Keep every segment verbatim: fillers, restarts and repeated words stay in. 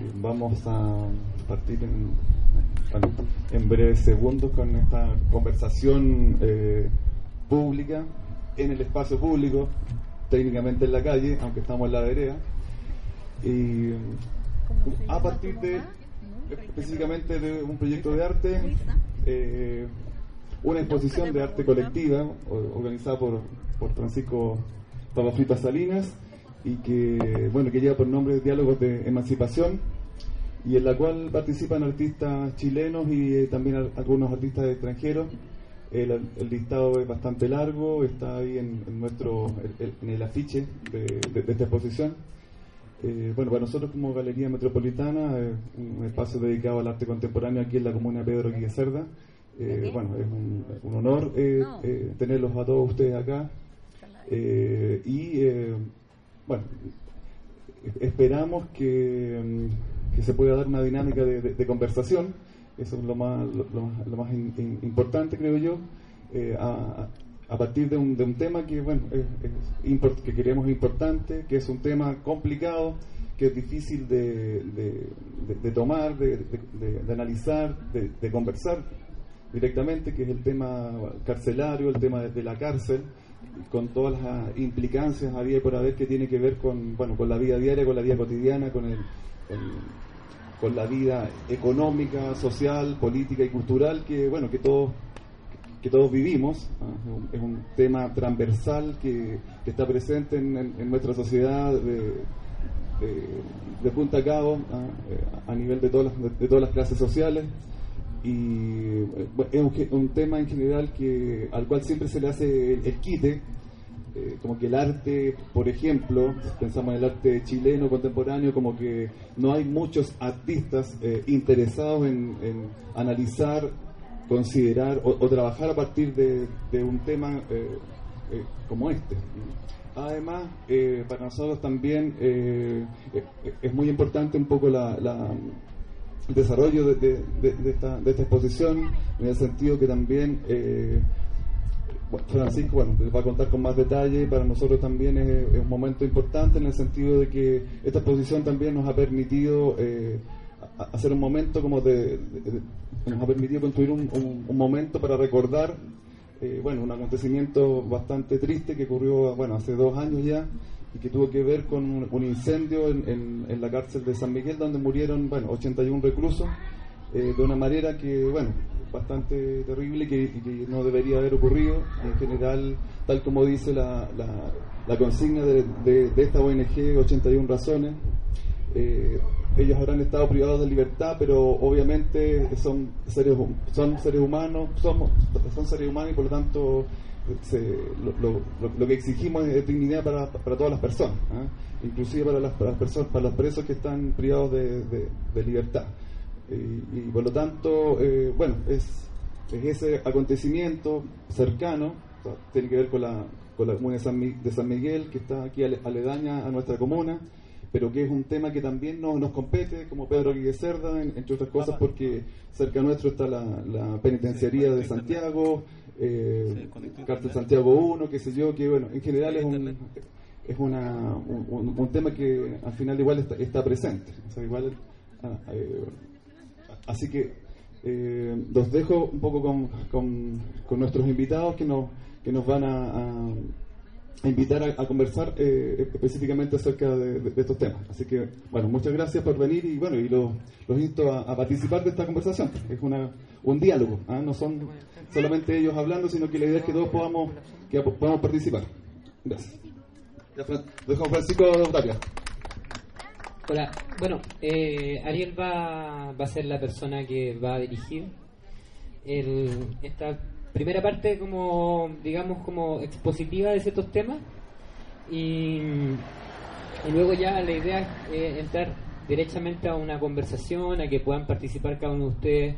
vamos a partir en, en breves segundos con esta conversación eh, pública, en el espacio público, técnicamente en la calle, aunque estamos en la vereda, y a partir de específicamente de un proyecto de arte, eh, una exposición de arte colectiva organizada por, por Francisco Papas Fritas Salinas, y que bueno que lleva por nombre Diálogos de Emancipación, y en la cual participan artistas chilenos y eh, también a, algunos artistas extranjeros. El, el listado es bastante largo, está ahí en, en nuestro el, en el afiche de, de, de esta exposición. Eh, bueno, para nosotros como Galería Metropolitana, eh, un espacio dedicado al arte contemporáneo aquí en la comuna de Pedro Aguirre Cerda. Eh, bueno, es un, un honor eh, eh, tenerlos a todos ustedes acá. Eh, y eh, bueno, esperamos que, que se pueda dar una dinámica de, de, de conversación. Eso es lo más, lo, lo, lo más in, in, importante, creo yo, eh, a, a partir de un, de un tema que, bueno, es, es import, que creemos importante, que es un tema complicado, que es difícil de, de, de, de tomar, de, de, de analizar, de, de conversar directamente, que es el tema carcelario, el tema de, de la cárcel, con todas las implicancias había y por haber que tiene que ver con, bueno, con la vida diaria, con la vida cotidiana, con el, el con la vida económica, social, política y cultural que bueno que todos que todos vivimos. ¿eh? Es, un, es un tema transversal que, que está presente en, en, en nuestra sociedad de, de, de punta a cabo, ¿eh? a nivel de todas las, de, de todas las clases sociales, y eh, es un, un tema en general que al cual siempre se le hace el, el quite. Eh, como que el arte, por ejemplo, pensamos en el arte chileno contemporáneo, como que no hay muchos artistas eh, interesados en, en analizar, considerar o, o trabajar a partir de, de un tema eh, eh, como este. Además, eh, para nosotros también eh, es muy importante un poco la, la, el desarrollo de, de, de, de, esta, de esta exposición, en el sentido que también eh, Francisco, bueno, les va a contar con más detalle. Para nosotros también es, es un momento importante en el sentido de que esta exposición también nos ha permitido eh, hacer un momento como de, de, de nos ha permitido construir un, un, un momento para recordar eh, bueno, un acontecimiento bastante triste que ocurrió, bueno, hace dos años ya, y que tuvo que ver con un, un incendio en, en, en la cárcel de San Miguel, donde murieron, bueno, ochenta y uno reclusos eh, de una manera que, bueno, bastante terrible, que, que no debería haber ocurrido. En general, tal como dice la, la, la consigna de, de, de esta O N G, ochenta y una razones, eh, ellos habrán estado privados de libertad, pero obviamente son seres, son seres humanos, somos, son seres humanos, y por lo tanto se, lo, lo, lo que exigimos es dignidad para, para todas las personas, ¿eh? Inclusive para las, para las personas, para los presos que están privados de, de, de libertad. Y, y por lo tanto, eh, bueno, es, es ese acontecimiento cercano, o sea, tiene que ver con la, con la comuna de San, de San Miguel, que está aquí aledaña a nuestra comuna, pero que es un tema que también nos, nos compete como Pedro Aguirre Cerda, en, entre otras cosas porque cerca nuestro está la, la penitenciaría de Santiago, eh, Cárcel Santiago uno, qué sé yo, que bueno, en general es un es una un, un tema que al final igual está, está presente, o sea, igual eh, así que eh, los dejo un poco con, con, con nuestros invitados que nos, que nos van a, a, a invitar a, a conversar eh, específicamente acerca de, de, de estos temas. Así que, bueno, muchas gracias por venir y bueno, y los, los insto a, a participar de esta conversación. Es una, un diálogo, ¿eh? No son solamente ellos hablando, sino que la idea es que todos podamos, que podamos participar. Gracias. Dejo a Francisco Tapia. Hola, bueno, eh, Ariel va, va a ser la persona que va a dirigir el, esta primera parte como, digamos, como expositiva de ciertos temas, y, y luego ya la idea es eh, entrar derechamente a una conversación, a que puedan participar cada uno de ustedes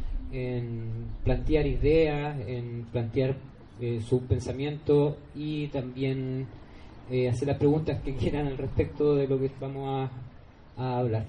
en plantear ideas, en plantear eh, su pensamiento, y también eh, hacer las preguntas que quieran al respecto de lo que vamos a a hablar.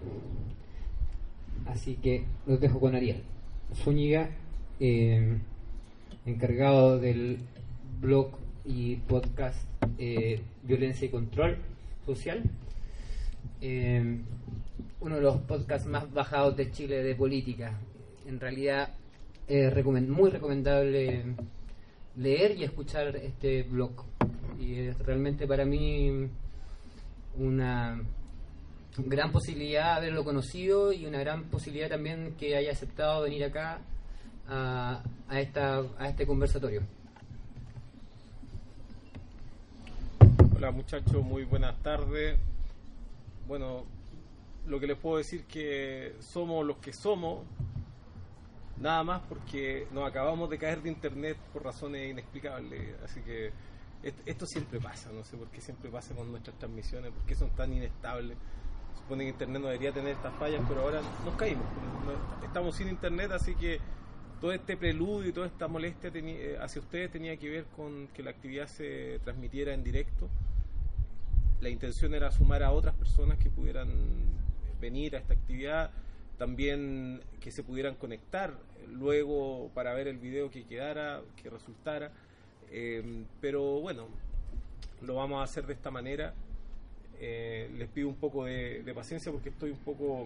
Así que los dejo con Ariel Zúñiga, eh, encargado del blog y podcast eh, Violencia y Control Social, eh, una uno de los podcasts más bajados de Chile de política. En realidad es recomend- muy recomendable leer y escuchar este blog. Y es realmente para mí una gran posibilidad haberlo conocido y una gran posibilidad también que haya aceptado venir acá a, a, esta, a este conversatorio. Hola muchachos, muy buenas tardes. Bueno, lo que les puedo decir que somos los que somos, nada más porque nos acabamos de caer de internet por razones inexplicables, así que esto siempre pasa, no sé por qué siempre pasa con nuestras transmisiones, por qué son tan inestables. Supone que internet no debería tener estas fallas, pero ahora nos caímos, estamos sin internet, así que todo este preludio y toda esta molestia tenía, hacia ustedes tenía que ver con que la actividad se transmitiera en directo. La intención era sumar a otras personas que pudieran venir a esta actividad, también que se pudieran conectar luego para ver el video que quedara, que resultara. Eh, pero bueno, lo vamos a hacer de esta manera. Eh, les pido un poco de, de paciencia porque estoy un poco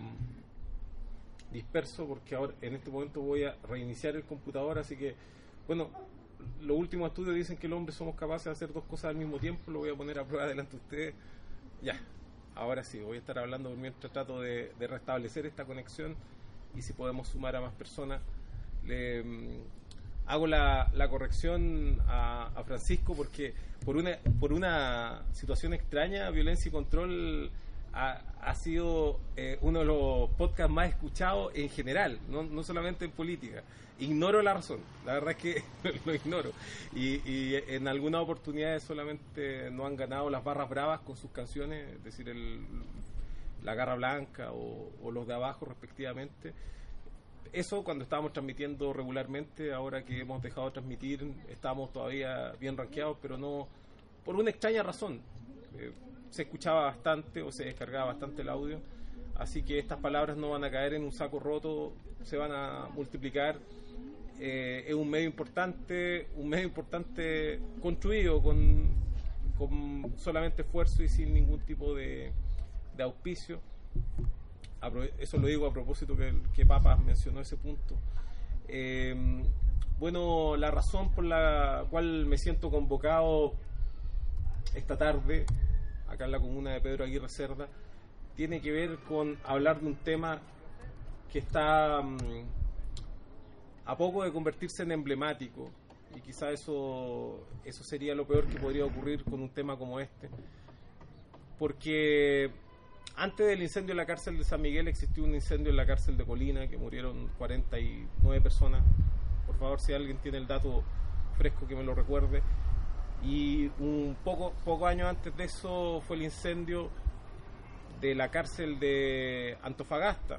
disperso, porque ahora en este momento voy a reiniciar el computador, así que bueno, los últimos estudios dicen que los hombres somos capaces de hacer dos cosas al mismo tiempo. Lo voy a poner a prueba delante de ustedes. Ya, ahora sí, voy a estar hablando mientras trato de, de restablecer esta conexión, y si podemos sumar a más personas. Le um, hago la, la corrección a, a Francisco, porque por una por una situación extraña, Violencia y Control ha, ha sido eh, uno de los podcasts más escuchados en general, no, no solamente en política. Ignoro la razón, la verdad es que lo ignoro, y, y en algunas oportunidades solamente no han ganado las barras bravas con sus canciones, es decir, el, la Garra Blanca o, o los de abajo respectivamente. Eso cuando estábamos transmitiendo regularmente. Ahora que hemos dejado de transmitir estábamos todavía bien rankeados, pero no por una extraña razón. Eh, se escuchaba bastante o se descargaba bastante el audio, así que estas palabras no van a caer en un saco roto, se van a multiplicar. Eh, es un medio importante, un medio importante construido con, con solamente esfuerzo y sin ningún tipo de, de auspicio. Eso lo digo a propósito que, que Papas mencionó ese punto. Eh, bueno, la razón por la cual me siento convocado esta tarde acá en la comuna de Pedro Aguirre Cerda tiene que ver con hablar de un tema que está um, a poco de convertirse en emblemático, y quizá eso, eso sería lo peor que podría ocurrir con un tema como este, porque antes del incendio en la cárcel de San Miguel existió un incendio en la cárcel de Colina que murieron cuarenta y nueve personas. Por favor, si alguien tiene el dato fresco que me lo recuerde. Y un poco poco años antes de eso fue el incendio de la cárcel de Antofagasta.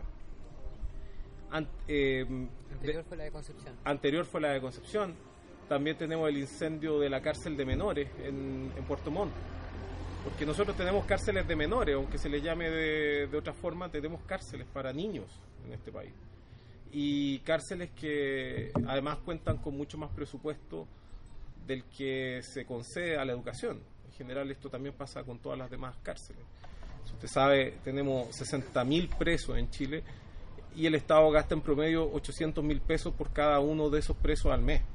Ant, eh, anterior de, fue la de Concepción. Anterior fue la de Concepción. También tenemos el incendio de la cárcel de menores en, en Puerto Montt. Porque nosotros tenemos cárceles de menores, aunque se les llame de, de otra forma, tenemos cárceles para niños en este país. Y cárceles que además cuentan con mucho más presupuesto del que se concede a la educación. En general esto también pasa con todas las demás cárceles. Si usted sabe, tenemos sesenta mil presos en Chile y el Estado gasta en promedio ochocientos mil pesos por cada uno de esos presos al mes.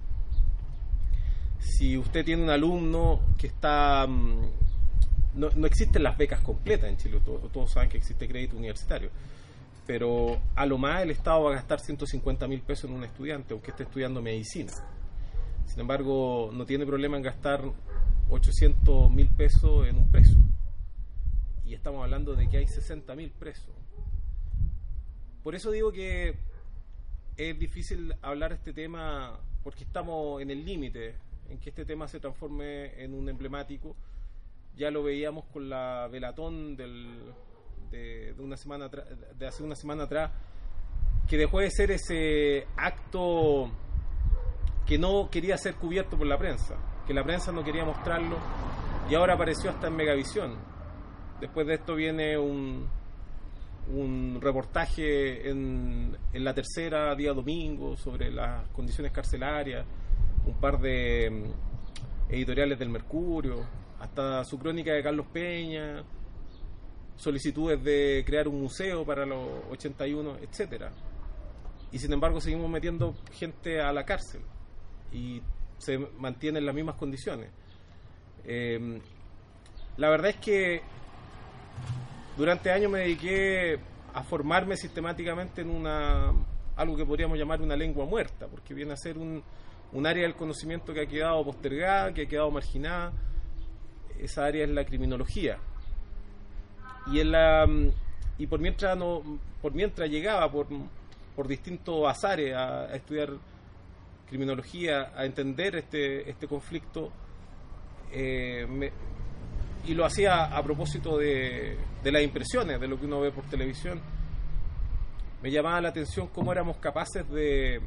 Si usted tiene un alumno que está... No, no existen las becas completas en Chile, todos, todos saben que existe crédito universitario, pero a lo más el Estado va a gastar ciento cincuenta mil pesos en un estudiante, aunque esté estudiando medicina. Sin embargo, no tiene problema en gastar ochocientos mil pesos en un preso. Y estamos hablando de que hay sesenta mil presos. Por eso digo que es difícil hablar este tema, porque estamos en el límite en que este tema se transforme en un emblemático. Ya lo veíamos con la velatón del, de, de una semana de hace una semana atrás, que dejó de ser ese acto que no quería ser cubierto por la prensa, que la prensa no quería mostrarlo, y ahora apareció hasta en Megavisión. Después de esto viene un, un reportaje en, en La Tercera, día domingo, sobre las condiciones carcelarias, un par de um, editoriales del Mercurio, hasta su crónica de Carlos Peña, solicitudes de crear un museo para los ochenta y uno, etcétera. Y sin embargo seguimos metiendo gente a la cárcel y se mantienen las mismas condiciones. Eh, la verdad es que durante años me dediqué a formarme sistemáticamente en una algo que podríamos llamar una lengua muerta, porque viene a ser un, un área del conocimiento que ha quedado postergada, que ha quedado marginada. Esa área es la criminología. Y en la y por mientras no por mientras llegaba por por distintos azares a, a estudiar criminología, a entender este este conflicto, eh, me, y lo hacía a propósito de, de las impresiones, de lo que uno ve por televisión. Me llamaba la atención cómo éramos capaces de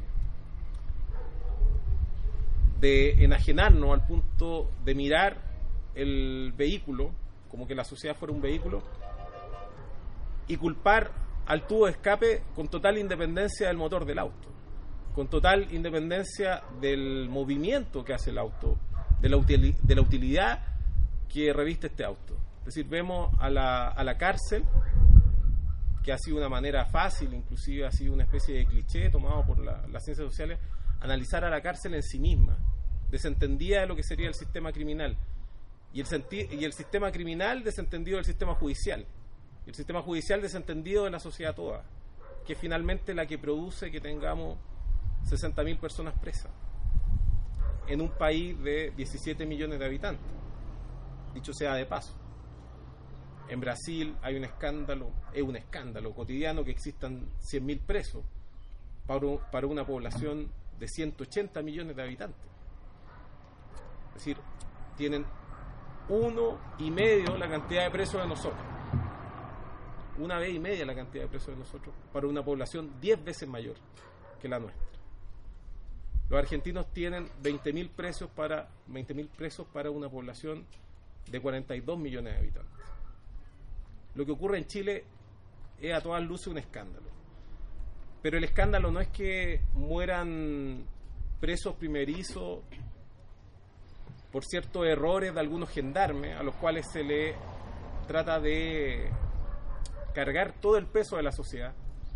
de enajenarnos al punto de mirar el vehículo, como que la sociedad fuera un vehículo, y culpar al tubo de escape con total independencia del motor del auto, con total independencia del movimiento que hace el auto, de la, util, de la utilidad que reviste este auto. Es decir, vemos a la, a la cárcel, que ha sido una manera fácil, inclusive ha sido una especie de cliché tomado por la, las ciencias sociales, analizar a la cárcel en sí misma, desentendida de lo que sería el sistema criminal, y el, senti- y el sistema criminal desentendido del sistema judicial, y el sistema judicial desentendido de la sociedad toda, que es finalmente la que produce que tengamos sesenta mil personas presas en un país de diecisiete millones de habitantes, dicho sea de paso. En Brasil hay un escándalo, es un escándalo cotidiano que existan cien mil presos para, un, para una población de ciento ochenta millones de habitantes. Es decir, tienen uno y medio la cantidad de presos de nosotros. Una vez y media la cantidad de presos de nosotros para una población diez veces mayor que la nuestra. Los argentinos tienen veinte mil presos para veinte mil presos para una población de cuarenta y dos millones de habitantes. Lo que ocurre en Chile es a todas luces un escándalo. Pero el escándalo no es que mueran presos primerizos por ciertos errores de algunos gendarmes a los cuales se le trata de cargar todo el peso de la sociedad,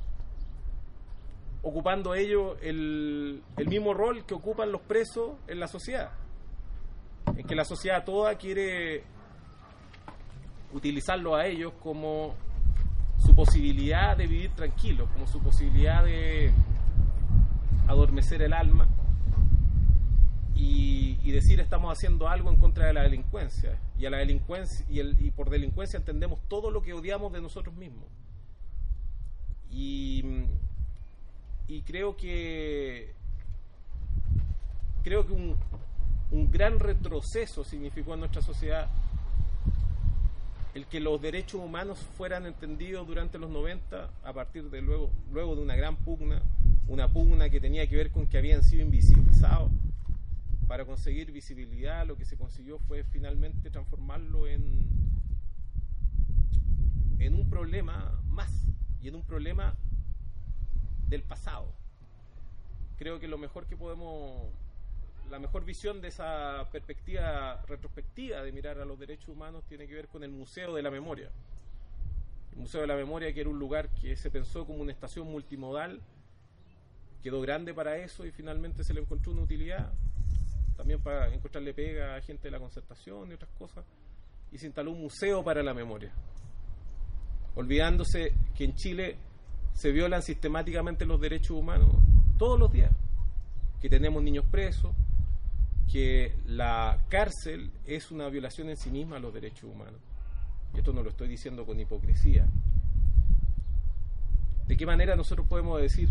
ocupando ellos el, el mismo rol que ocupan los presos en la sociedad, en que la sociedad toda quiere utilizarlo a ellos como su posibilidad de vivir tranquilos, como su posibilidad de adormecer el alma y, y decir estamos haciendo algo en contra de la delincuencia, y a la delincuencia y, el, y por delincuencia entendemos todo lo que odiamos de nosotros mismos. Y, y creo que creo que un, un gran retroceso significó en nuestra sociedad el que los derechos humanos fueran entendidos durante los noventa a partir de luego, luego de una gran pugna, una pugna que tenía que ver con que habían sido invisibilizados. Para conseguir visibilidad, lo que se consiguió fue finalmente transformarlo en, en un problema más, y en un problema del pasado. Creo que lo mejor que podemos, la mejor visión de esa perspectiva retrospectiva de mirar a los derechos humanos tiene que ver con el Museo de la Memoria. El Museo de la Memoria, que era un lugar que se pensó como una estación multimodal, quedó grande para eso y finalmente se le encontró una utilidad, también para encontrarle pega a gente de la Concertación y otras cosas, y se instaló un museo para la memoria, olvidándose que en Chile se violan sistemáticamente los derechos humanos todos los días, que tenemos niños presos, que la cárcel es una violación en sí misma a los derechos humanos. Y esto no lo estoy diciendo con hipocresía. ¿De qué manera nosotros podemos decir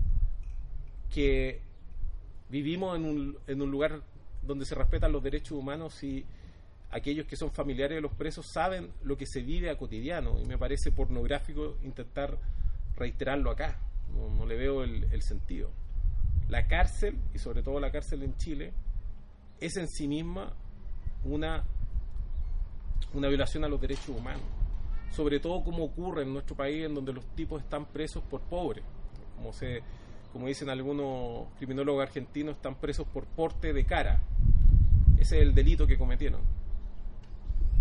que vivimos en un, en un lugar donde se respetan los derechos humanos si aquellos que son familiares de los presos saben lo que se vive a cotidiano? Y me parece pornográfico intentar reiterarlo acá. No, no le veo el, el sentido. La cárcel, y sobre todo la cárcel en Chile, es en sí misma una, una violación a los derechos humanos. Sobre todo como ocurre en nuestro país, en donde los tipos están presos por pobres. Como se... como dicen algunos criminólogos argentinos, están presos por porte de cara. Ese es el delito que cometieron.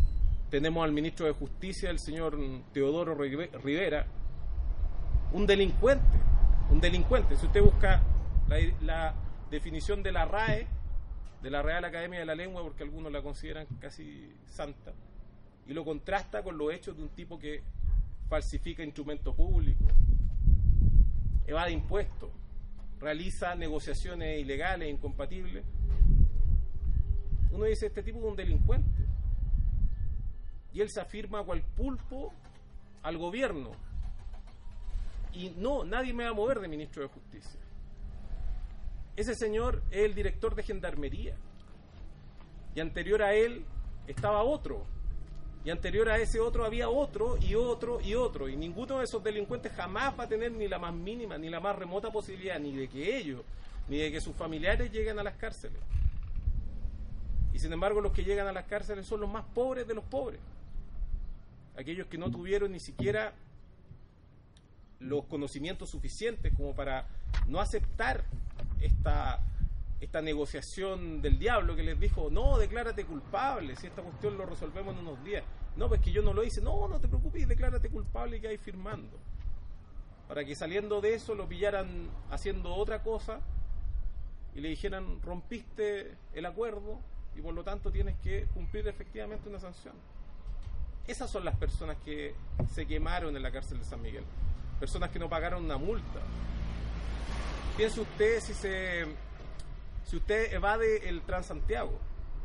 tenemos al ministro de Justicia, el señor Teodoro Rivera, un delincuente, un delincuente. Si usted busca la, la definición de la R A E, de la Real Academia de la Lengua, porque algunos la consideran casi santa, y lo contrasta con los hechos de un tipo que falsifica instrumentos públicos, evade impuestos, realiza negociaciones ilegales, incompatibles, uno dice, este tipo es un delincuente. Y él se afirma cual pulpo al gobierno. Y no, nadie me va a mover de ministro de Justicia. Ese señor es el director de Gendarmería. Y anterior a él estaba otro. Y anterior a ese otro había otro y otro y otro. Y ninguno de esos delincuentes jamás va a tener ni la más mínima, ni la más remota posibilidad, ni de que ellos, ni de que sus familiares lleguen a las cárceles. Y sin embargo, los que llegan a las cárceles son los más pobres de los pobres. Aquellos que no tuvieron ni siquiera los conocimientos suficientes como para no aceptar esta, esta negociación del diablo que les dijo, no, declárate culpable, si esta cuestión lo resolvemos en unos días. No, pues que yo no lo hice. No, no te preocupes, declárate culpable y que hay firmando. Para que saliendo de eso lo pillaran haciendo otra cosa y le dijeran, rompiste el acuerdo y por lo tanto tienes que cumplir efectivamente una sanción. Esas son las personas que se quemaron en la cárcel de San Miguel. Personas que no pagaron una multa. Piense usted si se si usted evade el Transantiago,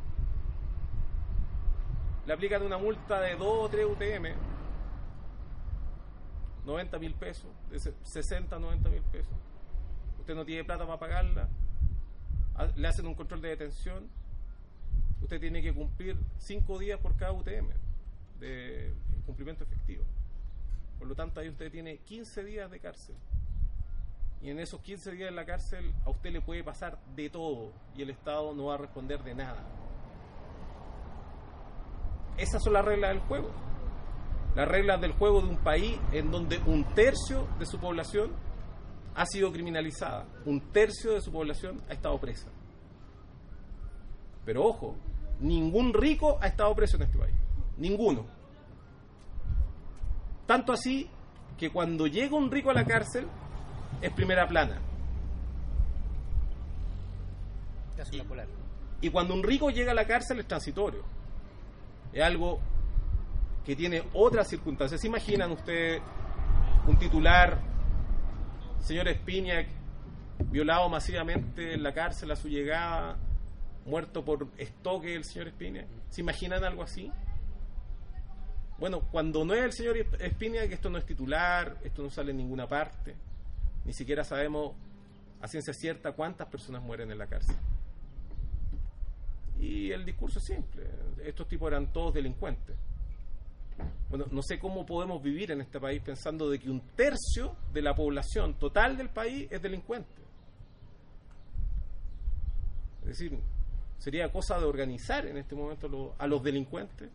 le aplican una multa de dos o tres U T M, noventa mil pesos, de sesenta, noventa mil pesos. Usted no tiene plata para pagarla, le hacen un control de detención, usted tiene que cumplir cinco días por cada U T M de cumplimiento efectivo. Por lo tanto, ahí usted tiene quince días de cárcel. Y en esos quince días en la cárcel a usted le puede pasar de todo y el Estado no va a responder de nada. Esas son las reglas del juego. Las reglas del juego de un país en donde un tercio de su población ha sido criminalizada. Un tercio de su población ha estado presa. Pero ojo, ningún rico ha estado preso en este país. Ninguno. Tanto así que cuando llega un rico a la cárcel es primera plana. Y, y cuando un rico llega a la cárcel es transitorio. Es algo que tiene otras circunstancias. ¿Se imaginan ustedes un titular, señor Espiniak, violado masivamente en la cárcel a su llegada, muerto por estoque el señor Espiniak? ¿Se imaginan algo así? Bueno, cuando no es el señor Espiniak, esto no es titular, esto no sale en ninguna parte, ni siquiera sabemos a ciencia cierta cuántas personas mueren en la cárcel. Y el discurso es simple, estos tipos eran todos delincuentes. Bueno, no sé cómo podemos vivir en este país pensando de que un tercio de la población total del país es delincuente. Es decir, sería cosa de organizar en este momento lo, a los delincuentes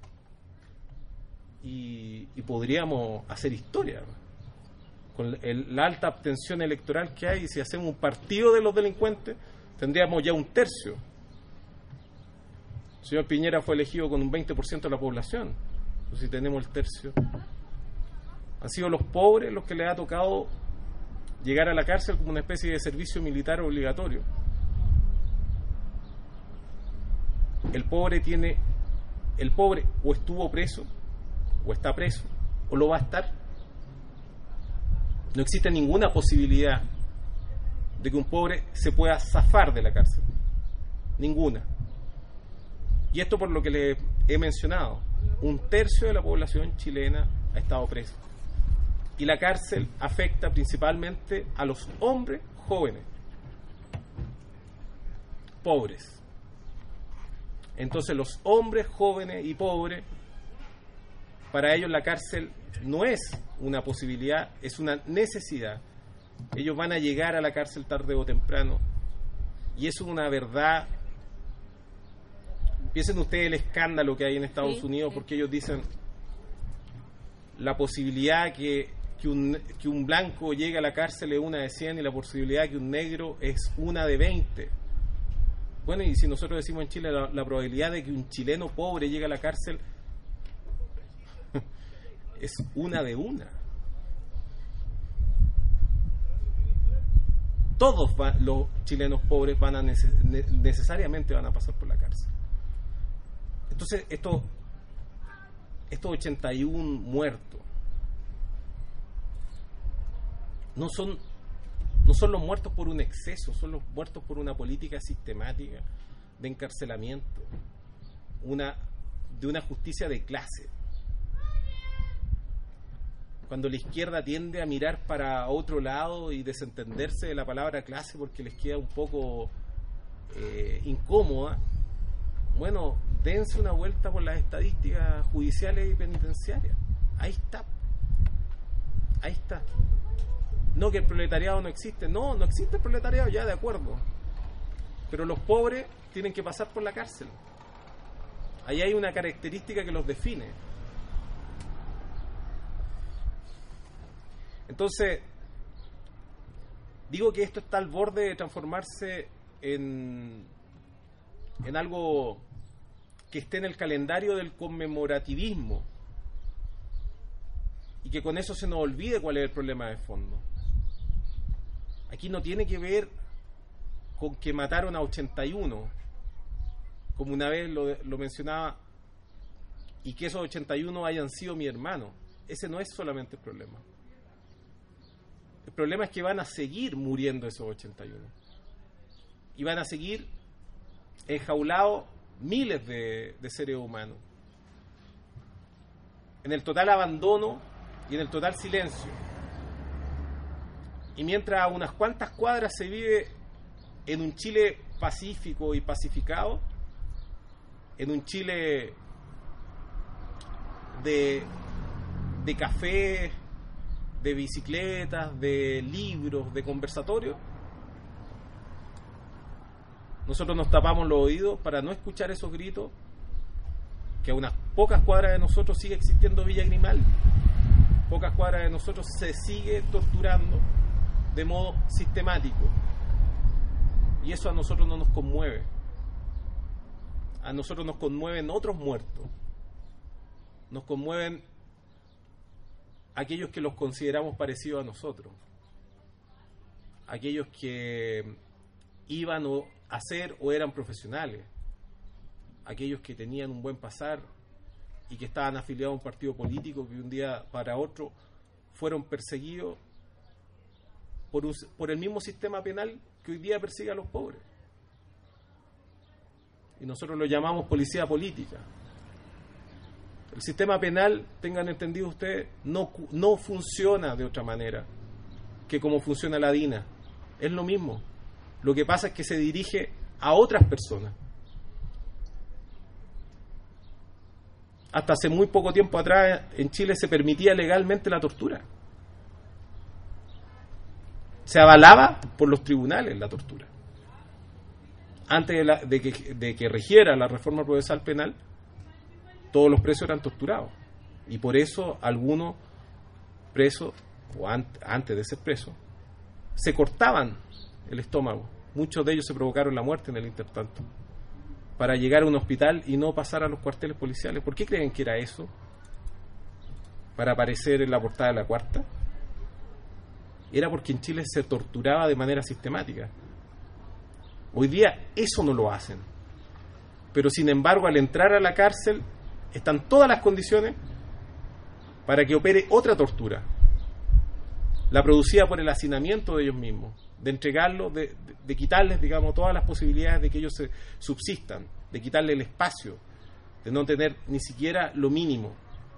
y, y podríamos hacer historia con el, la alta abstención electoral que hay. Si hacemos un partido de los delincuentes tendríamos ya un tercio. El señor Piñera fue elegido con un veinte por ciento de la población. Entonces, si tenemos el tercio, han sido los pobres los que les ha tocado llegar a la cárcel como una especie de servicio militar obligatorio. El pobre tiene, el pobre o estuvo preso, o está preso, o lo va a estar. No existe ninguna posibilidad de que un pobre se pueda zafar de la cárcel. Ninguna. Y esto por lo que le he mencionado. Un tercio de la población chilena ha estado presa. Y la cárcel afecta principalmente a los hombres jóvenes, pobres. Entonces los hombres jóvenes y pobres, para ellos la cárcel no es una posibilidad, es una necesidad. Ellos van a llegar a la cárcel tarde o temprano. Y es una verdad. Piensen ustedes el escándalo que hay en Estados sí, Unidos, sí. Porque ellos dicen la posibilidad que, que, un, que un blanco llegue a la cárcel es una de cien y la posibilidad que un negro es una de veinte. Bueno, y si nosotros decimos en Chile la, la probabilidad de que un chileno pobre llegue a la cárcel es una de una. Todos va, los chilenos pobres van a neces, necesariamente van a pasar por la cárcel. Entonces, esto, estos ochenta y uno muertos no son, no son los muertos por un exceso, son los muertos por una política sistemática de encarcelamiento, una, de una justicia de clase. Cuando la izquierda tiende a mirar para otro lado y desentenderse de la palabra clase porque les queda un poco eh, incómoda, bueno, dense una vuelta por las estadísticas judiciales y penitenciarias. Ahí está. Ahí está. No que el proletariado no existe. No, no existe el proletariado, ya de acuerdo. Pero los pobres tienen que pasar por la cárcel. Ahí hay una característica que los define. Entonces, digo que esto está al borde de transformarse en, en algo que esté en el calendario del conmemorativismo y que con eso se nos olvide cuál es el problema de fondo. Aquí no tiene que ver con que mataron a ochenta y uno, como una vez lo, lo mencionaba, y que esos ochenta y uno hayan sido mi hermano. Ese no es solamente el problema. El problema es que van a seguir muriendo esos ochenta y uno. Y van a seguir enjaulados miles de, de seres humanos. En el total abandono y en el total silencio. Y mientras a unas cuantas cuadras se vive en un Chile pacífico y pacificado, en un Chile de, de café, de bicicletas, de libros, de conversatorios, nosotros nos tapamos los oídos para no escuchar esos gritos que a unas pocas cuadras de nosotros sigue existiendo Villa Grimaldi, pocas cuadras de nosotros se sigue torturando de modo sistemático, y eso a nosotros no nos conmueve. A nosotros nos conmueven otros muertos, nos conmueven aquellos que los consideramos parecidos a nosotros, aquellos que iban a ser o eran profesionales, aquellos que tenían un buen pasar y que estaban afiliados a un partido político que un día para otro fueron perseguidos por, un, por el mismo sistema penal que hoy día persigue a los pobres. Y nosotros lo llamamos policía política. El sistema penal, tengan entendido ustedes, no, no funciona de otra manera que como funciona la DINA. Es lo mismo. Lo que pasa es que se dirige a otras personas. Hasta hace muy poco tiempo atrás en Chile se permitía legalmente la tortura. Se avalaba por los tribunales la tortura. Antes de, la, de, que, de que regiera la reforma procesal penal, todos los presos eran torturados. Y por eso algunos presos, o an, antes de ser presos, se cortaban el estómago. Muchos de ellos se provocaron la muerte en el intertanto, para llegar a un hospital y no pasar a los cuarteles policiales. ¿Por qué creen que era eso? ¿Para aparecer en la portada de La Cuarta? Era porque en Chile se torturaba de manera sistemática. Hoy día eso no lo hacen. Pero sin embargo, al entrar a la cárcel, están todas las condiciones para que opere otra tortura, la producida por el hacinamiento de ellos mismos, de entregarlos, de, de, de quitarles, digamos, todas las posibilidades de que ellos se subsistan, de quitarle el espacio, de no tener ni siquiera lo mínimo.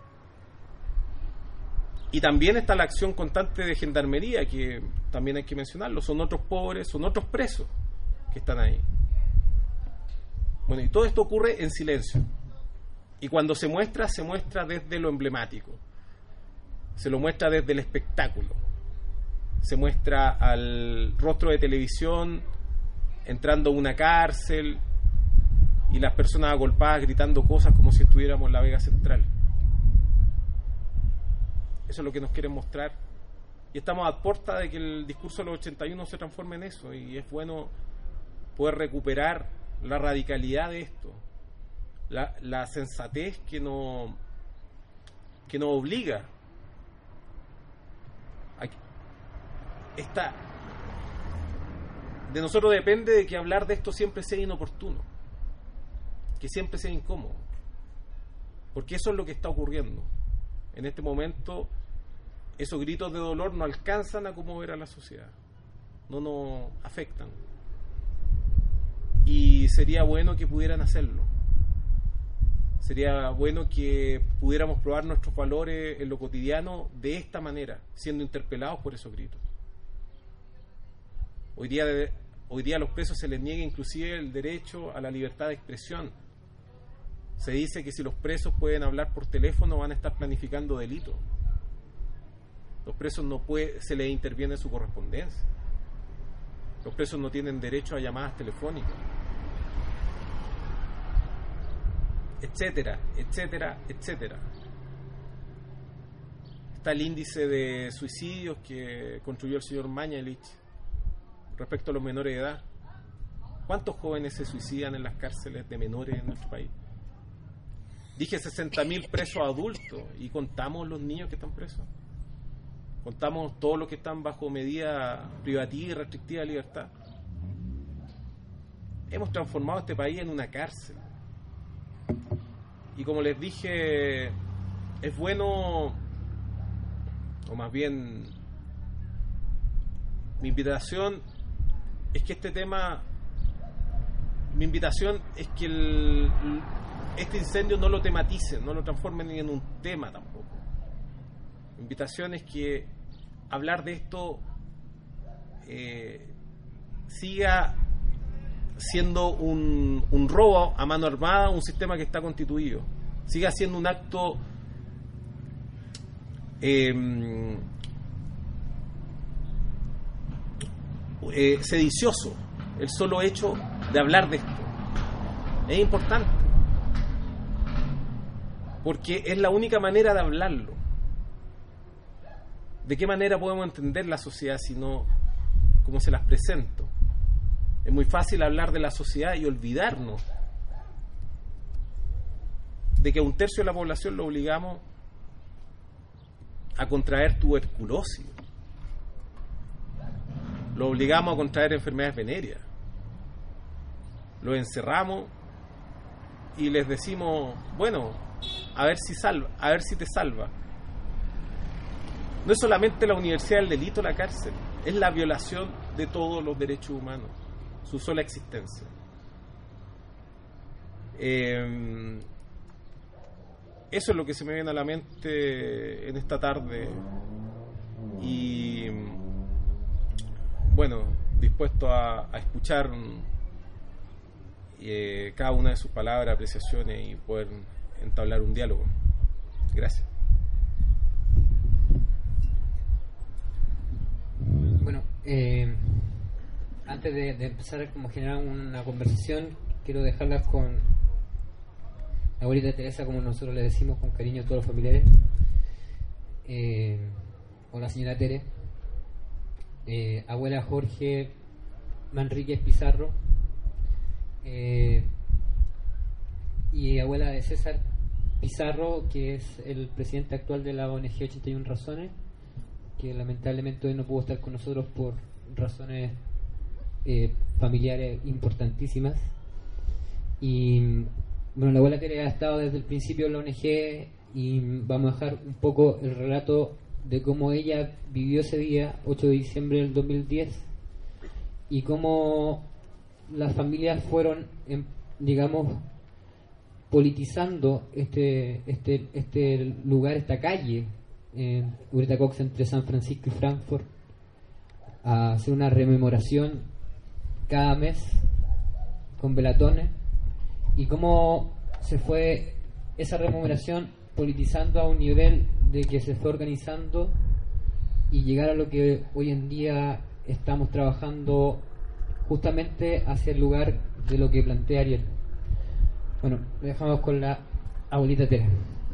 Y también está la acción constante de gendarmería, que también hay que mencionarlo, son otros pobres, son otros presos que están ahí. Bueno, y todo esto ocurre en silencio. Y cuando se muestra, se muestra desde lo emblemático, se lo muestra desde el espectáculo, se muestra al rostro de televisión entrando a una cárcel y las personas agolpadas gritando cosas como si estuviéramos en la Vega Central. Eso es lo que nos quieren mostrar, y estamos a puerta de que el discurso de los ochenta y uno se transforme en eso, y es bueno poder recuperar la radicalidad de esto, la, la sensatez que no que nos obliga a que esta, de nosotros depende de que hablar de esto siempre sea inoportuno, que siempre sea incómodo, porque eso es lo que está ocurriendo en este momento. Esos gritos de dolor no alcanzan a conmover a la sociedad, no nos afectan, y sería bueno que pudieran hacerlo. Sería bueno que pudiéramos probar nuestros valores en lo cotidiano de esta manera, siendo interpelados por esos gritos. Hoy día, hoy día a los presos se les niega inclusive el derecho a la libertad de expresión. Se dice que si los presos pueden hablar por teléfono van a estar planificando delitos. Los presos no puede, se les interviene en su correspondencia. Los presos no tienen derecho a llamadas telefónicas, etcétera, etcétera, etcétera. Está el índice de suicidios que construyó el señor Mañalich respecto a los menores de edad. ¿Cuántos jóvenes se suicidan en las cárceles de menores en nuestro país? Dije sesenta mil presos adultos, y contamos los niños que están presos. Contamos todos los que están bajo medida privativa y restrictiva de libertad. Hemos transformado este país en una cárcel. Y como les dije, es bueno, o más bien, mi invitación es que este tema, mi invitación es que el, este incendio no lo tematicen, no lo transformen en un tema tampoco. Mi invitación es que hablar de esto eh, siga siendo un, un robo a mano armada, un sistema que está constituido, siga siendo un acto eh, eh, sedicioso el solo hecho de hablar de esto. Es importante porque es la única manera de hablarlo. ¿De qué manera podemos entender la sociedad si no como se las presento? Es muy fácil hablar de la sociedad y olvidarnos de que a un tercio de la población lo obligamos a contraer tuberculosis, lo obligamos a contraer enfermedades venéreas, lo encerramos y les decimos, bueno, a ver si salva, a ver si te salva. No es solamente la universidad del delito, la cárcel, es la violación de todos los derechos humanos, su sola existencia. Eh, eso es lo que se me viene a la mente en esta tarde, y bueno, dispuesto a, a escuchar eh, cada una de sus palabras, apreciaciones, y poder entablar un diálogo. Gracias. Bueno, eh, antes de, de empezar como generar una conversación, quiero dejarlas con la abuelita Teresa, como nosotros le decimos con cariño a todos los familiares, eh, o la señora Tere, eh, abuela Jorge Manríquez Pizarro, eh, y abuela de César Pizarro, que es el presidente actual de la O N G ochenta y una Razones, que lamentablemente hoy no pudo estar con nosotros por razones eh, familiares importantísimas. Y bueno, la abuela Tere ha estado desde el principio en la O N G, y vamos a dejar un poco el relato de cómo ella vivió ese día, ocho de diciembre del dos mil diez, y cómo las familias fueron, digamos, politizando este este este lugar, esta calle en Ureta Cox, entre San Francisco y Frankfurt, a hacer una rememoración cada mes con velatones, y cómo se fue esa rememoración politizando a un nivel de que se fue organizando y llegar a lo que hoy en día estamos trabajando justamente hacia el lugar de lo que plantea Ariel. Bueno, lo dejamos con la abuelita Tere.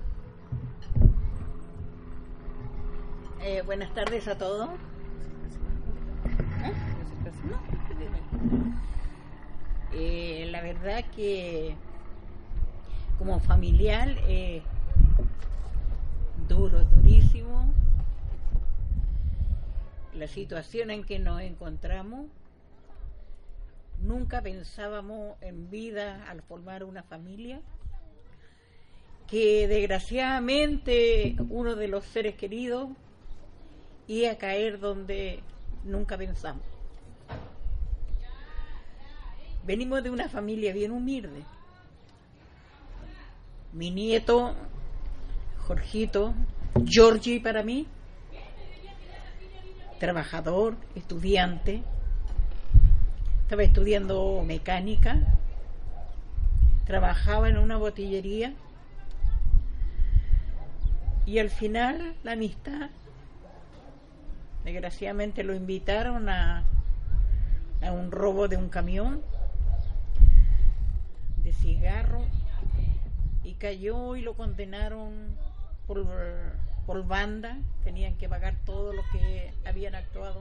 Eh, buenas tardes a todos. ¿Eh? Eh, la verdad que como familiar eh, duro, durísimo. La situación en que nos encontramos, nunca pensábamos en vida al formar una familia, que desgraciadamente uno de los seres queridos iba a caer donde nunca pensamos. Venimos de una familia bien humilde. Mi nieto, Jorgito, Georgie para mí, trabajador, estudiante, estaba estudiando mecánica, trabajaba en una botillería y al final la amistad, desgraciadamente lo invitaron a, a un robo de un camión de cigarro y cayó y lo condenaron por, por banda, tenían que pagar todo lo que habían actuado.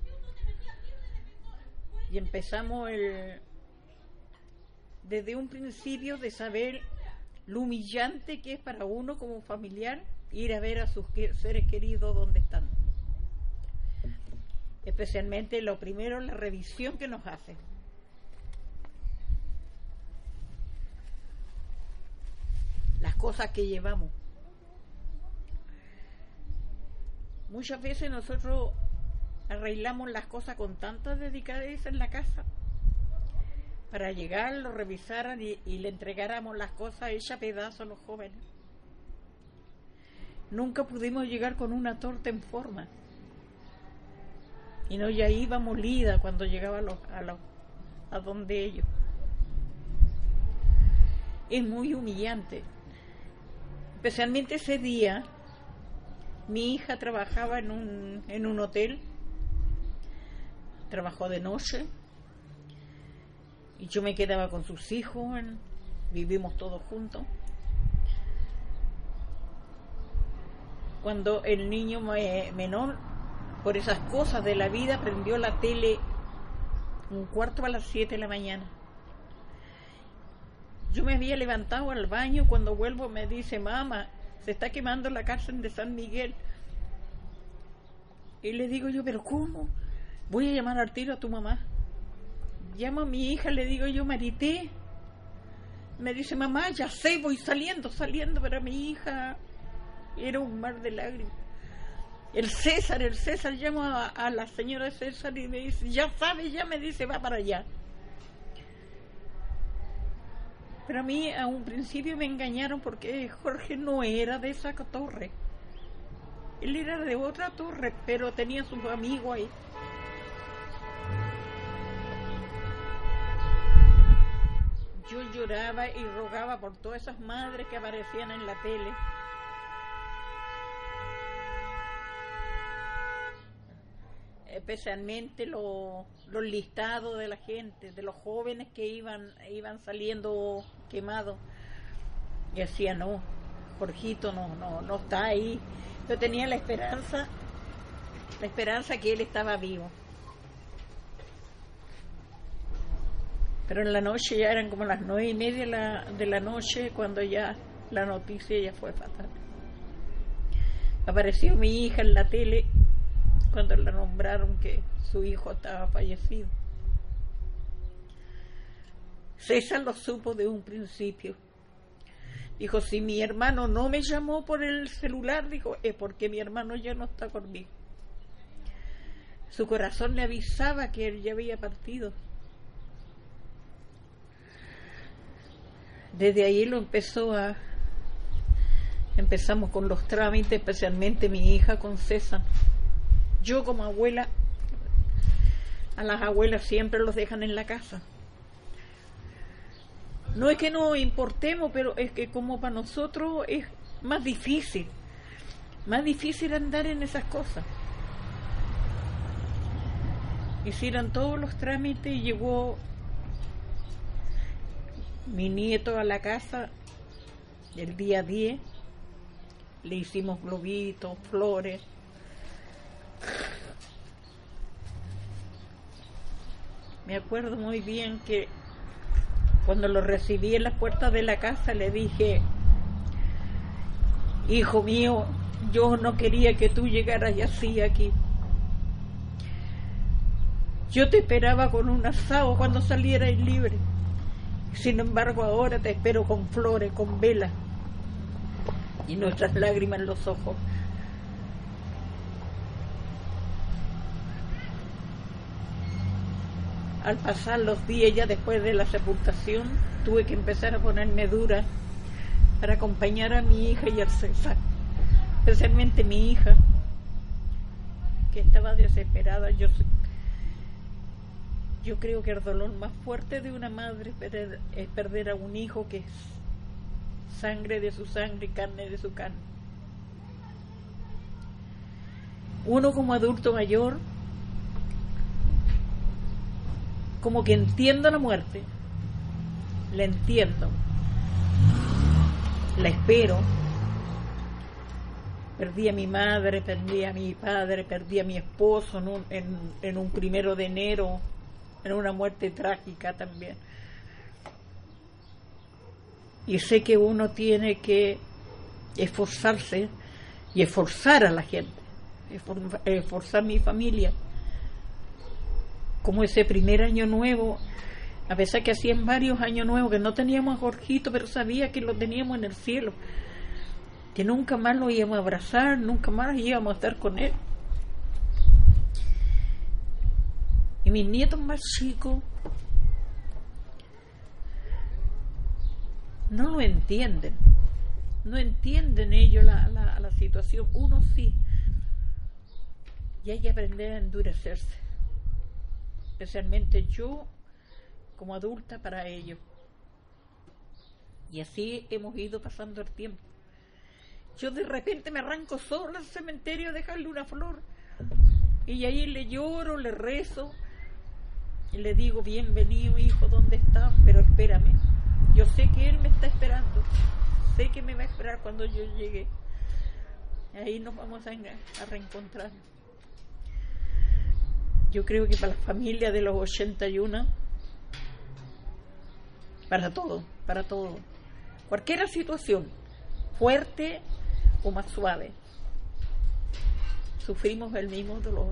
Y empezamos el, desde un principio de saber lo humillante que es para uno como familiar ir a ver a sus seres queridos donde están. Especialmente lo primero, la revisión que nos hacen. Las cosas que llevamos. Muchas veces nosotros arreglamos las cosas con tanta delicadeza en la casa para llegar, lo revisaran y, y le entregáramos las cosas hechas a pedazos a los jóvenes. Nunca pudimos llegar con una torta en forma y no ya iba molida cuando llegaba a, los, a, los, a donde ellos. Es muy humillante, especialmente ese día. Mi hija trabajaba en un, en un hotel, trabajó de noche y yo me quedaba con sus hijos, en, vivimos todos juntos. Cuando el niño me, menor, por esas cosas de la vida, prendió la tele un cuarto a las siete de la mañana. Yo me había levantado al baño, cuando vuelvo me dice: mamá, se está quemando la cárcel de San Miguel. Y le digo yo: pero ¿cómo? Voy a llamar al tiro a tu mamá. Llamo a mi hija, le digo yo: Marité. Me dice: mamá, ya sé, voy saliendo, saliendo, pero mi hija era un mar de lágrimas. El César, el César, llamo a, a la señora César y me dice: ya sabe, ya me dice, va para allá. Pero a mí a un principio me engañaron porque Jorge no era de esa torre. Él era de otra torre, pero tenía sus amigos ahí. Yo lloraba y rogaba por todas esas madres que aparecían en la tele. Especialmente los, los listados de la gente, de los jóvenes que iban, iban saliendo quemados. Y decía: no, Jorgito no, no, no está ahí. Yo tenía la esperanza, la esperanza que él estaba vivo. Pero en la noche ya eran como las nueve y media de la, de la noche cuando ya la noticia ya fue fatal. Apareció mi hija en la tele cuando le nombraron que su hijo estaba fallecido. César lo supo de un principio. Dijo: si mi hermano no me llamó por el celular, dijo, es porque mi hermano ya no está conmigo. Su corazón le avisaba que él ya había partido. Desde ahí lo empezó a... Empezamos con los trámites, especialmente mi hija con César. Yo como abuela, a las abuelas siempre los dejan en la casa. No es que no importemos, pero es que como para nosotros es más difícil, más difícil andar en esas cosas. Hicieron todos los trámites y llegó mi nieto a la casa el día diez. Le hicimos globitos, flores. Me acuerdo muy bien que cuando lo recibí en las puertas de la casa le dije: hijo mío, yo no quería que tú llegaras así aquí. Yo te esperaba con un asado cuando salieras libre. Sin embargo, ahora te espero con flores, con velas y nuestras lágrimas en los ojos. Al pasar los días ya después de la sepultación, tuve que empezar a ponerme dura para acompañar a mi hija y al César, especialmente mi hija, que estaba desesperada. Yo Yo creo que el dolor más fuerte de una madre es perder, es perder a un hijo que es sangre de su sangre y carne de su carne. Uno como adulto mayor, como que entiendo la muerte, la entiendo, la espero. Perdí a mi madre, perdí a mi padre, perdí a mi esposo en un, en, en un primero de enero, en una muerte trágica también. Y sé que uno tiene que esforzarse y esforzar a la gente, esforzar a mi familia. Como ese primer año nuevo, a pesar que hacían varios años nuevos que no teníamos a Jorgito, pero sabía que lo teníamos en el cielo, que nunca más lo íbamos a abrazar, nunca más íbamos a estar con él. Y mis nietos más chicos no lo entienden, no entienden ellos la, la, la situación. Uno sí, y hay que aprender a endurecerse, especialmente yo como adulta para ellos. Y así hemos ido pasando el tiempo. Yo de repente me arranco sola al cementerio a dejarle una flor, y ahí le lloro, le rezo y le digo: bienvenido, hijo, ¿dónde estás? Pero espérame, yo sé que él me está esperando, sé que me va a esperar cuando yo llegue. Ahí nos vamos a, a reencontrar. Yo creo que para la familia de los ochenta y uno, para todo, para todo, cualquier situación, fuerte o más suave, sufrimos el mismo dolor.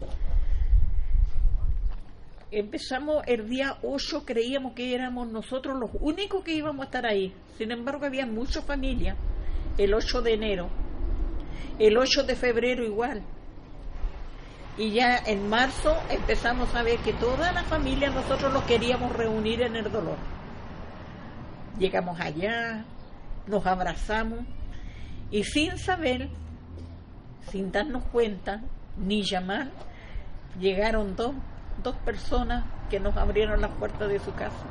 Empezamos el día ocho, creíamos que éramos nosotros los únicos que íbamos a estar ahí. Sin embargo, había muchas familias. El ocho de enero, el ocho de febrero igual. Y ya en marzo empezamos a ver que toda la familia nosotros los queríamos reunir en el dolor. Llegamos allá, nos abrazamos y sin saber, sin darnos cuenta, ni llamar, llegaron dos dos personas que nos abrieron las puertas de su casa,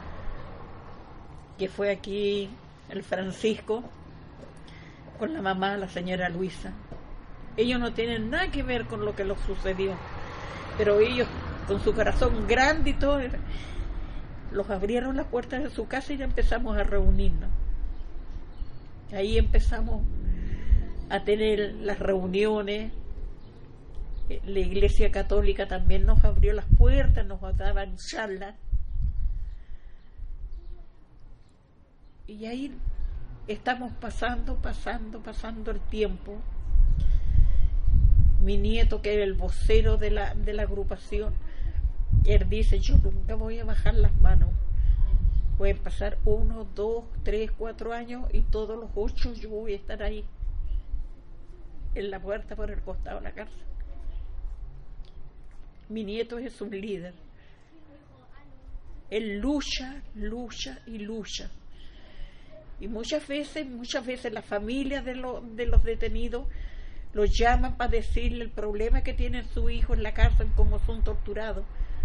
que fue aquí el Francisco con la mamá, la señora Luisa. Ellos no tienen nada que ver con lo que les sucedió, pero ellos con su corazón grande y todo, los abrieron las puertas de su casa y ya empezamos a reunirnos. Ahí empezamos a tener las reuniones. La Iglesia Católica también nos abrió las puertas, nos daban charlas. Y ahí estamos pasando, pasando, pasando el tiempo. Mi nieto, que era el vocero de la, de la agrupación, él dice: yo nunca voy a bajar las manos. Pueden pasar uno, dos, tres, cuatro años y todos los ocho yo voy a estar ahí, en la puerta por el costado de la cárcel. Mi nieto es un líder. Él lucha, lucha y lucha. Y muchas veces, muchas veces las familias de, lo, de los detenidos los llaman para decirle el problema que tiene su hijo en la cárcel, cómo son torturados.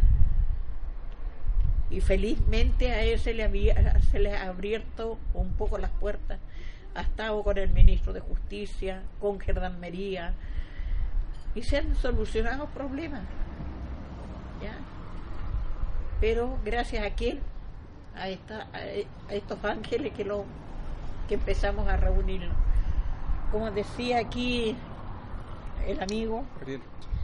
Y felizmente a él se le, había, se le ha abierto un poco las puertas. Ha estado con el ministro de Justicia, con Gendarmería, y se han solucionado problemas. ¿Ya? Pero gracias a quién, a, esta, a estos ángeles que lo que empezamos a reunirnos. Como decía aquí el amigo, Ariel,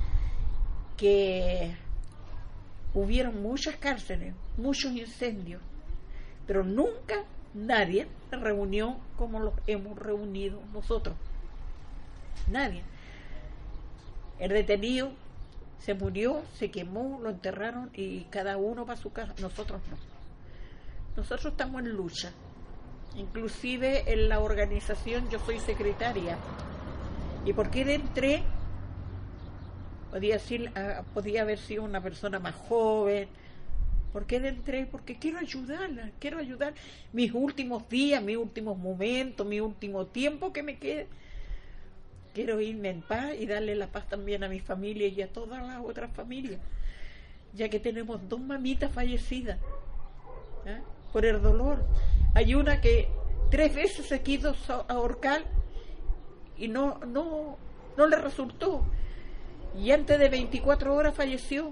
que hubieron muchas cárceles, muchos incendios, pero nunca nadie se reunió como los hemos reunido nosotros. nadie. El detenido se murió, se quemó, lo enterraron y cada uno para su casa. Nosotros no. Nosotros estamos en lucha. Inclusive en la organización yo soy secretaria. ¿Y por qué entré? Podía, decir, uh, podía haber sido una persona más joven. ¿Por qué entré? Porque quiero ayudarla, quiero ayudar mis últimos días, mis últimos momentos, mi último tiempo que me quede. Quiero irme en paz y darle la paz también a mi familia y a todas las otras familias, ya que tenemos dos mamitas fallecidas, ¿eh? Por el dolor. Hay una que tres veces se quiso ahorcar y no, no, no le resultó. Y antes de veinticuatro horas falleció.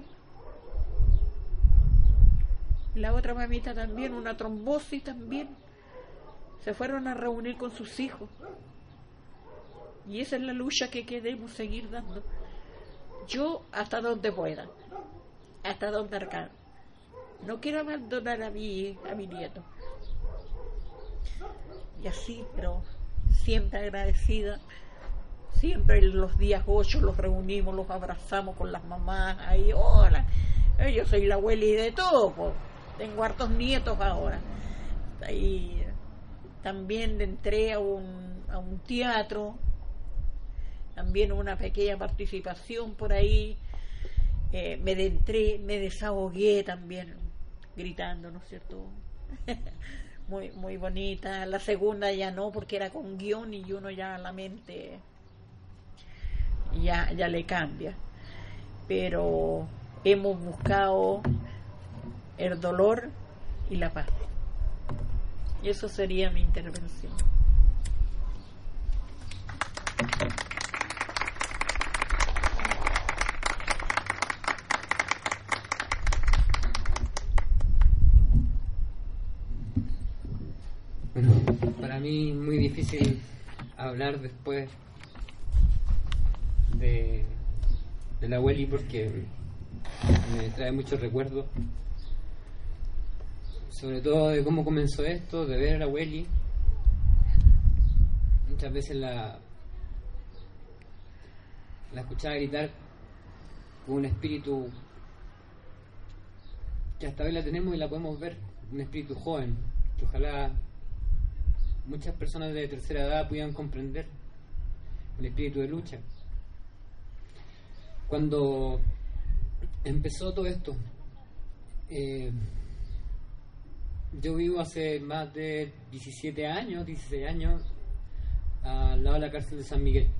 La otra mamita también, una trombosis también. Se fueron a reunir con sus hijos. Y esa es la lucha que queremos seguir dando. Yo hasta donde pueda, hasta donde alcance. No quiero abandonar a mi, a mi nieto. Y así, pero siempre agradecida. Siempre los días ocho los reunimos, los abrazamos con las mamás. Ahí, hola, yo soy la abueli de todo, pues. Tengo hartos nietos ahora. Ahí también entré a un, a un teatro. También una pequeña participación por ahí. Eh, me entré, me desahogué también, gritando, ¿no es cierto? muy, muy bonita. La segunda ya no, porque era con guión y uno ya la mente ya, ya le cambia. Pero hemos buscado el dolor y la paz. Y eso sería mi intervención. Bueno, para mí muy difícil hablar después de, de la abueli porque me trae muchos recuerdos, sobre todo de cómo comenzó esto, de ver a la abueli. Muchas veces la la escuchaba gritar con un espíritu que hasta hoy la tenemos y la podemos ver, un espíritu joven que ojalá muchas personas de tercera edad pudieran comprender, el espíritu de lucha. Cuando empezó todo esto, eh, yo vivo hace más de diecisiete años, dieciséis años, al lado de la cárcel de San Miguel.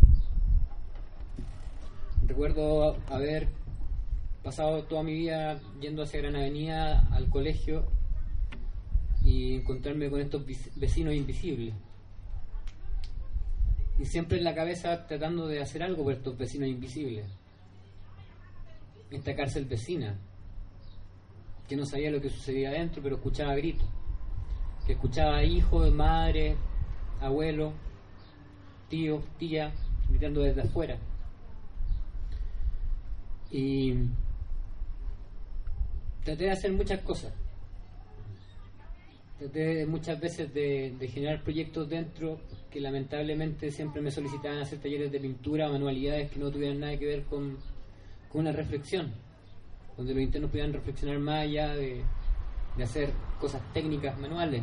Recuerdo haber pasado toda mi vida yendo hacia Gran Avenida al colegio y encontrarme con estos vecinos invisibles. Y siempre en la cabeza tratando de hacer algo por estos vecinos invisibles. Esta cárcel vecina, que no sabía lo que sucedía adentro, pero escuchaba gritos. Que escuchaba hijos, madre, abuelo, tío, tía, gritando desde afuera. Y traté de hacer muchas cosas. Traté muchas veces de, de generar proyectos dentro que lamentablemente siempre me solicitaban hacer talleres de pintura, manualidades que no tuvieran nada que ver con, con una reflexión, donde los internos pudieran reflexionar más allá de, de hacer cosas técnicas manuales.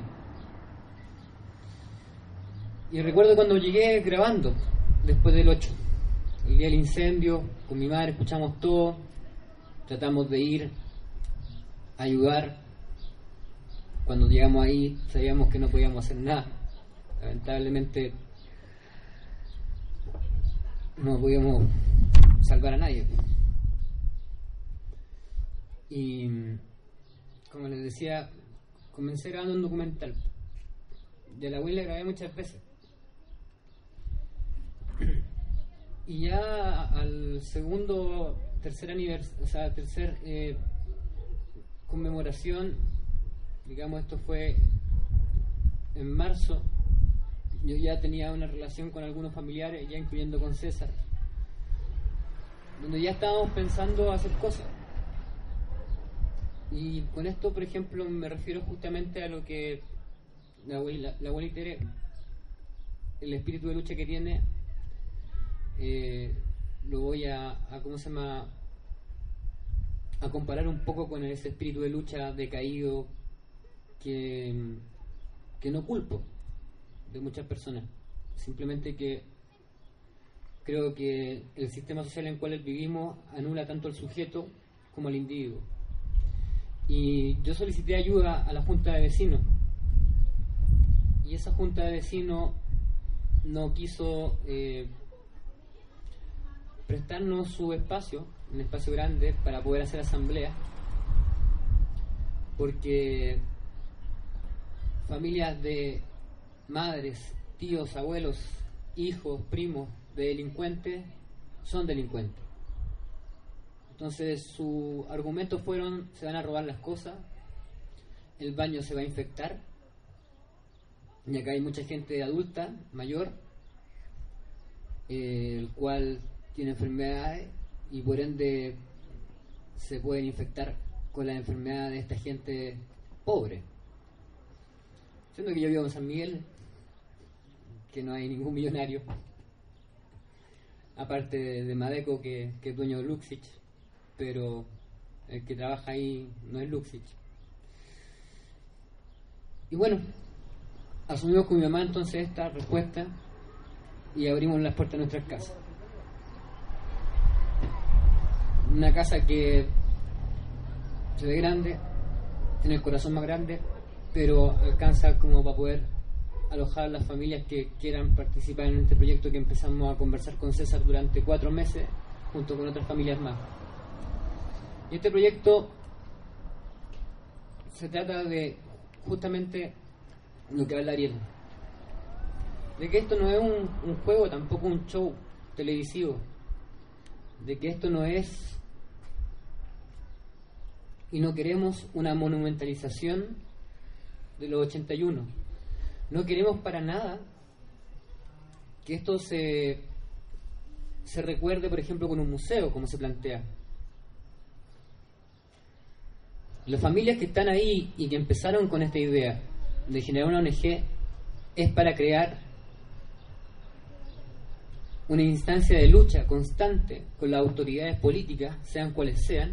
Y recuerdo cuando llegué grabando, después del ocho, el día del incendio, con mi madre escuchamos todo, tratamos de ir a ayudar. Cuando llegamos ahí sabíamos que no podíamos hacer nada. Lamentablemente no podíamos salvar a nadie. Y como les decía, comencé grabando un documental. De la abuela grabé muchas veces. Y ya al segundo, tercer aniversario, o sea, tercer eh, conmemoración, digamos, esto fue en marzo, yo ya tenía una relación con algunos familiares, ya incluyendo con César, donde ya estábamos pensando hacer cosas. Y con esto, por ejemplo, me refiero justamente a lo que la abuela, la abuela Tere, el espíritu de lucha que tiene, eh, lo voy a, a, ¿cómo se llama?, a comparar un poco con ese espíritu de lucha decaído que, que no culpo de muchas personas. Simplemente que creo que el sistema social en el cual vivimos anula tanto al sujeto como al individuo. Y yo solicité ayuda a la Junta de Vecinos, y esa Junta de Vecinos no quiso eh, prestarnos su espacio, un espacio grande para poder hacer asamblea, porque familias de madres, tíos, abuelos, hijos, primos de delincuentes son delincuentes. Entonces sus argumentos fueron: se van a robar las cosas, el baño se va a infectar, y acá hay mucha gente adulta, mayor, eh, el cual tiene enfermedades y por ende se pueden infectar con las enfermedades de esta gente pobre. Siendo que yo vivo en San Miguel, que no hay ningún millonario, aparte de, de Madeco, que, que es dueño de Luxich, pero el que trabaja ahí no es Luxich. Y bueno, asumimos con mi mamá entonces esta respuesta y abrimos las puertas de nuestras casas. Una casa que se ve grande, tiene el corazón más grande, pero alcanza como para poder alojar a las familias que quieran participar en este proyecto que empezamos a conversar con César durante cuatro meses junto con otras familias más. Y este proyecto se trata de justamente lo que habla Ariel, de que esto no es un, un juego, tampoco un show televisivo, de que esto no es, y no queremos una monumentalización de los ochenta y uno. No queremos para nada que esto se se recuerde, por ejemplo, con un museo, como se plantea. Las familias que están ahí y que empezaron con esta idea de generar una O N G es para crear una instancia de lucha constante con las autoridades políticas, sean cuales sean,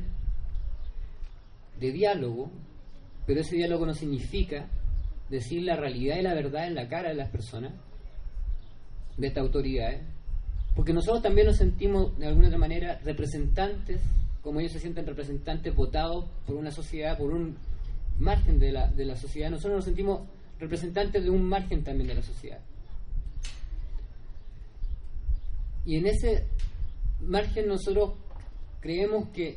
de diálogo, pero ese diálogo no significa decir la realidad y la verdad en la cara de las personas, de estas autoridades, porque nosotros también nos sentimos de alguna otra manera representantes, como ellos se sienten representantes votados por una sociedad, por un margen de la, de la sociedad. Nosotros nos sentimos representantes de un margen también de la sociedad. Y en ese margen nosotros creemos que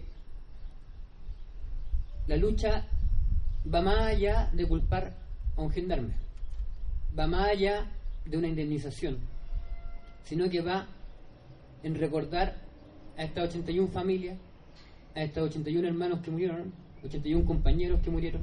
la lucha va más allá de culpar a un gendarme, va más allá de una indemnización, sino que va en recordar a estas ochenta y una familias, a estos ochenta y uno hermanos que murieron, ochenta y uno compañeros que murieron,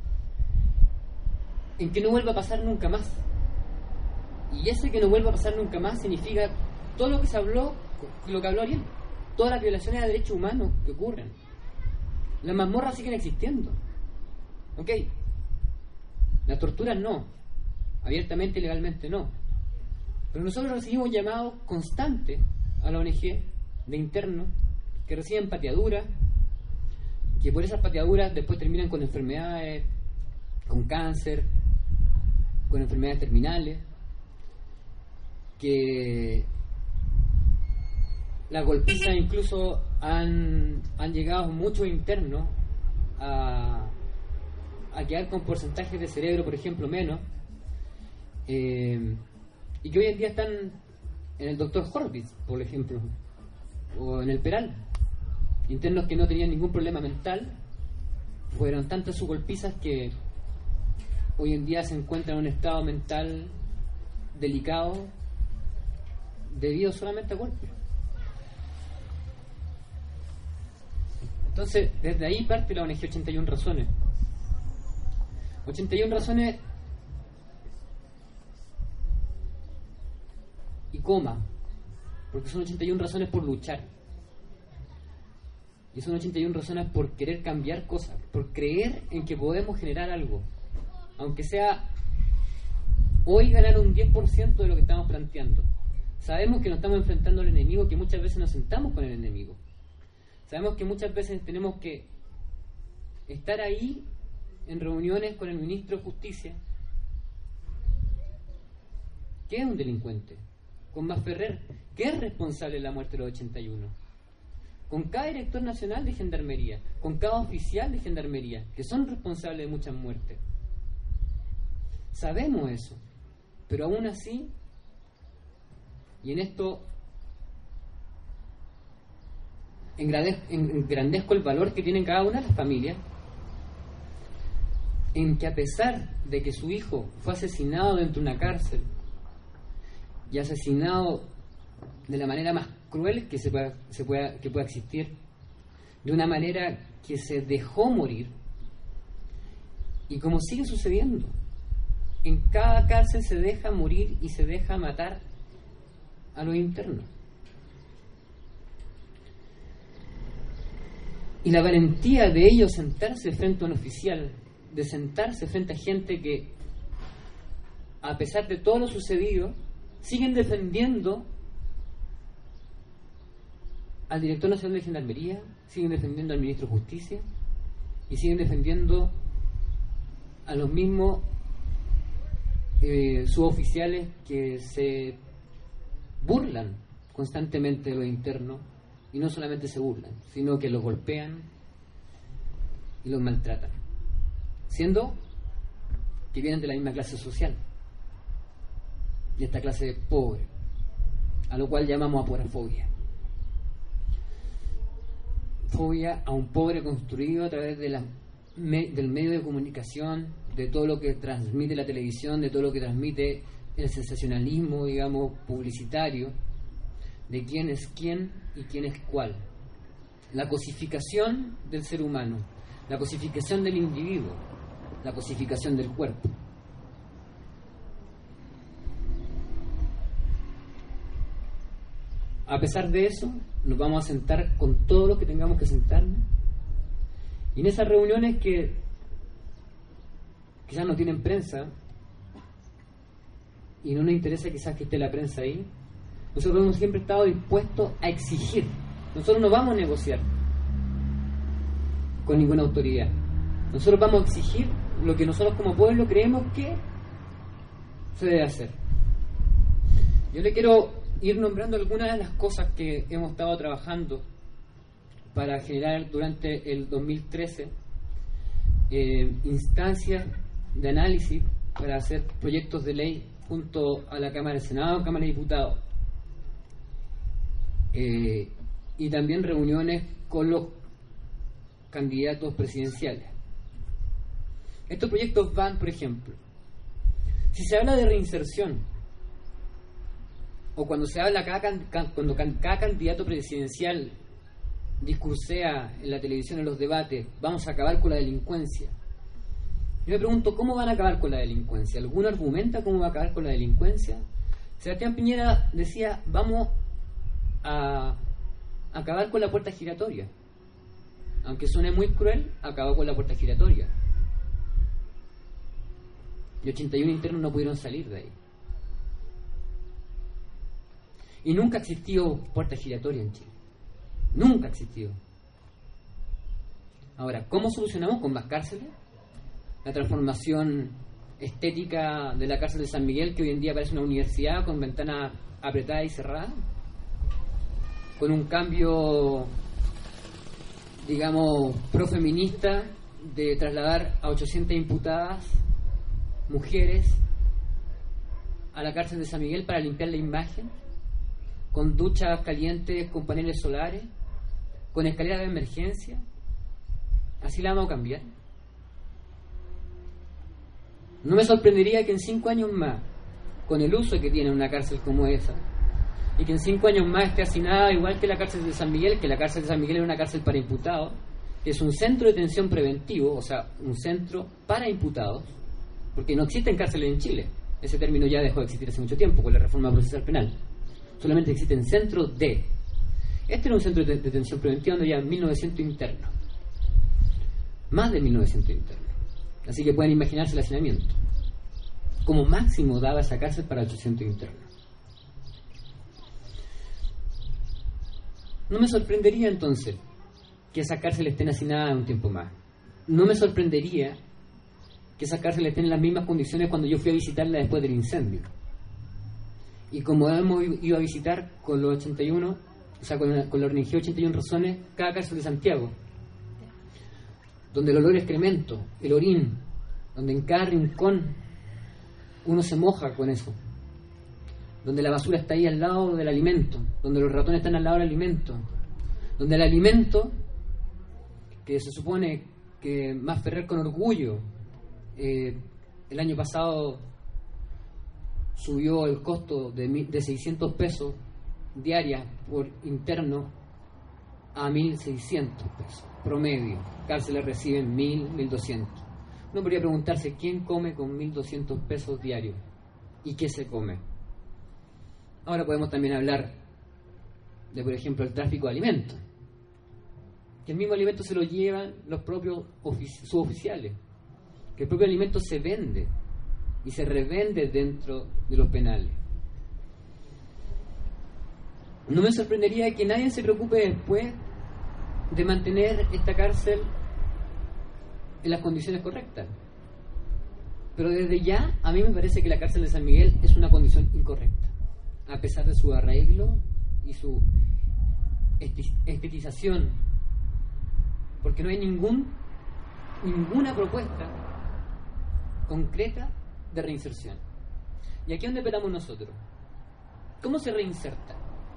en que no vuelva a pasar nunca más. Y ese que no vuelva a pasar nunca más significa todo lo que se habló, lo que habló Ariel, todas las violaciones de derechos humanos que ocurren. Las mazmorras siguen existiendo, ¿ok? Las torturas no, abiertamente y legalmente no. Pero nosotros recibimos llamados constantes a la O N G de internos que reciben pateaduras, que por esas pateaduras después terminan con enfermedades, con cáncer, con enfermedades terminales, que las golpizas incluso han, han llegado muchos internos a, a quedar con porcentajes de cerebro, por ejemplo, menos, eh, y que hoy en día están en el doctor Horvitz, por ejemplo, o en el Peral. Internos que no tenían ningún problema mental, fueron tantas sus golpizas que hoy en día se encuentran en un estado mental delicado debido solamente a golpes. Entonces, desde ahí parte la O N G ochenta y una razones. ochenta y una razones y coma, porque son ochenta y una razones por luchar. Y son ochenta y una razones por querer cambiar cosas, por creer en que podemos generar algo, aunque sea hoy ganar un diez por ciento de lo que estamos planteando, Sabemos que nos estamos enfrentando al enemigo, que muchas veces nos sentamos con el enemigo. Sabemos que muchas veces tenemos que estar ahí en reuniones con el ministro de Justicia, que es un delincuente, con Masferrer, que es responsable de la muerte de los ochenta y uno, con cada director nacional de Gendarmería, con cada oficial de Gendarmería, que son responsables de muchas muertes. Sabemos eso, pero aún así, y en esto engrandezco el valor que tienen cada una de las familias, en que a pesar de que su hijo fue asesinado dentro de una cárcel, y asesinado de la manera más cruel que se pueda, se pueda, que pueda existir, de una manera que se dejó morir, y como sigue sucediendo, en cada cárcel se deja morir y se deja matar a los internos. Y la valentía de ellos sentarse frente a un oficial, de sentarse frente a gente que, a pesar de todo lo sucedido, siguen defendiendo al director nacional de Gendarmería, siguen defendiendo al ministro de Justicia y siguen defendiendo a los mismos eh, suboficiales que se burlan constantemente de los internos, y no solamente se burlan, sino que los golpean y los maltratan, siendo que vienen de la misma clase social, y esta clase pobre, a lo cual llamamos aporafobia. Fobia a un pobre construido a través de la, me, del medio de comunicación, de todo lo que transmite la televisión, de todo lo que transmite el sensacionalismo, digamos, publicitario, de quién es quién y quién es cuál. La cosificación del ser humano, la cosificación del individuo, la cosificación del cuerpo. A pesar de eso, nos vamos a sentar con todo lo que tengamos que sentarnos, y en esas reuniones que quizás no tienen prensa y no nos interesa quizás que esté la prensa ahí, nosotros hemos siempre estado dispuestos a exigir. Nosotros no vamos a negociar con ninguna autoridad. Nosotros vamos a exigir lo que nosotros como pueblo creemos que se debe hacer. Yo le quiero ir nombrando algunas de las cosas que hemos estado trabajando para generar durante el dos mil trece eh, instancias de análisis para hacer proyectos de ley junto a la Cámara de Senado, Cámara de Diputados, eh, y también reuniones con los candidatos presidenciales. Estos proyectos van, por ejemplo, si se habla de reinserción, o cuando se habla cada, cuando cada candidato presidencial discursea en la televisión, en los debates, vamos a acabar con la delincuencia. Yo me pregunto, ¿cómo van a acabar con la delincuencia? ¿Alguno argumenta cómo va a acabar con la delincuencia? Sebastián Piñera decía, vamos a acabar con la puerta giratoria. Aunque suene muy cruel, acabó con la puerta giratoria. Y ochenta y uno internos no pudieron salir de ahí. Y nunca ha existido puerta giratoria en Chile. Nunca ha existido. Ahora, ¿cómo solucionamos con más cárceles? La transformación estética de la cárcel de San Miguel, que hoy en día parece una universidad con ventanas apretadas y cerradas, con un cambio, digamos, profeminista de trasladar a ochocientas imputadas mujeres a la cárcel de San Miguel para limpiar la imagen, con duchas calientes con paneles solares, con escaleras de emergencia. ¿Así la vamos a cambiar? No me sorprendería que en cinco años más, con el uso que tiene una cárcel como esa, y que en cinco años más esté asignada igual que la cárcel de San Miguel, que la cárcel de San Miguel es una cárcel para imputados, que es un centro de detención preventivo, o sea, un centro para imputados, porque no existen cárceles en Chile. Ese término ya dejó de existir hace mucho tiempo con la reforma procesal penal. Solamente existen centros de. Este era un centro de detención preventiva donde había mil novecientos internos. Más de mil novecientos internos. Así que pueden imaginarse el hacinamiento. Como máximo daba esa cárcel para ochocientos internos. No me sorprendería entonces que esas cárceles estén hacinadas un tiempo más. No me sorprendería que esas cárceles estén en las mismas condiciones cuando yo fui a visitarla después del incendio. Y como hemos ido a visitar con los ochenta y uno, o sea, con la, con la O N G ochenta y una razones, cada cárcel de Santiago, donde el olor a excremento, el orín, donde en cada rincón uno se moja con eso, donde la basura está ahí al lado del alimento, donde los ratones están al lado del alimento, donde el alimento, que se supone que más Ferrer con orgullo, eh, el año pasado subió el costo de, de seiscientos pesos diarias por interno a mil seiscientos pesos promedio. Cárceles reciben mil, mil doscientos. Uno podría preguntarse quién come con mil doscientos pesos diarios y qué se come. Ahora podemos también hablar de, por ejemplo, el tráfico de alimentos, que el mismo alimento se lo llevan los propios ofici- suboficiales, que el propio alimento se vende y se revende dentro de los penales. No me sorprendería que nadie se preocupe después de mantener esta cárcel en las condiciones correctas. Pero desde ya, a mí me parece que la cárcel de San Miguel es una condición incorrecta, a pesar de su arreglo y su estetización, porque no hay ningún ninguna propuesta concreta de reinserción. ¿Y aquí dónde esperamos nosotros? ¿Cómo se reinserta?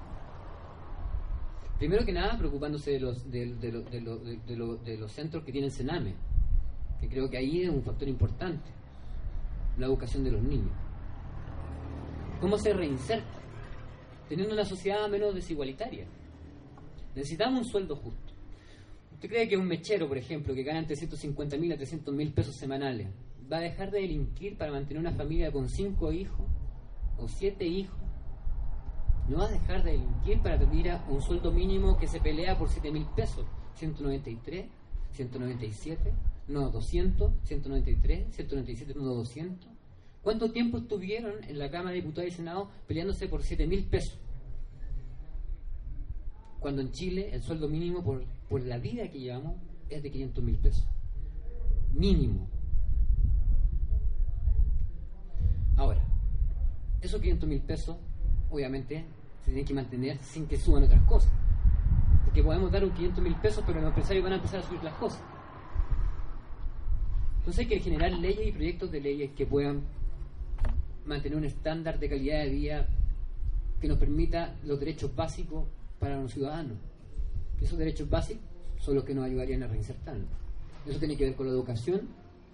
Primero que nada, preocupándose de los, de, de, de, de, de, de, de, de los centros que tienen Sename, que creo que ahí es un factor importante, la educación de los niños. ¿Cómo se reinserta? Teniendo una sociedad menos desigualitaria. Necesitamos un sueldo justo. ¿Usted cree que un mechero, por ejemplo, que gana entre ciento cincuenta mil a trescientos mil pesos semanales, va a dejar de delinquir para mantener una familia con cinco hijos o siete hijos? No va a dejar de delinquir para pedir a un sueldo mínimo que se pelea por siete mil pesos, ciento noventa y tres, ciento noventa y siete, no doscientos, ciento noventa y tres, ciento noventa y siete, no doscientos. ¿Cuánto tiempo estuvieron en la Cámara de Diputados y Senado peleándose por siete mil pesos? Cuando en Chile el sueldo mínimo por, por la vida que llevamos es de quinientos mil pesos. Mínimo. Ahora, esos quinientos mil pesos obviamente se tienen que mantener sin que suban otras cosas. Porque podemos dar un quinientos mil pesos, pero los empresarios van a empezar a subir las cosas. Entonces hay que generar leyes y proyectos de leyes que puedan mantener un estándar de calidad de vida que nos permita los derechos básicos para los ciudadanos. Y esos derechos básicos son los que nos ayudarían a reinsertarnos. Eso tiene que ver con la educación,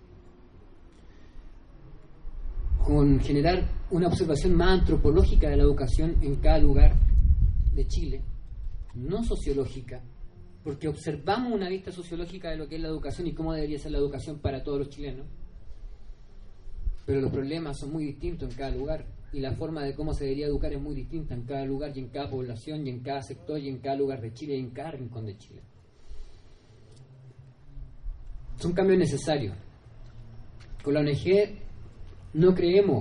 con generar una observación más antropológica de la educación en cada lugar de Chile, no sociológica, porque observamos una vista sociológica de lo que es la educación y cómo debería ser la educación para todos los chilenos, pero los problemas son muy distintos en cada lugar y la forma de cómo se debería educar es muy distinta en cada lugar y en cada población y en cada sector y en cada lugar de Chile y en cada rincón de Chile. Son cambios necesarios. Con la O N G no creemos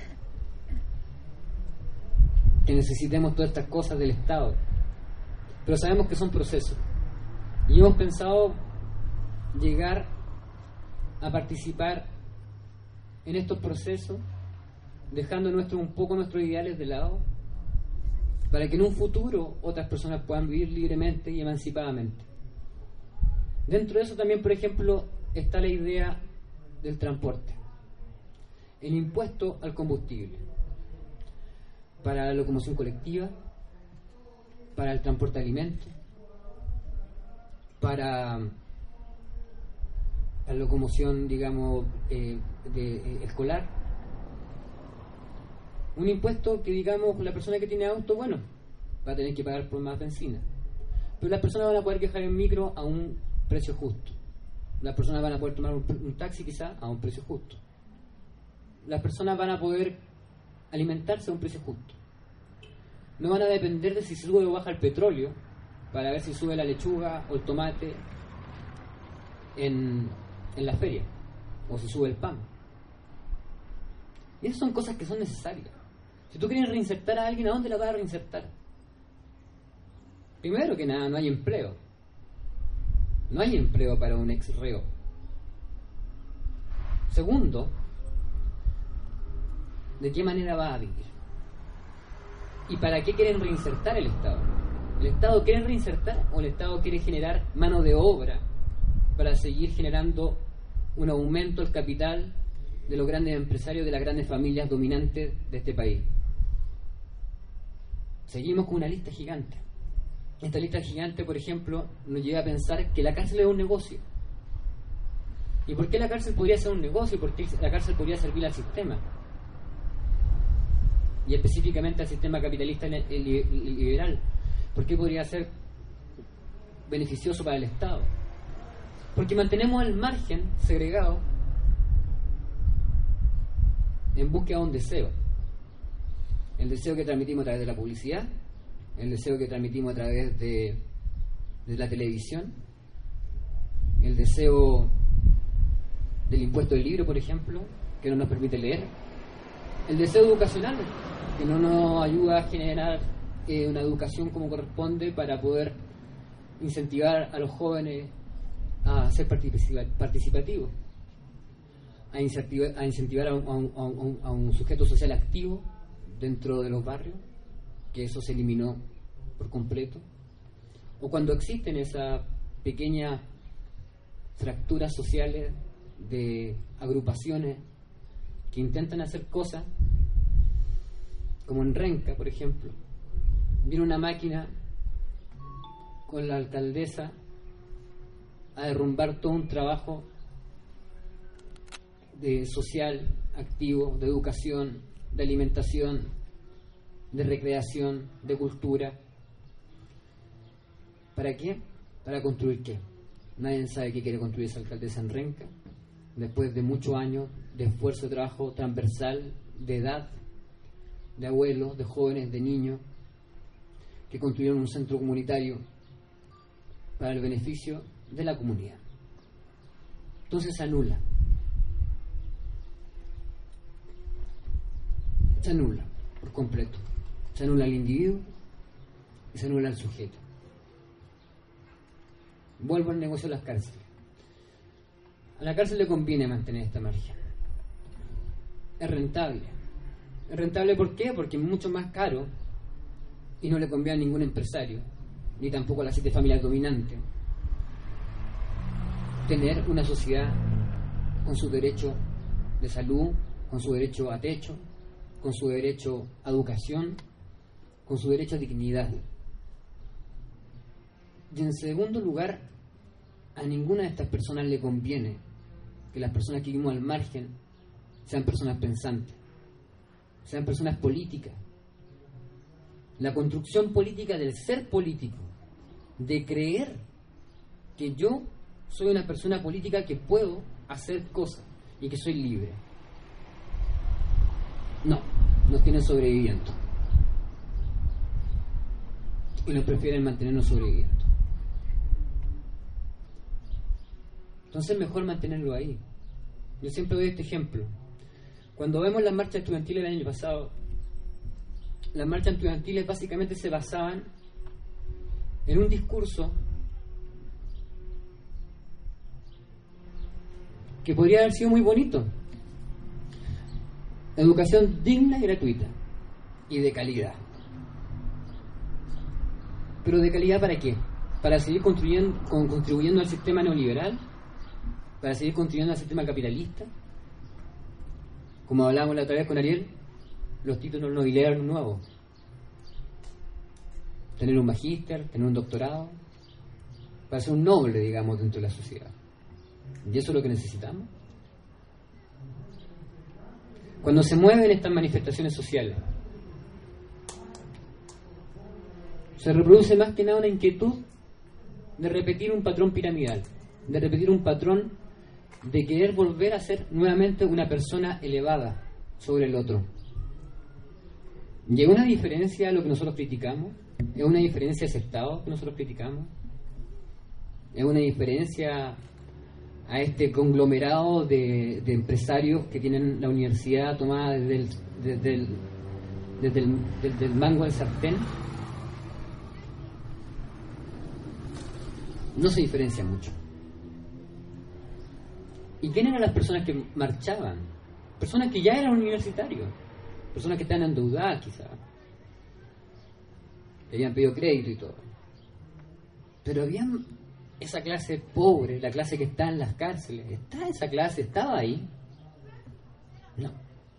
que necesitemos todas estas cosas del Estado, pero sabemos que son procesos y hemos pensado llegar a participar en estos procesos dejando nuestro, un poco nuestros ideales de lado para que en un futuro otras personas puedan vivir libremente y emancipadamente. Dentro de eso también, por ejemplo, está la idea del transporte, el impuesto al combustible para la locomoción colectiva, para el transporte de alimentos, para la locomoción, digamos, eh, de, eh, escolar. Un impuesto que, digamos, la persona que tiene auto, bueno, va a tener que pagar por más benzina, pero las personas van a poder viajar en micro a un precio justo. Las personas van a poder tomar un, un taxi quizá a un precio justo. Las personas van a poder alimentarse a un precio justo. No van a depender de si sube o baja el petróleo para ver si sube la lechuga o el tomate en, en la feria, o si sube el pan. Y esas son cosas que son necesarias. Si tú quieres reinsertar a alguien, ¿a dónde la vas a reinsertar? Primero que nada, no hay empleo. No hay empleo para un ex reo. Segundo, ¿de qué manera va a vivir? ¿Y para qué quieren reinsertar el Estado? ¿El Estado quiere reinsertar o el Estado quiere generar mano de obra para seguir generando un aumento del capital de los grandes empresarios, de las grandes familias dominantes de este país? Seguimos con una lista gigante. Esta lista gigante, por ejemplo, nos lleva a pensar que la cárcel es un negocio. ¿Y por qué la cárcel podría ser un negocio? ¿Por qué la cárcel podría servir al sistema? Y específicamente al sistema capitalista liberal. ¿Por qué podría ser beneficioso para el Estado? Porque mantenemos el margen segregado en búsqueda de un deseo. El deseo que transmitimos a través de la publicidad, el deseo que transmitimos a través de, de la televisión, el deseo del impuesto del libro, por ejemplo, que no nos permite leer, el deseo educacional, que no nos ayuda a generar eh, una educación como corresponde para poder incentivar a los jóvenes a ser participa- participativos, a incentivar, a, incentivar a, un, a, un, a un sujeto social activo dentro de los barrios, que eso se eliminó por completo, o cuando existen esas pequeñas fracturas sociales de agrupaciones que intentan hacer cosas, como en Renca, por ejemplo, viene una máquina con la alcaldesa a derrumbar todo un trabajo de social, activo, de educación, de alimentación, de recreación, de cultura. ¿Para qué? ¿Para construir qué? Nadie sabe qué quiere construir esa alcaldesa en Renca, después de muchos años de esfuerzo, de trabajo transversal, de edad, de abuelos, de jóvenes, de niños, que construyeron un centro comunitario para el beneficio de la comunidad. Entonces se anula. Se anula por completo. Se anula al individuo y se anula al sujeto. Vuelvo al negocio de las cárceles. A la cárcel le conviene mantener esta margen. Es rentable. ¿Es rentable por qué? Porque es mucho más caro y no le conviene a ningún empresario, ni tampoco a las siete familias dominantes, tener una sociedad con su derecho de salud, con su derecho a techo, con su derecho a educación, con su derecho a dignidad. Y en segundo lugar, a ninguna de estas personas le conviene que las personas que vivimos al margen sean personas pensantes, sean personas políticas. La construcción política del ser político, de creer que yo soy una persona política que puedo hacer cosas y que soy libre. No, nos tienen sobreviviendo. Y nos prefieren mantenernos sobreviviendo. Entonces mejor mantenerlo ahí. Yo siempre doy este ejemplo. Cuando vemos las marchas estudiantiles del año pasado, las marchas estudiantiles básicamente se basaban en un discurso que podría haber sido muy bonito. Educación digna y gratuita y de calidad. ¿Pero de calidad para qué? ¿Para seguir construyendo, con, contribuyendo al sistema neoliberal? ¿Para seguir contribuyendo al sistema capitalista? Como hablábamos la otra vez con Ariel, los títulos nobiliarios nuevos. Tener un magíster, tener un doctorado, para ser un noble, digamos, dentro de la sociedad. ¿Y eso es lo que necesitamos? Cuando se mueven estas manifestaciones sociales, se reproduce más que nada una inquietud de repetir un patrón piramidal, de repetir un patrón de querer volver a ser nuevamente una persona elevada sobre el otro. ¿Y es una diferencia a lo que nosotros criticamos? ¿Es una diferencia a ese Estado que nosotros criticamos? ¿Es una diferencia a este conglomerado de, de empresarios que tienen la universidad tomada desde el, desde el, desde el, desde el mango del sartén? no se diferencia mucho. ¿Y quién eran las personas que marchaban? Personas que ya eran universitarios, personas que estaban endeudadas quizás, que habían pedido crédito y todo. Pero había esa clase pobre, la clase que está en las cárceles. ¿Está esa clase? ¿Estaba ahí? No.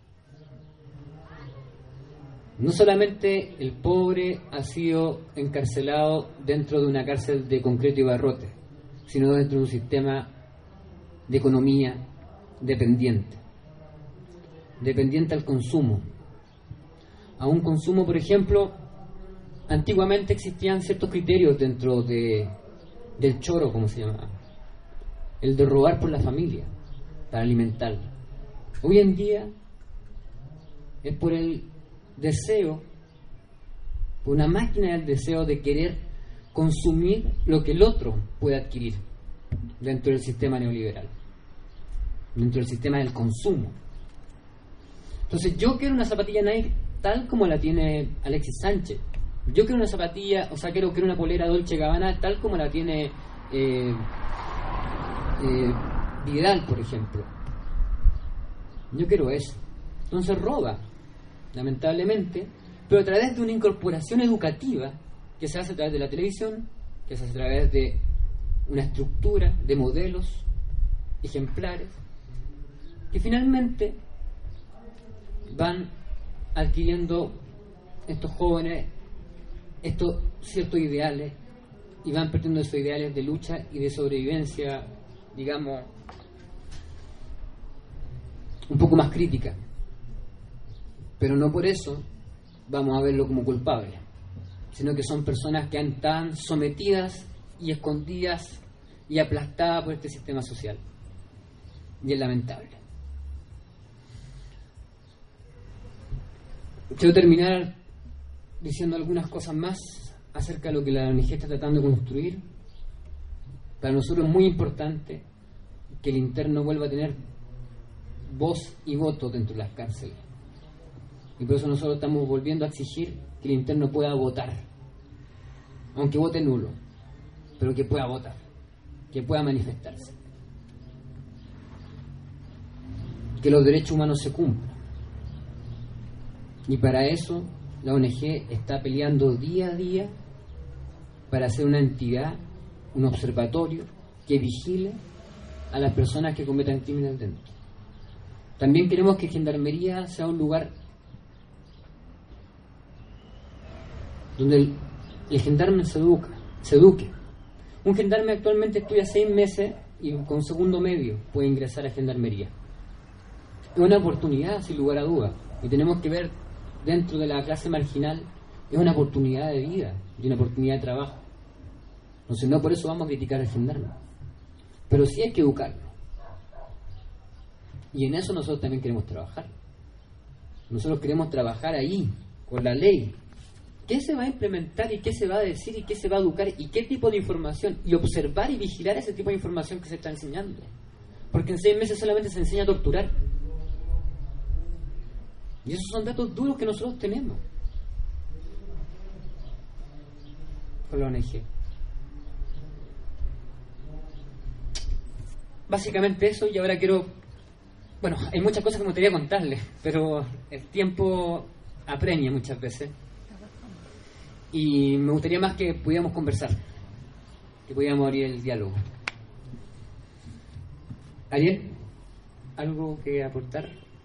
No solamente el pobre ha sido encarcelado dentro de una cárcel de concreto y barrote, sino dentro de un sistema de economía dependiente. Dependiente al consumo. A un consumo, por ejemplo, antiguamente existían ciertos criterios dentro de, del choro, como se llamaba. El de robar por la familia, para alimentarla. Hoy en día es por el deseo, por una máquina del deseo de querer consumir lo que el otro puede adquirir dentro del sistema neoliberal, dentro del sistema del consumo. Entonces yo quiero una zapatilla Nike tal como la tiene Alexis Sánchez. Yo quiero una zapatilla, o sea, quiero, quiero una polera Dolce Gabbana tal como la tiene eh, eh, Vidal, por ejemplo. Yo quiero eso. Entonces roba, lamentablemente, pero a través de una incorporación educativa que se hace a través de la televisión, que se hace a través de una estructura de modelos ejemplares, que finalmente van adquiriendo estos jóvenes estos ciertos ideales y van perdiendo esos ideales de lucha y de sobrevivencia, digamos, un poco más crítica. Pero no por eso vamos a verlo como culpable, sino que son personas que han estado sometidas y escondidas y aplastadas por este sistema social. Y es lamentable. Quiero terminar diciendo algunas cosas más acerca de lo que la O N G está tratando de construir. Para nosotros es muy importante que el interno vuelva a tener voz y voto dentro de las cárceles. Y por eso nosotros estamos volviendo a exigir que el interno pueda votar, aunque vote nulo, pero que pueda votar, que pueda manifestarse, que los derechos humanos se cumplan. Y para eso la O N G está peleando día a día para hacer una entidad, un observatorio que vigile a las personas que cometan crímenes dentro. También queremos que Gendarmería sea un lugar donde el, el gendarme se educa, se eduque. Un gendarme actualmente estudia seis meses y con segundo medio puede ingresar a Gendarmería. Es una oportunidad, sin lugar a dudas, y tenemos que ver dentro de la clase marginal, es una oportunidad de vida y una oportunidad de trabajo. Entonces no por eso vamos a criticar al gendarme, pero sí hay que educarlo, y en eso nosotros también queremos trabajar. Nosotros queremos trabajar ahí con la ley. ¿Qué se va a implementar y qué se va a decir y qué se va a educar y qué tipo de información? Y observar y vigilar ese tipo de información que se está enseñando. Porque en seis meses solamente se enseña a torturar. Y esos son datos duros que nosotros tenemos con la O N G. Básicamente eso, y ahora quiero... Bueno, hay muchas cosas que me gustaría contarles, pero el tiempo apremia muchas veces. Y me gustaría más que pudiéramos conversar, que pudiéramos abrir el diálogo. ¿Ariel? ¿Algo que aportar?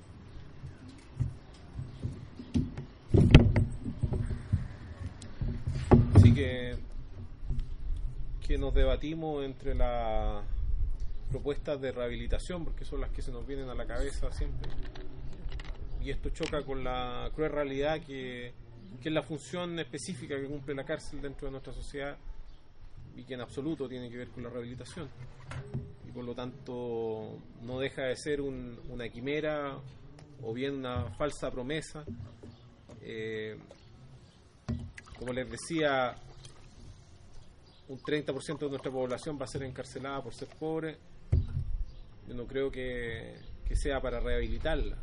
Así que, que nos debatimos entre las propuestas de rehabilitación, porque son las que se nos vienen a la cabeza siempre. Y esto choca con la cruel realidad que... que es la función específica que cumple la cárcel dentro de nuestra sociedad y que en absoluto tiene que ver con la rehabilitación, y por lo tanto no deja de ser un, una quimera o bien una falsa promesa. Eh, como les decía, un treinta por ciento de nuestra población va a ser encarcelada por ser pobre. Yo no creo que, que sea para rehabilitarla,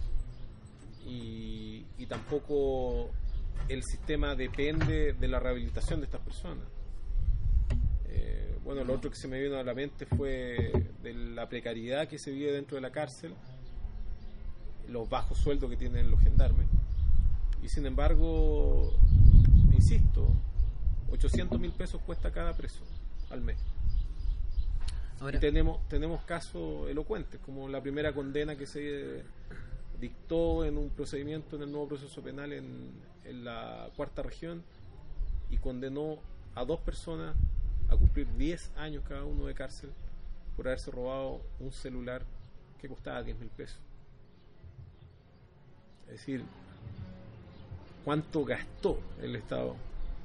y, y tampoco el sistema depende de la rehabilitación de estas personas. Eh, bueno, lo otro que se me vino a la mente fue de la precariedad que se vive dentro de la cárcel, los bajos sueldos que tienen los gendarmes, y sin embargo, insisto, ochocientos mil pesos cuesta cada preso al mes. Ahora, y tenemos tenemos casos elocuentes, como la primera condena que se dictó en un procedimiento en el nuevo proceso penal en, en la cuarta región, y condenó a dos personas a cumplir diez años cada uno de cárcel por haberse robado un celular que costaba diez mil pesos. Es decir, ¿cuánto gastó el Estado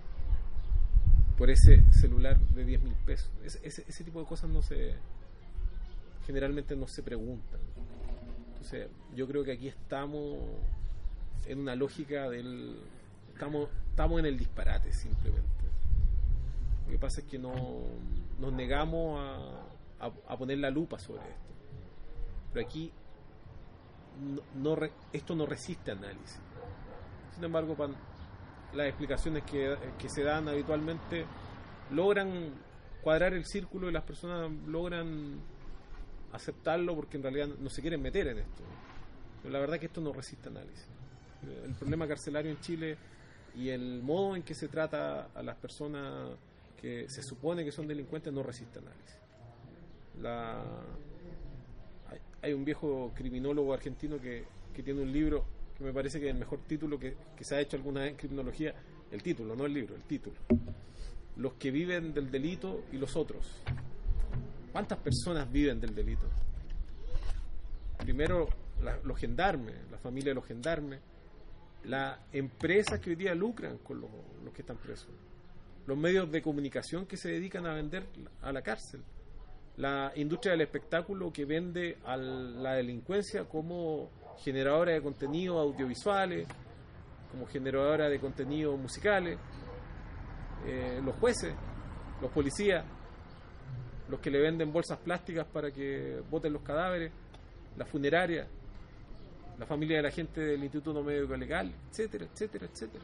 por ese celular de diez mil pesos? Ese, ese, ese tipo de cosas no se generalmente no se preguntan. Entonces yo creo que aquí estamos en una lógica del estamos, estamos en el disparate simplemente. Lo que pasa es que no nos negamos a, a, a poner la lupa sobre esto, pero aquí no, no re, esto no resiste análisis. Sin embargo, pan, las explicaciones que, que se dan habitualmente logran cuadrar el círculo y las personas logran aceptarlo porque en realidad no se quieren meter en esto. Pero la verdad es que esto no resiste análisis. El problema carcelario en Chile y el modo en que se trata a las personas que se supone que son delincuentes no resiste análisis. La, hay, hay un viejo criminólogo argentino que, que tiene un libro que me parece que es el mejor título que, que se ha hecho alguna vez en criminología, el título, no el libro, el título. Los que viven del delito y los otros. ¿Cuántas personas viven del delito? Primero, la, los gendarmes, la familia de los gendarmes, las empresas que hoy día lucran con los, los que están presos, los medios de comunicación que se dedican a vender a la cárcel, la industria del espectáculo que vende a la delincuencia como generadora de contenidos audiovisuales, como generadora de contenidos musicales, eh, los jueces, los policías, los que le venden bolsas plásticas para que boten los cadáveres, la funeraria, la familia de la gente del Instituto Médico Legal, etcétera, etcétera, etcétera.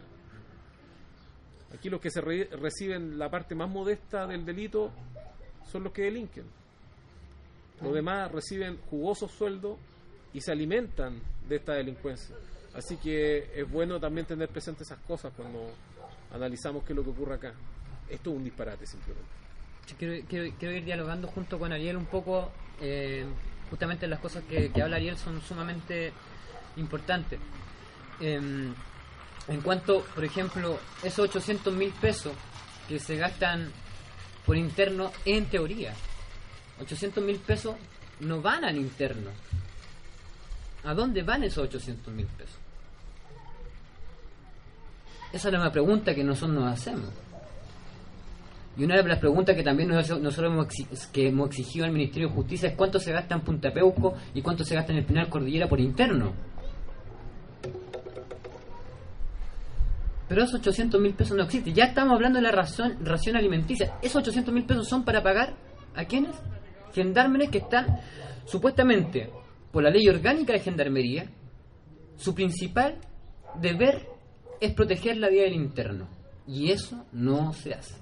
Aquí los que se re- reciben la parte más modesta del delito son los que delinquen. Los demás reciben jugosos sueldos y se alimentan de esta delincuencia. Así que es bueno también tener presentes esas cosas cuando analizamos qué es lo que ocurre acá. Esto es un disparate simplemente. Quiero, quiero, quiero ir dialogando junto con Ariel un poco, eh, justamente las cosas que, que habla Ariel son sumamente importantes. Eh, en cuanto, por ejemplo, esos ochocientos mil pesos que se gastan por interno, en teoría, ochocientos mil pesos no van al interno. ¿A dónde van esos ochocientos mil pesos? Esa es una pregunta que nosotros nos hacemos. Y una de las preguntas que también nosotros hemos, exi- que hemos exigido al Ministerio de Justicia es cuánto se gasta en Punta Peuco y cuánto se gasta en el Pinar Cordillera por interno. Pero esos ochocientos mil pesos no existen. Ya estamos hablando de la ración, ración alimenticia. Esos ochocientos mil pesos son para pagar ¿a quiénes? Gendarmes que están supuestamente por la ley orgánica de gendarmería, su principal deber es proteger la vida del interno. Y eso no se hace.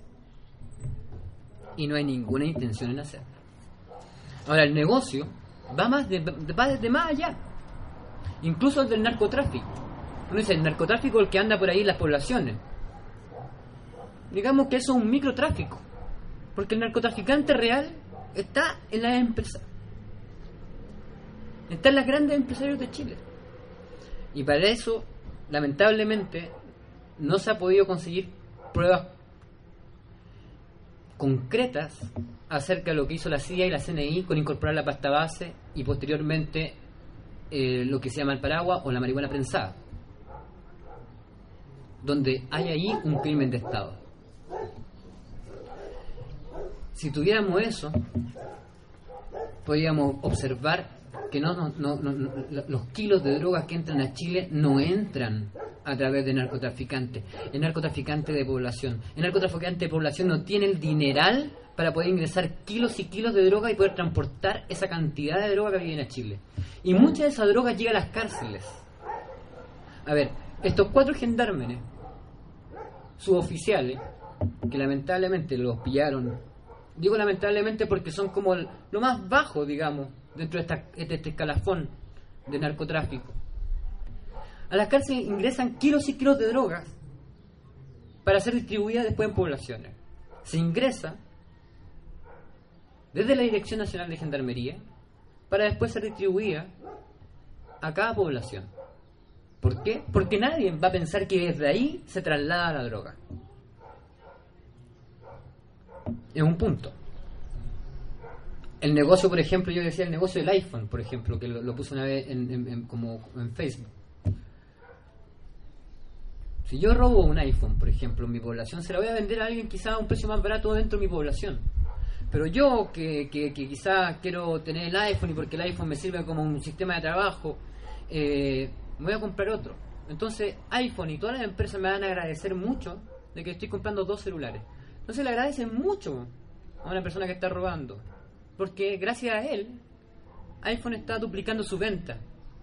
Y no hay ninguna intención en hacerlo. Ahora, el negocio va más de, va desde más allá, incluso el del narcotráfico. Uno dice, el narcotráfico es el que anda por ahí en las poblaciones. Digamos que eso es un microtráfico, porque el narcotraficante real está en las empresas, está en las grandes empresarios de Chile. Y para eso, lamentablemente, no se ha podido conseguir pruebas concretas acerca de lo que hizo la C I A y la C N I con incorporar la pasta base y posteriormente eh, lo que se llama el paraguas o la marihuana prensada, donde hay ahí un crimen de Estado. Si tuviéramos eso, podríamos observar que no, no, no, no, no, los kilos de drogas que entran a Chile no entran a través de narcotraficantes. El narcotraficante de población. El narcotraficante de población no tiene el dineral para poder ingresar kilos y kilos de droga y poder transportar esa cantidad de droga que viene a Chile. Y mucha de esa droga llega a las cárceles. A ver, estos cuatro gendarmes suboficiales, que lamentablemente los pillaron Digo lamentablemente porque son como el- lo más bajo, digamos, dentro de, esta, de este escalafón de narcotráfico. A las cárceles ingresan kilos y kilos de drogas para ser distribuidas después en poblaciones. Se ingresa desde la Dirección Nacional de Gendarmería para después ser distribuida a cada población. ¿Por qué? Porque nadie va a pensar que desde ahí se traslada la droga. Es un punto. El negocio, por ejemplo, yo decía el negocio del iPhone, por ejemplo, que lo, lo puse una vez en, en- en- como en Facebook. Si yo robo un iPhone, por ejemplo, en mi población, se la voy a vender a alguien quizá a un precio más barato dentro de mi población. Pero yo, que, que, que quizá quiero tener el iPhone y porque el iPhone me sirve como un sistema de trabajo, eh, me voy a comprar otro. Entonces, iPhone y todas las empresas me van a agradecer mucho de que estoy comprando dos celulares. Entonces, le agradecen mucho a una persona que está robando. Porque gracias a él, iPhone está duplicando su venta.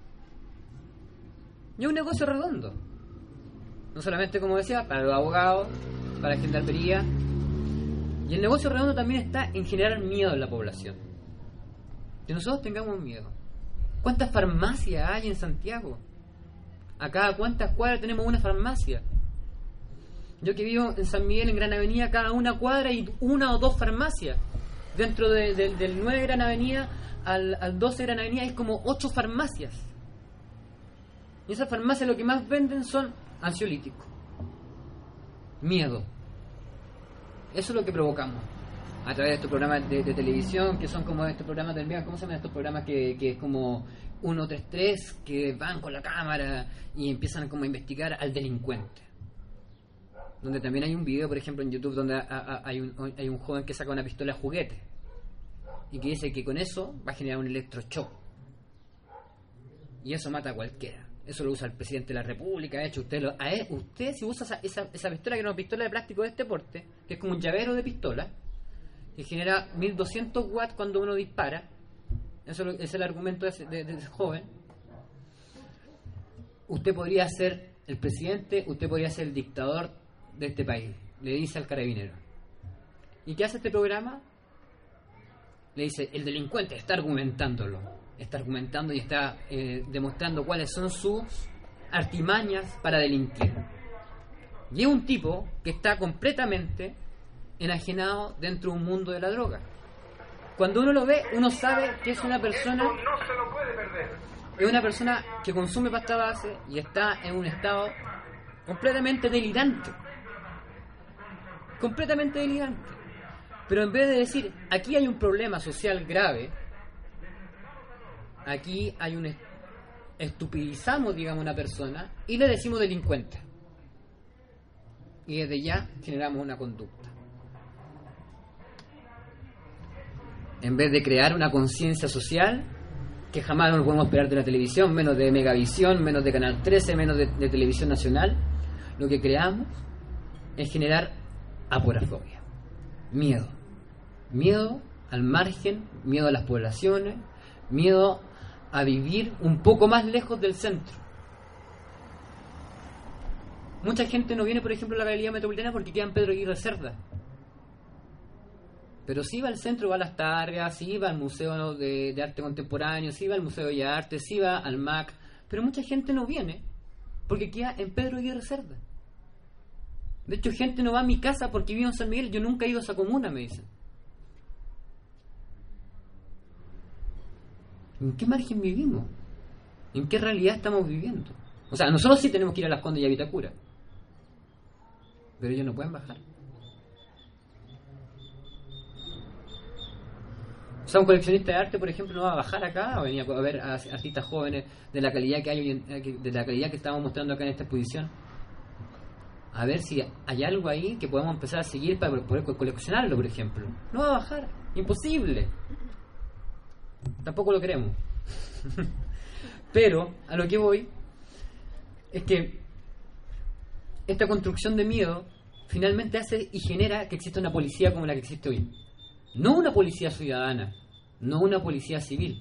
Y es un negocio redondo. No solamente, como decía, para los abogados, para la gendarmería. Y el negocio redondo también está en generar miedo en la población. Que nosotros tengamos miedo. ¿Cuántas farmacias hay en Santiago? A cada cuántas cuadras tenemos una farmacia. Yo que vivo en San Miguel, en Gran Avenida, cada una cuadra hay una o dos farmacias. Dentro de, de, del nueve Gran Avenida al, al doce Gran Avenida hay como ocho farmacias. Y esas farmacias lo que más venden son ansiolíticos. Miedo. Eso es lo que provocamos a través de estos programas de, de televisión, que son como estos programas del miedo. ¿Cómo se llaman estos programas que, que es como uno tres tres, que van con la cámara y empiezan como a investigar al delincuente? Donde también hay un video, por ejemplo, en YouTube, donde a, a, hay, un, hay un joven que saca una pistola de juguete y que dice que con eso va a generar un electroshock. Y eso mata a cualquiera. Eso lo usa el presidente de la República. De hecho, usted, lo, a él, usted si usa esa, esa, esa pistola, que es una pistola de plástico de este porte, que es como un llavero de pistola, que genera mil doscientos watts cuando uno dispara. Eso es, es el argumento de ese, de, de ese joven. Usted podría ser el presidente, usted podría ser el dictador de este país, le dice al carabinero. ¿Y qué hace este programa? Le dice, el delincuente está argumentándolo, está argumentando y está eh, demostrando cuáles son sus artimañas para delinquir. Y es un tipo que está completamente enajenado dentro de un mundo de la droga. Cuando uno lo ve, uno sabe que es una persona, es una persona que consume pasta base y está en un estado completamente delirante. Completamente delirante. Pero en vez de decir, aquí hay un problema social grave, aquí hay un est- estupidizamos, digamos, una persona y le decimos delincuente. Y desde ya generamos una conducta. En vez de crear una conciencia social, que jamás nos podemos esperar de la televisión, menos de Megavisión, menos de Canal trece, menos de, de Televisión Nacional, lo que creamos es generar aporafobia, miedo, miedo al margen, miedo a las poblaciones, miedo a vivir un poco más lejos del centro. Mucha gente no viene, por ejemplo, a la Galería Metropolitana porque queda en Pedro Aguirre Cerda, pero sí va al centro, va a las Targas, sí va al Museo de, de Arte Contemporáneo, sí va al Museo de Bellas Artes, sí va al M A C, pero mucha gente no viene porque queda en Pedro Aguirre Cerda. De hecho, gente no va a mi casa porque vivo en San Miguel. Yo nunca he ido a esa comuna, me dicen. ¿En qué margen vivimos? ¿En qué realidad estamos viviendo? O sea, nosotros sí tenemos que ir a Las Condes y a Vitacura, pero ellos no pueden bajar. O sea, un coleccionista de arte, por ejemplo, no va a bajar acá a venir a ver a artistas jóvenes de la calidad que hay, de la calidad que estamos mostrando acá en esta exposición. A ver si hay algo ahí que podemos empezar a seguir para poder coleccionarlo, por ejemplo. No va a bajar, imposible. Tampoco lo queremos. Pero a lo que voy es que esta construcción de miedo finalmente hace y genera que exista una policía como la que existe hoy. No una policía ciudadana, no una policía civil,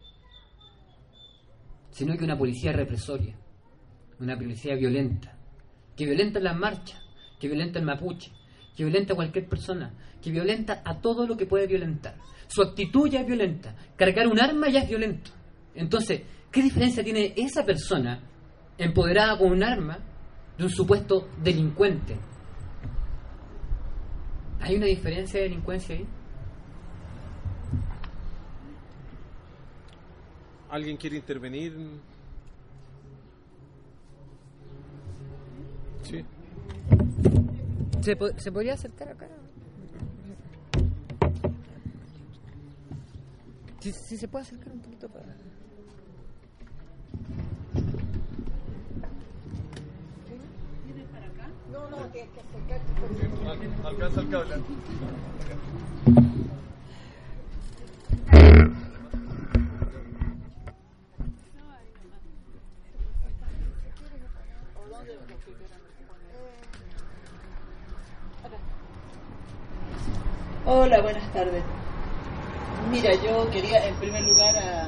sino que una policía represoria, una policía violenta, que violenta las marchas, que violenta el mapuche, que violenta a cualquier persona, que violenta a todo lo que puede violentar. Su actitud ya es violenta, cargar un arma ya es violento. Entonces, ¿qué diferencia tiene esa persona empoderada con un arma de un supuesto delincuente? ¿Hay una diferencia de delincuencia ahí? ¿Alguien quiere intervenir? Sí. ¿Se, po- ¿Se podría acercar acá? Si, si se puede acercar un poquito para... ¿Vienes para acá? No, no, tienes que acercarte. Alcanza el cable. Hola, buenas tardes. Mira, yo quería en primer lugar a...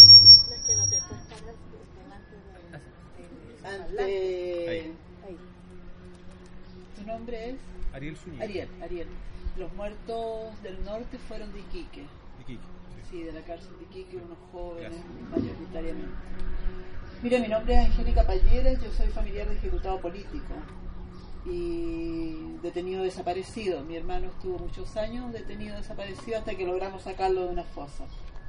Ante... ¿Tu nombre es? Ariel Zúñiga. Ariel, Ariel. Los muertos del norte fueron de Iquique. Iquique, Sí, de la cárcel de Iquique, unos jóvenes Gracias. mayoritariamente. Mira, mi nombre es Angélica Palleras, yo soy familiar de ejecutado político y detenido desaparecido. Mi hermano estuvo muchos años detenido desaparecido hasta que logramos sacarlo de una fosa.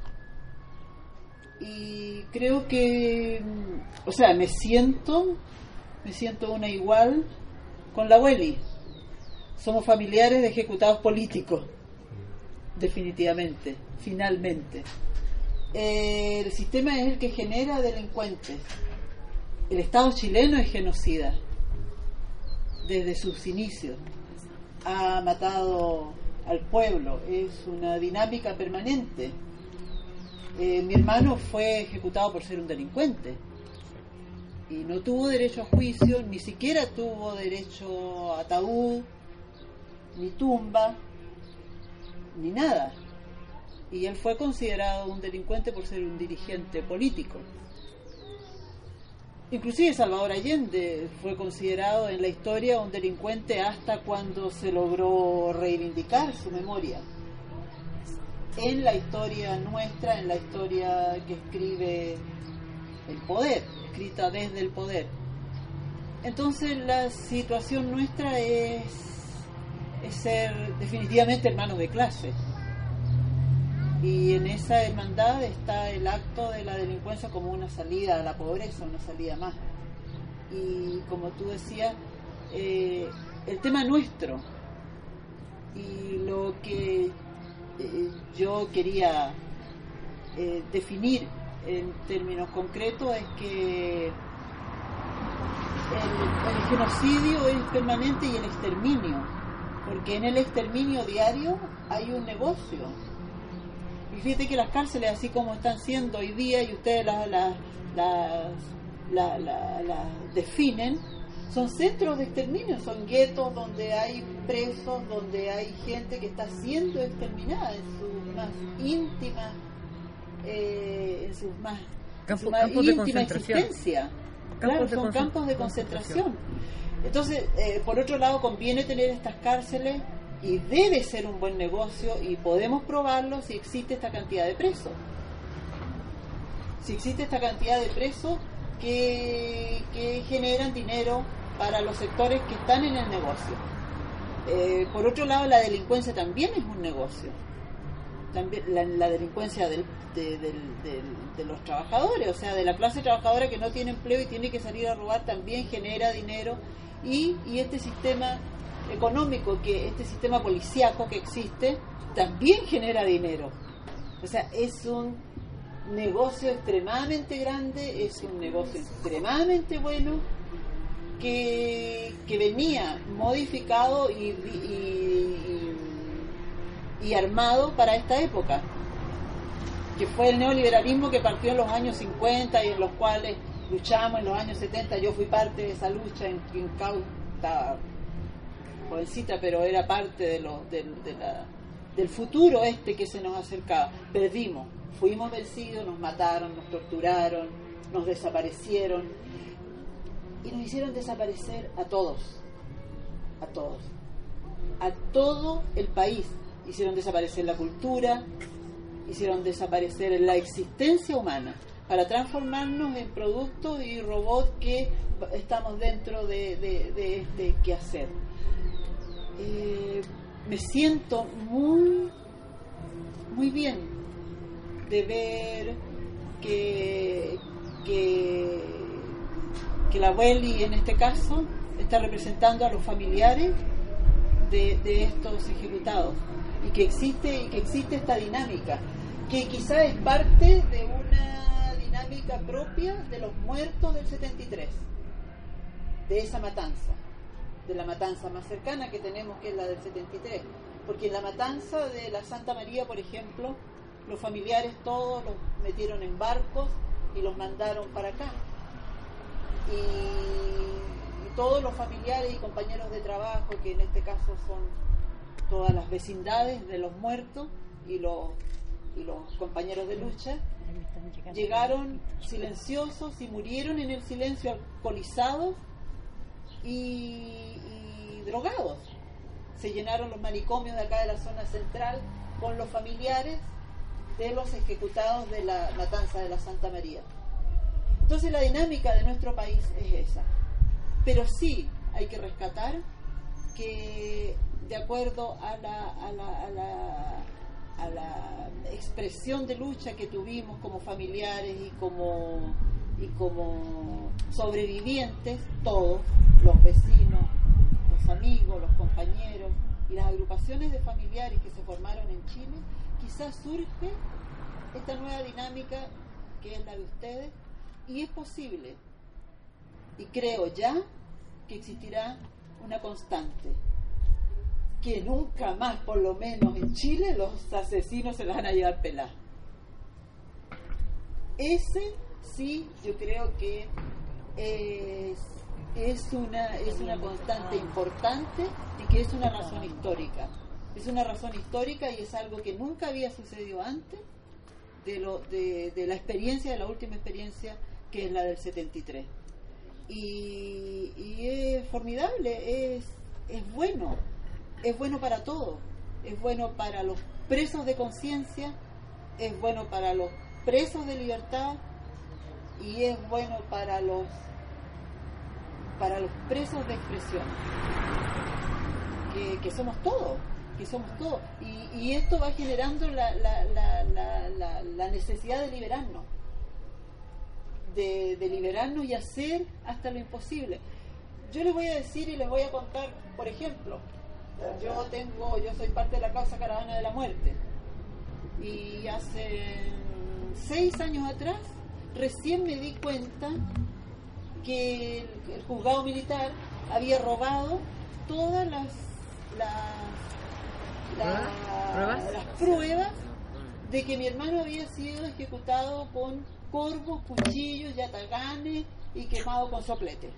Y creo que, o sea, me siento, me siento una igual con la abueli. Somos familiares de ejecutados políticos, definitivamente, finalmente. Eh, el sistema es el que genera delincuentes. El Estado chileno es genocida desde sus inicios. Ha matado al pueblo, es una dinámica permanente. Eh, mi hermano fue ejecutado por ser un delincuente y no tuvo derecho a juicio, ni siquiera tuvo derecho a ataúd, ni tumba, ni nada. Y él fue considerado un delincuente por ser un dirigente político. Inclusive Salvador Allende fue considerado en la historia un delincuente hasta cuando se logró reivindicar su memoria. En la historia nuestra, en la historia que escribe el poder, escrita desde el poder. Entonces la situación nuestra es, es ser definitivamente hermanos de clase. Y en esa hermandad está el acto de la delincuencia como una salida a la pobreza, una salida más. Y como tú decías, eh, el tema nuestro y lo que eh, yo quería eh, definir en términos concretos es que el, el genocidio es permanente y el exterminio, porque en el exterminio diario hay un negocio. Y fíjate que las cárceles, así como están siendo hoy día, y ustedes las, las, las, las, las, las definen, son centros de exterminio, son guetos donde hay presos, donde hay gente que está siendo exterminada en su más íntima, eh, en sus más, Campo, en su más campos de íntima concentración. existencia. Campos Claro, de son concent- campos de concentración. Entonces, eh, por otro lado, conviene tener estas cárceles y debe ser un buen negocio y podemos probarlo si existe esta cantidad de presos. Si existe esta cantidad de presos que, que generan dinero para los sectores que están en el negocio. Eh, por otro lado, la delincuencia también es un negocio. También la, la delincuencia del, de, del, del, de los trabajadores, o sea, de la clase trabajadora que no tiene empleo y tiene que salir a robar, también genera dinero. Y, y este sistema económico, que este sistema policíaco que existe, también genera dinero. O sea, es un negocio extremadamente grande, es un negocio extremadamente bueno, que, que venía modificado y, y, y, y armado para esta época, que fue el neoliberalismo que partió en los años cincuenta y en los cuales luchamos en los años setenta. Yo fui parte de esa lucha en incauta, jovencita, pero era parte de lo, de, de la, del futuro este que se nos acercaba. Perdimos, fuimos vencidos, nos mataron, nos torturaron, nos desaparecieron y nos hicieron desaparecer a todos, a todos. a todo el país. Hicieron desaparecer la cultura, hicieron desaparecer la existencia humana, para transformarnos en productos y robots que estamos dentro de, de, de este quehacer. Eh, me siento muy, muy bien de ver que, que, que la abueli, en este caso, está representando a los familiares de, de estos ejecutados, y que existe y que existe esta dinámica, que quizás es parte de una dinámica propia de los muertos del setenta y tres, de esa matanza, de la matanza más cercana que tenemos, que es la del setenta y tres, porque en la matanza de la Santa María, por ejemplo, los familiares todos los metieron en barcos y los mandaron para acá, y, y todos los familiares y compañeros de trabajo, que en este caso son todas las vecindades de los muertos y los, y los compañeros de lucha, llegaron silenciosos y murieron en el silencio, alcoholizados y, y drogados. Se llenaron los manicomios de acá de la zona central con los familiares de los ejecutados de la matanza de la Santa María. Entonces la dinámica de nuestro país es esa, pero sí hay que rescatar que, de acuerdo a la, a la, a la, a la expresión de lucha que tuvimos como familiares y como, y como sobrevivientes, todos, los vecinos, los amigos, los compañeros y las agrupaciones de familiares que se formaron en Chile, quizás surge esta nueva dinámica que es la de ustedes, y es posible, y creo ya que existirá una constante, que nunca más, por lo menos en Chile, los asesinos se las van a llevar peladas. Ese sí, yo creo que es, es, una, es una constante importante, y que es una razón histórica. Es una razón histórica y es algo que nunca había sucedido antes de, lo, de, de la experiencia, de la última experiencia, que es la del setenta y tres. Y, y es formidable, es, es bueno. Es bueno para todo, es bueno para los presos de conciencia, es bueno para los presos de libertad, y es bueno para los para los presos de expresión, que, que somos todos, que somos todos, y, y esto va generando la, la, la, la, la, la necesidad de liberarnos, de, de liberarnos y hacer hasta lo imposible. Yo les voy a decir y les voy a contar, por ejemplo, yo tengo, yo soy parte de la causa Caravana de la Muerte, y hace seis años atrás recién me di cuenta que el, el juzgado militar había robado todas las las, la, ¿Pruebas? las pruebas de que mi hermano había sido ejecutado con corvos, cuchillos, yataganes y quemado con soplete.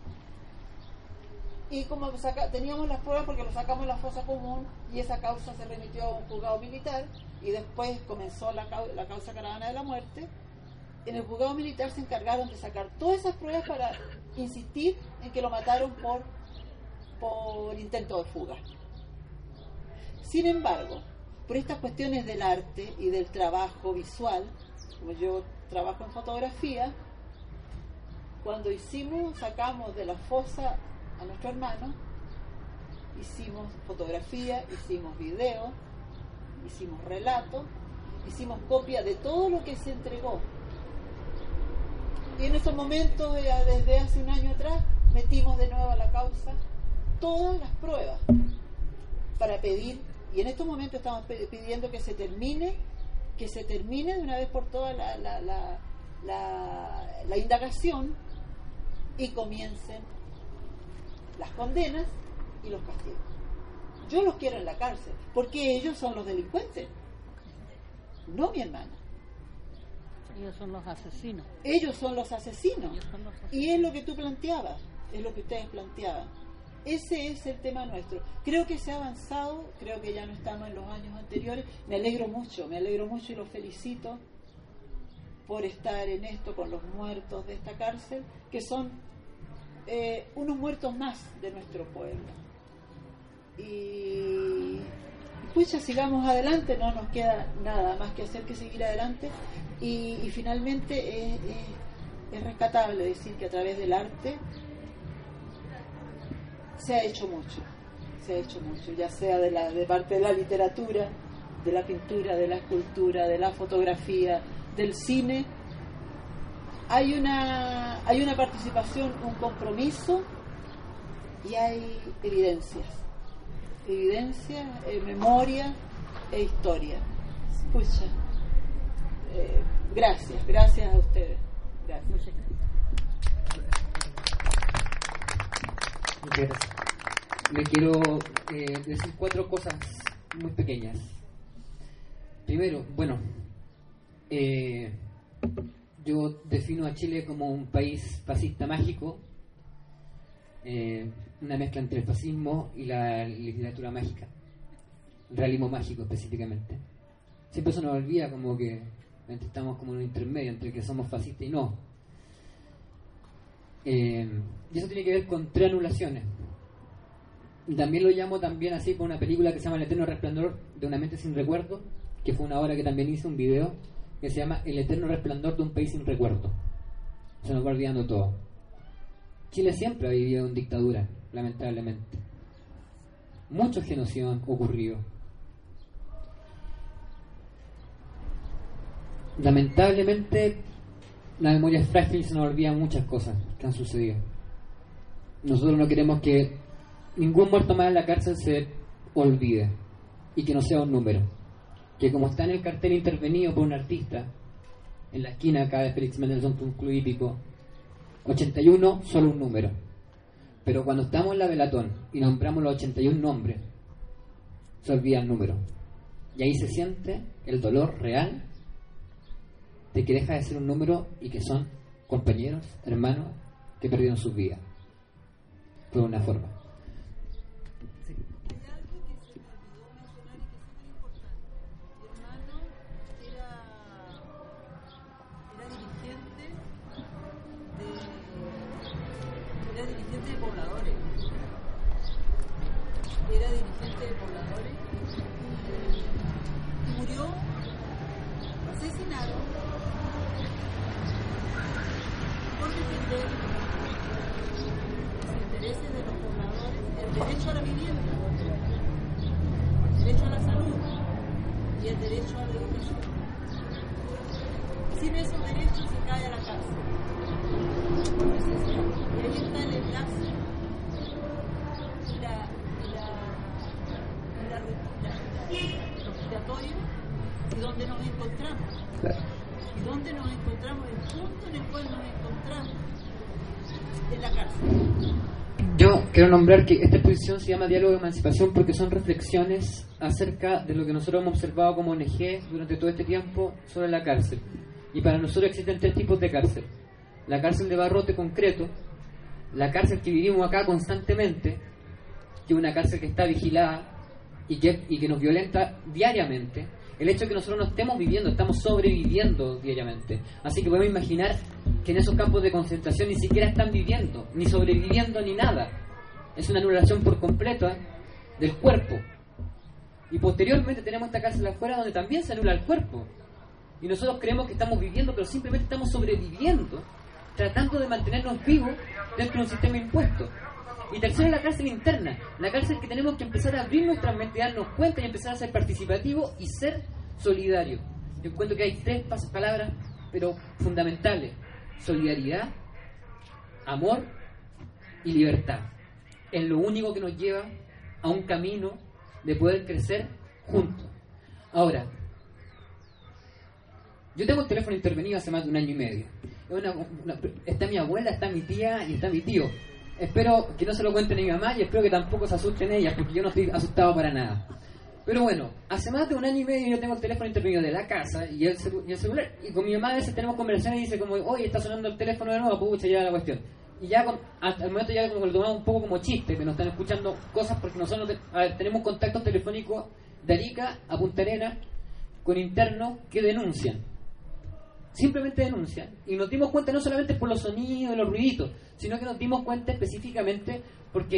Y como saca, teníamos las pruebas porque lo sacamos en la fosa común, y esa causa se remitió a un juzgado militar, y después comenzó la, la causa Caravana de la Muerte. En el juzgado militar se encargaron de sacar todas esas pruebas para insistir en que lo mataron por, por intento de fuga. Sin embargo, por estas cuestiones del arte y del trabajo visual, como yo trabajo en fotografía, cuando hicimos, sacamos de la fosa a nuestro hermano, hicimos fotografía, hicimos video, hicimos relato, hicimos copia de todo lo que se entregó. Y en estos momentos, desde hace un año atrás, metimos de nuevo a la causa todas las pruebas para pedir, y en estos momentos estamos pidiendo que se termine, que se termine de una vez por todas la, la, la, la, la indagación, y comiencen las condenas y los castigos. Yo los quiero en la cárcel, porque ellos son los delincuentes, no mi hermana. Ellos son los asesinos. Ellos son los asesinos. Ellos son los asesinos. Y es lo que tú planteabas, es lo que ustedes planteaban. Ese es el tema nuestro. Creo que se ha avanzado, creo que ya no estamos en los años anteriores. Me alegro mucho, me alegro mucho y los felicito por estar en esto con los muertos de esta cárcel, que son eh, unos muertos más de nuestro pueblo. y pucha, sigamos adelante, no nos queda nada más que hacer que seguir adelante y, y finalmente es, es, es rescatable decir que a través del arte se ha hecho mucho, se ha hecho mucho, ya sea de, la, de parte de la literatura, de la pintura, de la escultura, de la fotografía, del cine. Hay una, hay una participación, un compromiso y hay evidencias, evidencias, eh, memoria e historia. Pucha, eh, gracias, gracias a ustedes. Gracias. Muchas gracias. Me quiero eh, decir cuatro cosas muy pequeñas. Primero, bueno, eh, yo defino a Chile como un país fascista mágico, eh, una mezcla entre el fascismo y la literatura mágica, el realismo mágico específicamente. Siempre se nos olvida como que estamos como en un intermedio entre que somos fascistas y no. Eh, y eso tiene que ver con tres anulaciones. Y también lo llamo también así por una película que se llama El Eterno Resplandor de una mente sin recuerdo, que fue una obra que también hice un video que se llama El Eterno Resplandor de un país sin recuerdo. Se nos va olvidando todo. Chile siempre ha vivido en dictadura, lamentablemente. Muchos genocidios han ocurrido. Lamentablemente la memoria es frágil y se nos olvidan muchas cosas que han sucedido. Nosotros no queremos que ningún muerto más en la cárcel se olvide y que no sea un número, que como está en el cartel intervenido por un artista en la esquina acá de Félix Mendelssohn, un club hípico, ochenta y uno solo un número, pero cuando estamos en la velatón y nombramos los ochenta y uno nombres se olvida el número y ahí se siente el dolor real de que deja de ser un número y que son compañeros, hermanos que perdieron sus vidas por una forma. Era dirigente de pobladores y murió asesinado por defender los intereses de los pobladores, el derecho a la vivienda, el derecho a la salud y el derecho a la educación. Sin esos derechos se cae a la cárcel. Y ahí está el enlace y la respiratorio y donde nos encontramos. Claro. Y donde nos encontramos, el punto en el cual nos encontramos, en la cárcel. Yo quiero nombrar que esta exposición se llama Diálogo de Emancipación porque son reflexiones acerca de lo que nosotros hemos observado como O N G durante todo este tiempo sobre la cárcel. Y para nosotros existen tres tipos de cárcel. La cárcel de barrote concreto, la cárcel que vivimos acá constantemente, que es una cárcel que está vigilada y que, y que nos violenta diariamente. El hecho de que nosotros no estemos viviendo, estamos sobreviviendo diariamente. Así que podemos imaginar que en esos campos de concentración ni siquiera están viviendo, ni sobreviviendo, ni nada. Es una anulación por completo ¿eh? del cuerpo. Y posteriormente tenemos esta cárcel afuera donde también se anula el cuerpo. Y nosotros creemos que estamos viviendo, pero simplemente estamos sobreviviendo, tratando de mantenernos vivos dentro de un sistema impuesto. Y tercero, la cárcel interna, la cárcel que tenemos que empezar a abrir nuestra mente, darnos cuenta y empezar a ser participativos y ser solidarios. Yo encuentro que hay tres palabras, pero fundamentales: solidaridad, amor y libertad. Es lo único que nos lleva a un camino de poder crecer juntos. Ahora, yo tengo el teléfono intervenido hace más de un año y medio. Una, una, está mi abuela, está mi tía y está mi tío. Espero que no se lo cuenten a mi mamá y espero que tampoco se asusten ellas, porque yo no estoy asustado para nada. Pero bueno, hace más de un año y medio yo tengo el teléfono intervenido de la casa y el, celu- y el celular. Y con mi mamá a veces tenemos conversaciones y dice como, oye, está sonando el teléfono de nuevo, pucha, ya la cuestión. Y ya con, hasta el momento ya como que lo tomamos un poco como chiste, que nos están escuchando cosas porque nosotros te, a ver, tenemos contactos telefónicos de Arica a Punta Arenas con internos que denuncian. Simplemente denuncian. Y nos dimos cuenta no solamente por los sonidos y los ruiditos, sino que nos dimos cuenta específicamente porque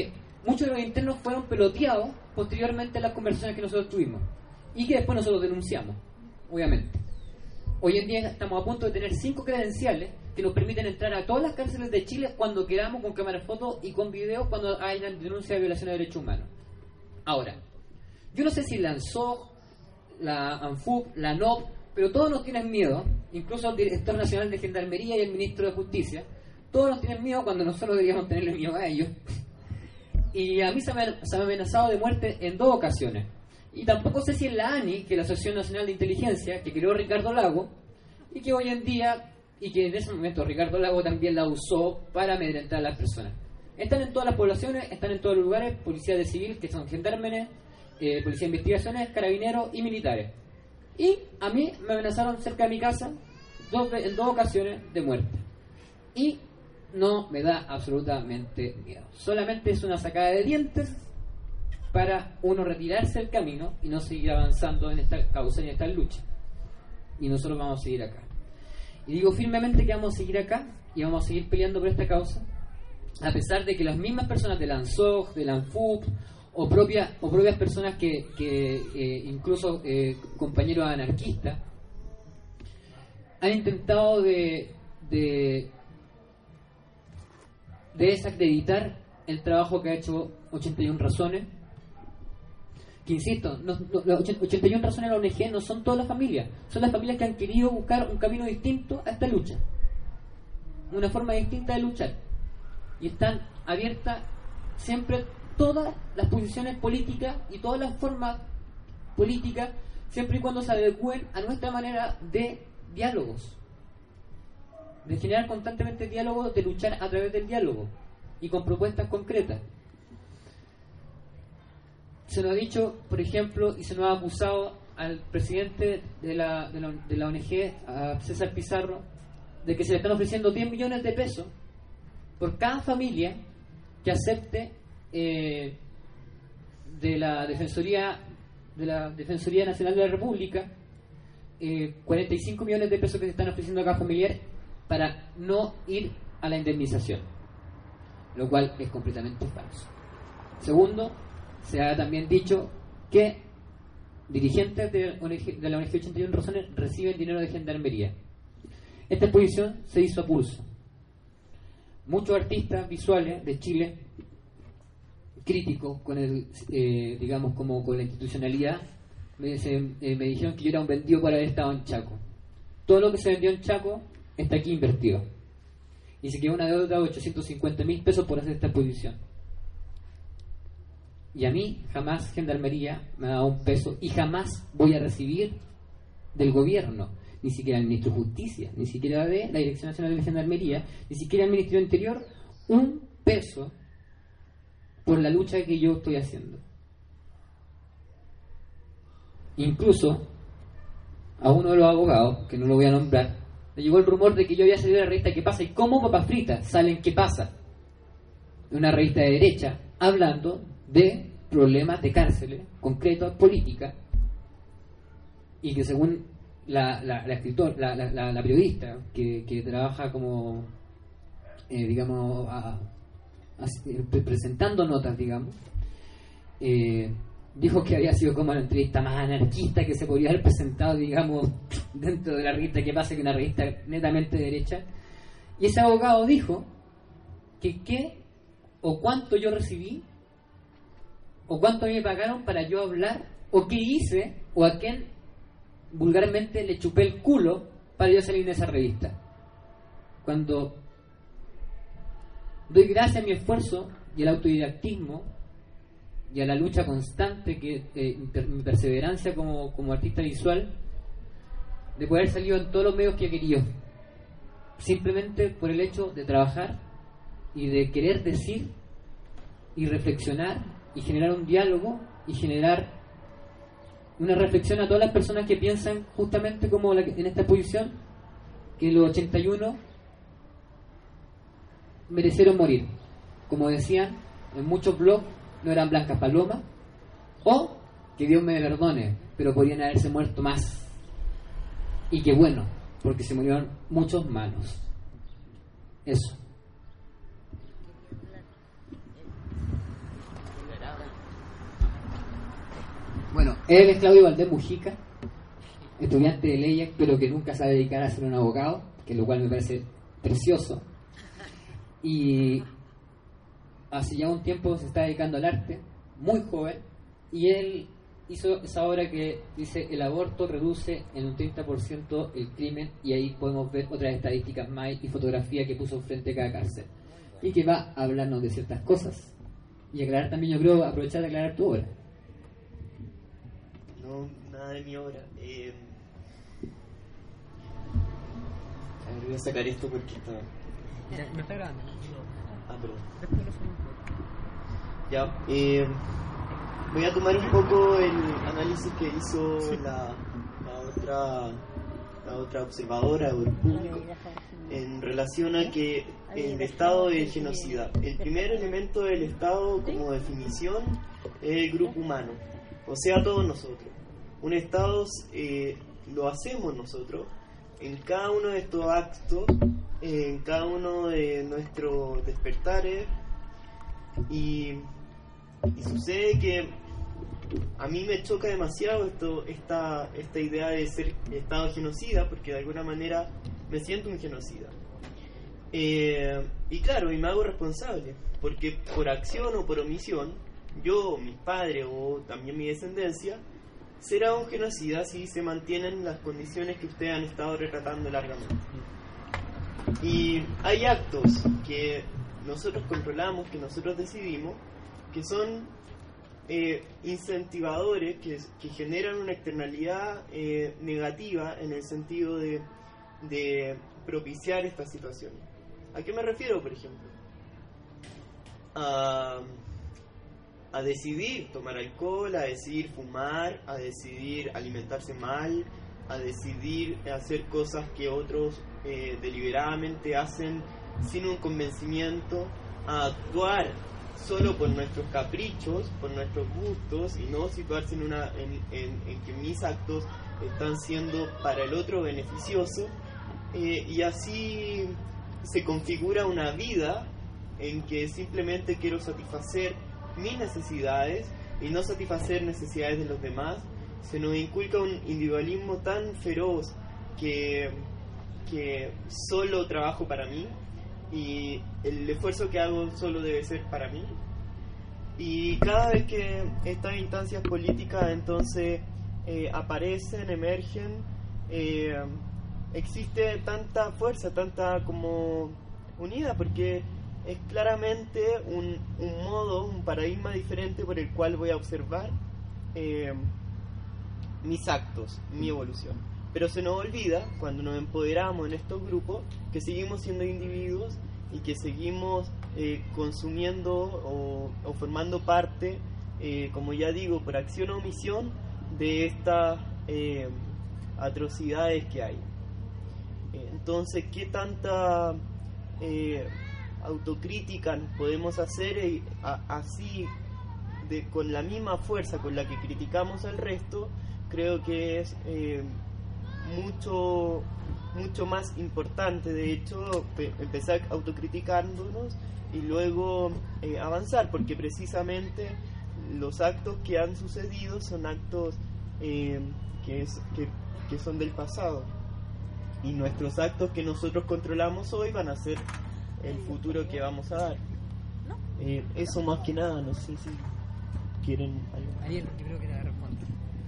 muchos de los internos fueron peloteados posteriormente a las conversaciones que nosotros tuvimos y que después nosotros denunciamos, obviamente. Hoy en día estamos a punto de tener cinco credenciales que nos permiten entrar a todas las cárceles de Chile cuando queramos, con cámara de foto y con video, cuando hay una denuncia de violación de derechos humanos. Ahora, yo no sé si la ANSOJ, la ANFUP, la ANOP, pero todos nos tienen miedo, incluso el director nacional de Gendarmería y el ministro de Justicia, todos nos tienen miedo cuando nosotros deberíamos tenerle miedo a ellos. Y a mí se me, se me ha amenazado de muerte en dos ocasiones. Y tampoco sé si es la ANI, que es la Asociación Nacional de Inteligencia, que creó Ricardo Lago, y que hoy en día, y que en ese momento Ricardo Lago también la usó para amedrentar a las personas. Están en todas las poblaciones, están en todos los lugares, policía de civil, que son gendarmes, eh, policía de investigaciones, carabineros y militares. Y a mí me amenazaron cerca de mi casa dos, en dos ocasiones de muerte. Y no me da absolutamente miedo. Solamente es una sacada de dientes para uno retirarse del camino y no seguir avanzando en esta causa y en esta lucha. Y nosotros vamos a seguir acá. Y digo firmemente que vamos a seguir acá y vamos a seguir peleando por esta causa, a pesar de que las mismas personas de la ANSOJ, de la ANFUP, o, propia, o propias personas que, que eh, incluso eh, compañeros anarquistas, han intentado de, de, de desacreditar el trabajo que ha hecho ochenta y una Razones. Que insisto, no, no, las ochenta y una Razones de la O N G no son todas las familias, son las familias que han querido buscar un camino distinto a esta lucha, una forma distinta de luchar, y están abiertas siempre todas las posiciones políticas y todas las formas políticas, siempre y cuando se adecúen a nuestra manera de diálogos, de generar constantemente diálogos, de luchar a través del diálogo y con propuestas concretas. Se nos ha dicho, por ejemplo, y se nos ha acusado al presidente de la, de la, de la O N G, a César Pizarro, de que se le están ofreciendo diez millones de pesos por cada familia que acepte eh, de la Defensoría de la Defensoría Nacional de la República eh, cuarenta y cinco millones de pesos que se están ofreciendo a cada familiar para no ir a la indemnización, lo cual es completamente falso. Segundo, se ha también dicho que dirigentes de, de la O N G ochenta y una Razones reciben dinero de gendarmería. Esta exposición se hizo a pulso. Muchos artistas visuales de Chile, críticos con el, eh, digamos, como con la institucionalidad, me, se, eh, me dijeron que yo era un vendido por haber estado en Chaco. Todo lo que se vendió en Chaco está aquí invertido. Y se quedó una deuda de ochocientos cincuenta mil pesos por hacer esta exposición. Y a mí jamás Gendarmería me ha dado un peso y jamás voy a recibir del gobierno, ni siquiera el Ministro de Justicia, ni siquiera de la Dirección Nacional de Gendarmería, ni siquiera el Ministerio del Interior, un peso por la lucha que yo estoy haciendo. Incluso a uno de los abogados, que no lo voy a nombrar, le llegó el rumor de que yo había salido de la revista ¿Qué pasa? Y cómo Papas Fritas salen ¿Qué pasa? Una revista de derecha hablando de problemas de cárceles concretos, políticas, y que según la, la, la escritora, la, la, la periodista que, que trabaja como eh, digamos a, a, presentando notas, digamos, eh, dijo que había sido como la entrevista más anarquista que se podría haber presentado, digamos, dentro de la revista ¿Qué pasa? Que una revista netamente de derecha. Y ese abogado dijo que qué o cuánto yo recibí o cuánto me pagaron para yo hablar, o qué hice, o a quién vulgarmente le chupé el culo para yo salir de esa revista. Cuando doy gracias a mi esfuerzo y al autodidactismo y a la lucha constante, que eh, mi perseverancia como, como artista visual, de poder salir en todos los medios que he querido, simplemente por el hecho de trabajar y de querer decir y reflexionar y generar un diálogo y generar una reflexión a todas las personas que piensan justamente como la, en esta posición, que los ochenta y uno merecieron morir, como decían en muchos blogs, no eran blancas palomas, o que Dios me perdone, pero podrían haberse muerto más, y que bueno, porque se murieron muchos malos. Eso. Bueno, él es Claudio Valdés Mujica, estudiante de leyes, pero que nunca se va a dedicar a ser un abogado, que lo cual me parece precioso. Y hace ya un tiempo se está dedicando al arte, muy joven, y él hizo esa obra que dice: el aborto reduce en un treinta por ciento el crimen, y ahí podemos ver otras estadísticas más y fotografía que puso frente a cada cárcel, y que va a hablarnos de ciertas cosas y aclarar también, yo creo, aprovechar de aclarar tu obra. No, nada de mi obra. Eh... A ver, voy a sacar esto porque está... No está grabando. Ah, perdón. Ya, eh, voy a tomar un poco el análisis que hizo la, la otra la otra observadora del público en relación a que el Estado es genocida. El primer elemento del Estado como definición es el grupo humano, o sea, todos nosotros. Un Estado eh, lo hacemos nosotros en cada uno de estos actos, en cada uno de nuestros despertares, y, y sucede que a mí me choca demasiado esto, esta, esta idea de ser Estado genocida, porque de alguna manera me siento un genocida. Eh, y claro, y me hago responsable, porque por acción o por omisión, yo, mis padres o también mi descendencia, será un genocida si se mantienen las condiciones que ustedes han estado retratando largamente. Y hay actos que nosotros controlamos, que nosotros decidimos, que son eh, incentivadores, que, que generan una externalidad eh, negativa en el sentido de, de propiciar estas situaciones. ¿A qué me refiero, por ejemplo? A, a decidir tomar alcohol, a decidir fumar, a decidir alimentarse mal, a decidir hacer cosas que otros eh, deliberadamente hacen sin un convencimiento, a actuar solo por nuestros caprichos, por nuestros gustos, y no situarse en, una, en, en, en que mis actos están siendo para el otro beneficioso, eh, y así se configura una vida en que simplemente quiero satisfacer mis necesidades y no satisfacer necesidades de los demás. Se nos inculca un individualismo tan feroz que, que solo trabajo para mí, y el esfuerzo que hago solo debe ser para mí. Y cada vez que estas instancias políticas entonces eh, aparecen, emergen, eh, existe tanta fuerza, tanta como unida, porque es claramente un, un modo, un paradigma diferente por el cual voy a observar eh, mis actos, mi evolución. Pero se nos olvida, cuando nos empoderamos en estos grupos, que seguimos siendo individuos y que seguimos eh, consumiendo o, o formando parte, eh, como ya digo, por acción o omisión, de estas eh, atrocidades que hay. Entonces, ¿qué tanta eh, autocrítica podemos hacer eh, a, así, de, con la misma fuerza con la que criticamos al resto? Creo que es eh, mucho, mucho más importante, de hecho, pe- empezar autocriticándonos y luego eh, avanzar, porque precisamente los actos que han sucedido son actos eh, que, es, que, que son del pasado. Y nuestros actos que nosotros controlamos hoy van a ser el futuro que vamos a dar. Eh, eso más que nada, no sé si quieren algo. Ariel, yo creo que te responde.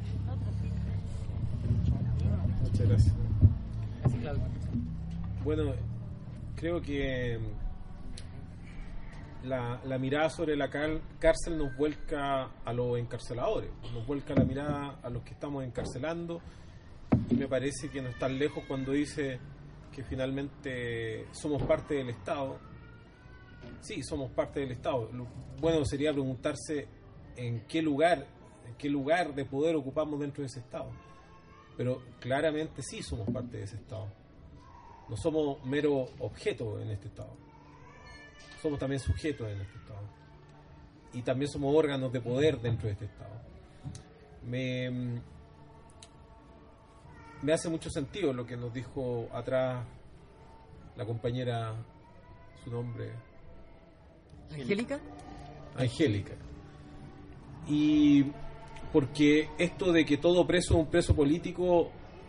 Muchas gracias. Así, Claudio. Bueno, creo que la, la mirada sobre la cal- cárcel nos vuelca a los encarceladores, nos vuelca la mirada a los que estamos encarcelando. Y me parece que no es tan lejos cuando dice que finalmente somos parte del Estado. Sí, somos parte del Estado. Lo bueno sería preguntarse en qué lugar, en qué lugar de poder ocupamos dentro de ese Estado. Pero claramente sí somos parte de ese Estado. No somos mero objeto en este Estado. Somos también sujetos en este Estado. Y también somos órganos de poder dentro de este Estado. Me... Me hace mucho sentido lo que nos dijo atrás la compañera, su nombre... ¿Angélica? Angélica. Y porque esto de que todo preso es un preso político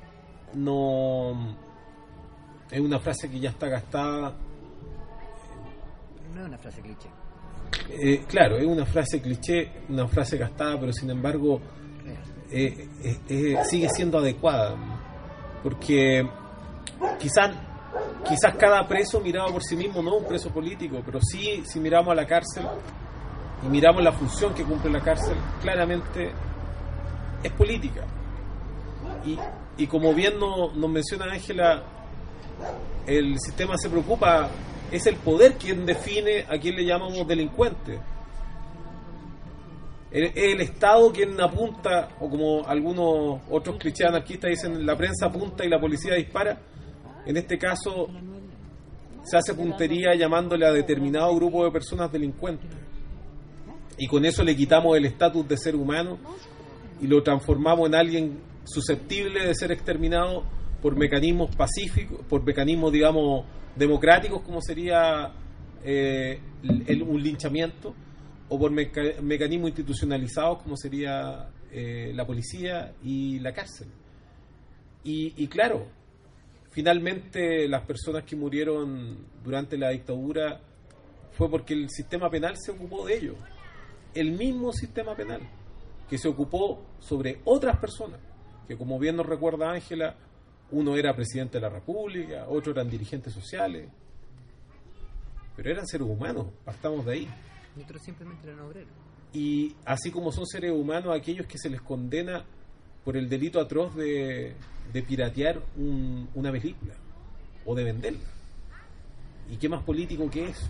no es una frase que ya está gastada. No es una frase cliché. Eh, claro, es una frase cliché, una frase gastada, pero sin embargo eh, eh, eh, sigue siendo adecuada, porque quizás quizás cada preso mirado por sí mismo no es un preso político, pero sí, si miramos a la cárcel y miramos la función que cumple la cárcel, claramente es política. Y, y como bien no, nos menciona Ángela, el sistema se preocupa, es el poder quien define a quién le llamamos delincuente. Es el Estado quien apunta, o como algunos otros clichés anarquistas dicen, la prensa apunta y la policía dispara. En este caso se hace puntería llamándole a determinado grupo de personas delincuentes, y con eso le quitamos el estatus de ser humano y lo transformamos en alguien susceptible de ser exterminado por mecanismos pacíficos, por mecanismos, digamos, democráticos, como sería eh, el, un linchamiento, o por meca- mecanismos institucionalizados, como sería eh, la policía y la cárcel. Y, y claro, finalmente las personas que murieron durante la dictadura fue porque el sistema penal se ocupó de ello. El mismo sistema penal que se ocupó sobre otras personas, que como bien nos recuerda Ángela, uno era presidente de la República, otros eran dirigentes sociales, pero eran seres humanos, partamos de ahí. Y otros simplemente eran obreros. Y así como son seres humanos aquellos que se les condena por el delito atroz de, de piratear un, una película o de venderla. ¿Y qué más político que eso?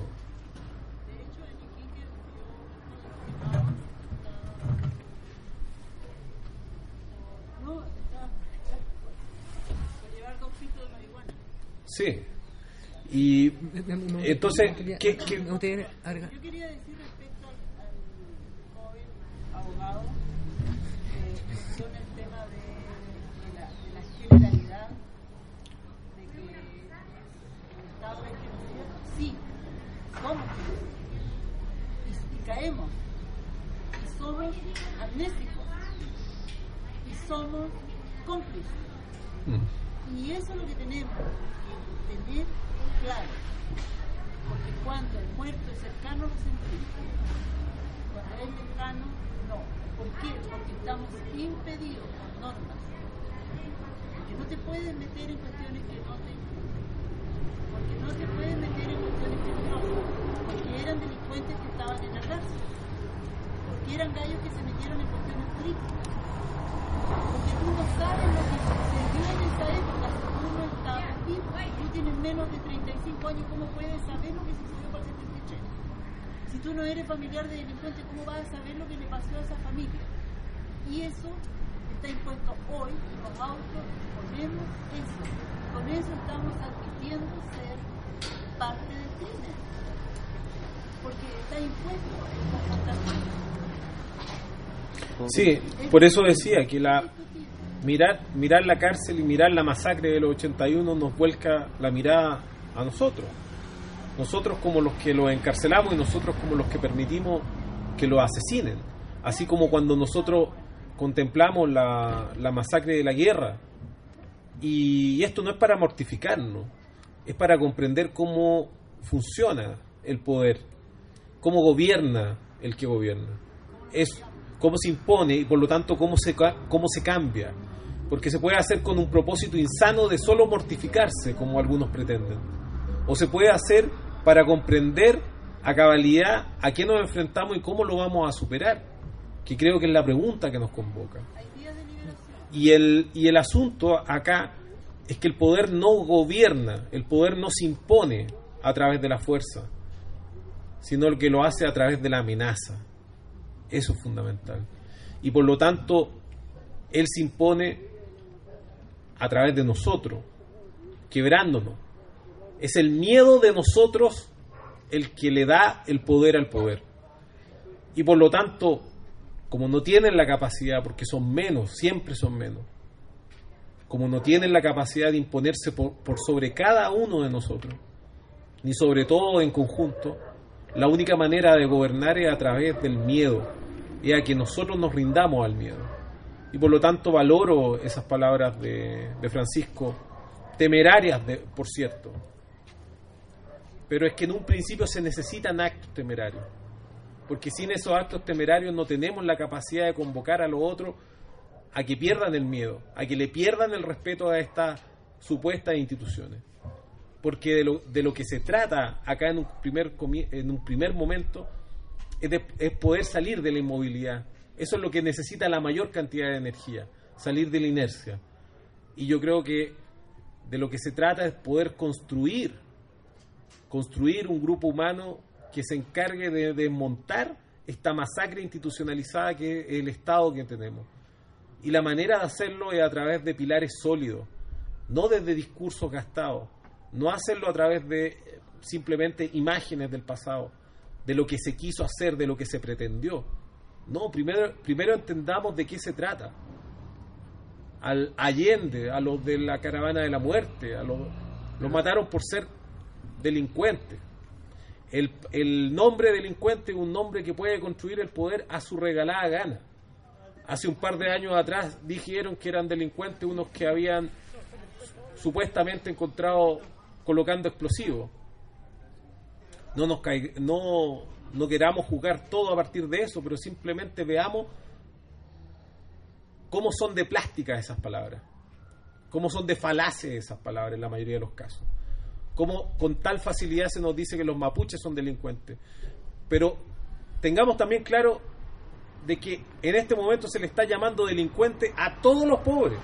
Sí. Y entonces, ¿qué, qué? Yo quería decir respecto al, al joven abogado, eh, menciona el tema de, de, la, de la generalidad, de que el Estado es genocida. Sí, somos y, y caemos, y somos amnésicos, y somos cómplices. Mm. Y eso es lo que tenemos que tener claro, porque cuando el muerto es cercano lo sentimos, cuando es lejano no. ¿Por qué? Porque estamos impedidos por normas, porque no te puedes meter en cuestiones que no te porque no te puedes meter en cuestiones que no porque eran delincuentes que estaban en la cárcel, porque eran gallos que se metieron en cuestiones políticas, porque tú no sabes lo que sucedió en esa época si tú no estabas vivo. Tú tienes menos de treinta y cinco años, ¿cómo puedes saber lo que sucedió para el setenta y tres? Si tú no eres familiar de delincuente, ¿cómo vas a saber lo que le pasó a esa familia? Y eso está impuesto hoy, los autos, ponemos eso. Con eso estamos admitiendo ser parte del crimen, porque está impuesto el comportamiento. Sí, por eso decía que la mirar mirar la cárcel y mirar la masacre de los ochenta y uno nos vuelca la mirada a nosotros. Nosotros como los que los encarcelamos y nosotros como los que permitimos que los asesinen. Así como cuando nosotros contemplamos la, la masacre de la guerra. Y esto no es para mortificarnos, es para comprender cómo funciona el poder, cómo gobierna el que gobierna. Es cómo se impone y por lo tanto cómo se, cómo se cambia, porque se puede hacer con un propósito insano de solo mortificarse, como algunos pretenden, o se puede hacer para comprender a cabalidad a qué nos enfrentamos y cómo lo vamos a superar, que creo que es la pregunta que nos convoca. Y el, y el asunto acá es que el poder no gobierna, el poder no se impone a través de la fuerza, sino que lo hace a través de la amenaza. Eso es fundamental. Y por lo tanto, él se impone a través de nosotros, quebrándonos. Es el miedo de nosotros el que le da el poder al poder. Y por lo tanto, como no tienen la capacidad, porque son menos, siempre son menos, como no tienen la capacidad de imponerse por, por sobre cada uno de nosotros, ni sobre todo en conjunto, la única manera de gobernar es a través del miedo, es a que nosotros nos rindamos al miedo. Y por lo tanto valoro esas palabras de, de Francisco, temerarias, de, por cierto. Pero es que en un principio se necesitan actos temerarios, porque sin esos actos temerarios no tenemos la capacidad de convocar a los otros a que pierdan el miedo, a que le pierdan el respeto a estas supuestas instituciones. Porque de lo, de lo que se trata acá en un primer, en un primer momento es, de, es poder salir de la inmovilidad. Eso es lo que necesita la mayor cantidad de energía, salir de la inercia. Y yo creo que de lo que se trata es poder construir, construir un grupo humano que se encargue de desmontar esta masacre institucionalizada que es el Estado que tenemos. Y la manera de hacerlo es a través de pilares sólidos, no desde discursos gastados, no hacerlo a través de simplemente imágenes del pasado, de lo que se quiso hacer, de lo que se pretendió. No, primero, primero entendamos de qué se trata. Al Allende, a los de la caravana de la muerte, a los, los mataron por ser delincuentes. El, el nombre delincuente es un nombre que puede construir el poder a su regalada gana. Hace un par de años atrás dijeron que eran delincuentes unos que habían supuestamente encontrado colocando explosivos. No nos caiga, no, no queramos juzgar todo a partir de eso, pero simplemente veamos cómo son de plástica esas palabras, cómo son de falaces esas palabras en la mayoría de los casos, cómo con tal facilidad se nos dice que los mapuches son delincuentes. Pero tengamos también claro de que en este momento se le está llamando delincuente a todos los pobres,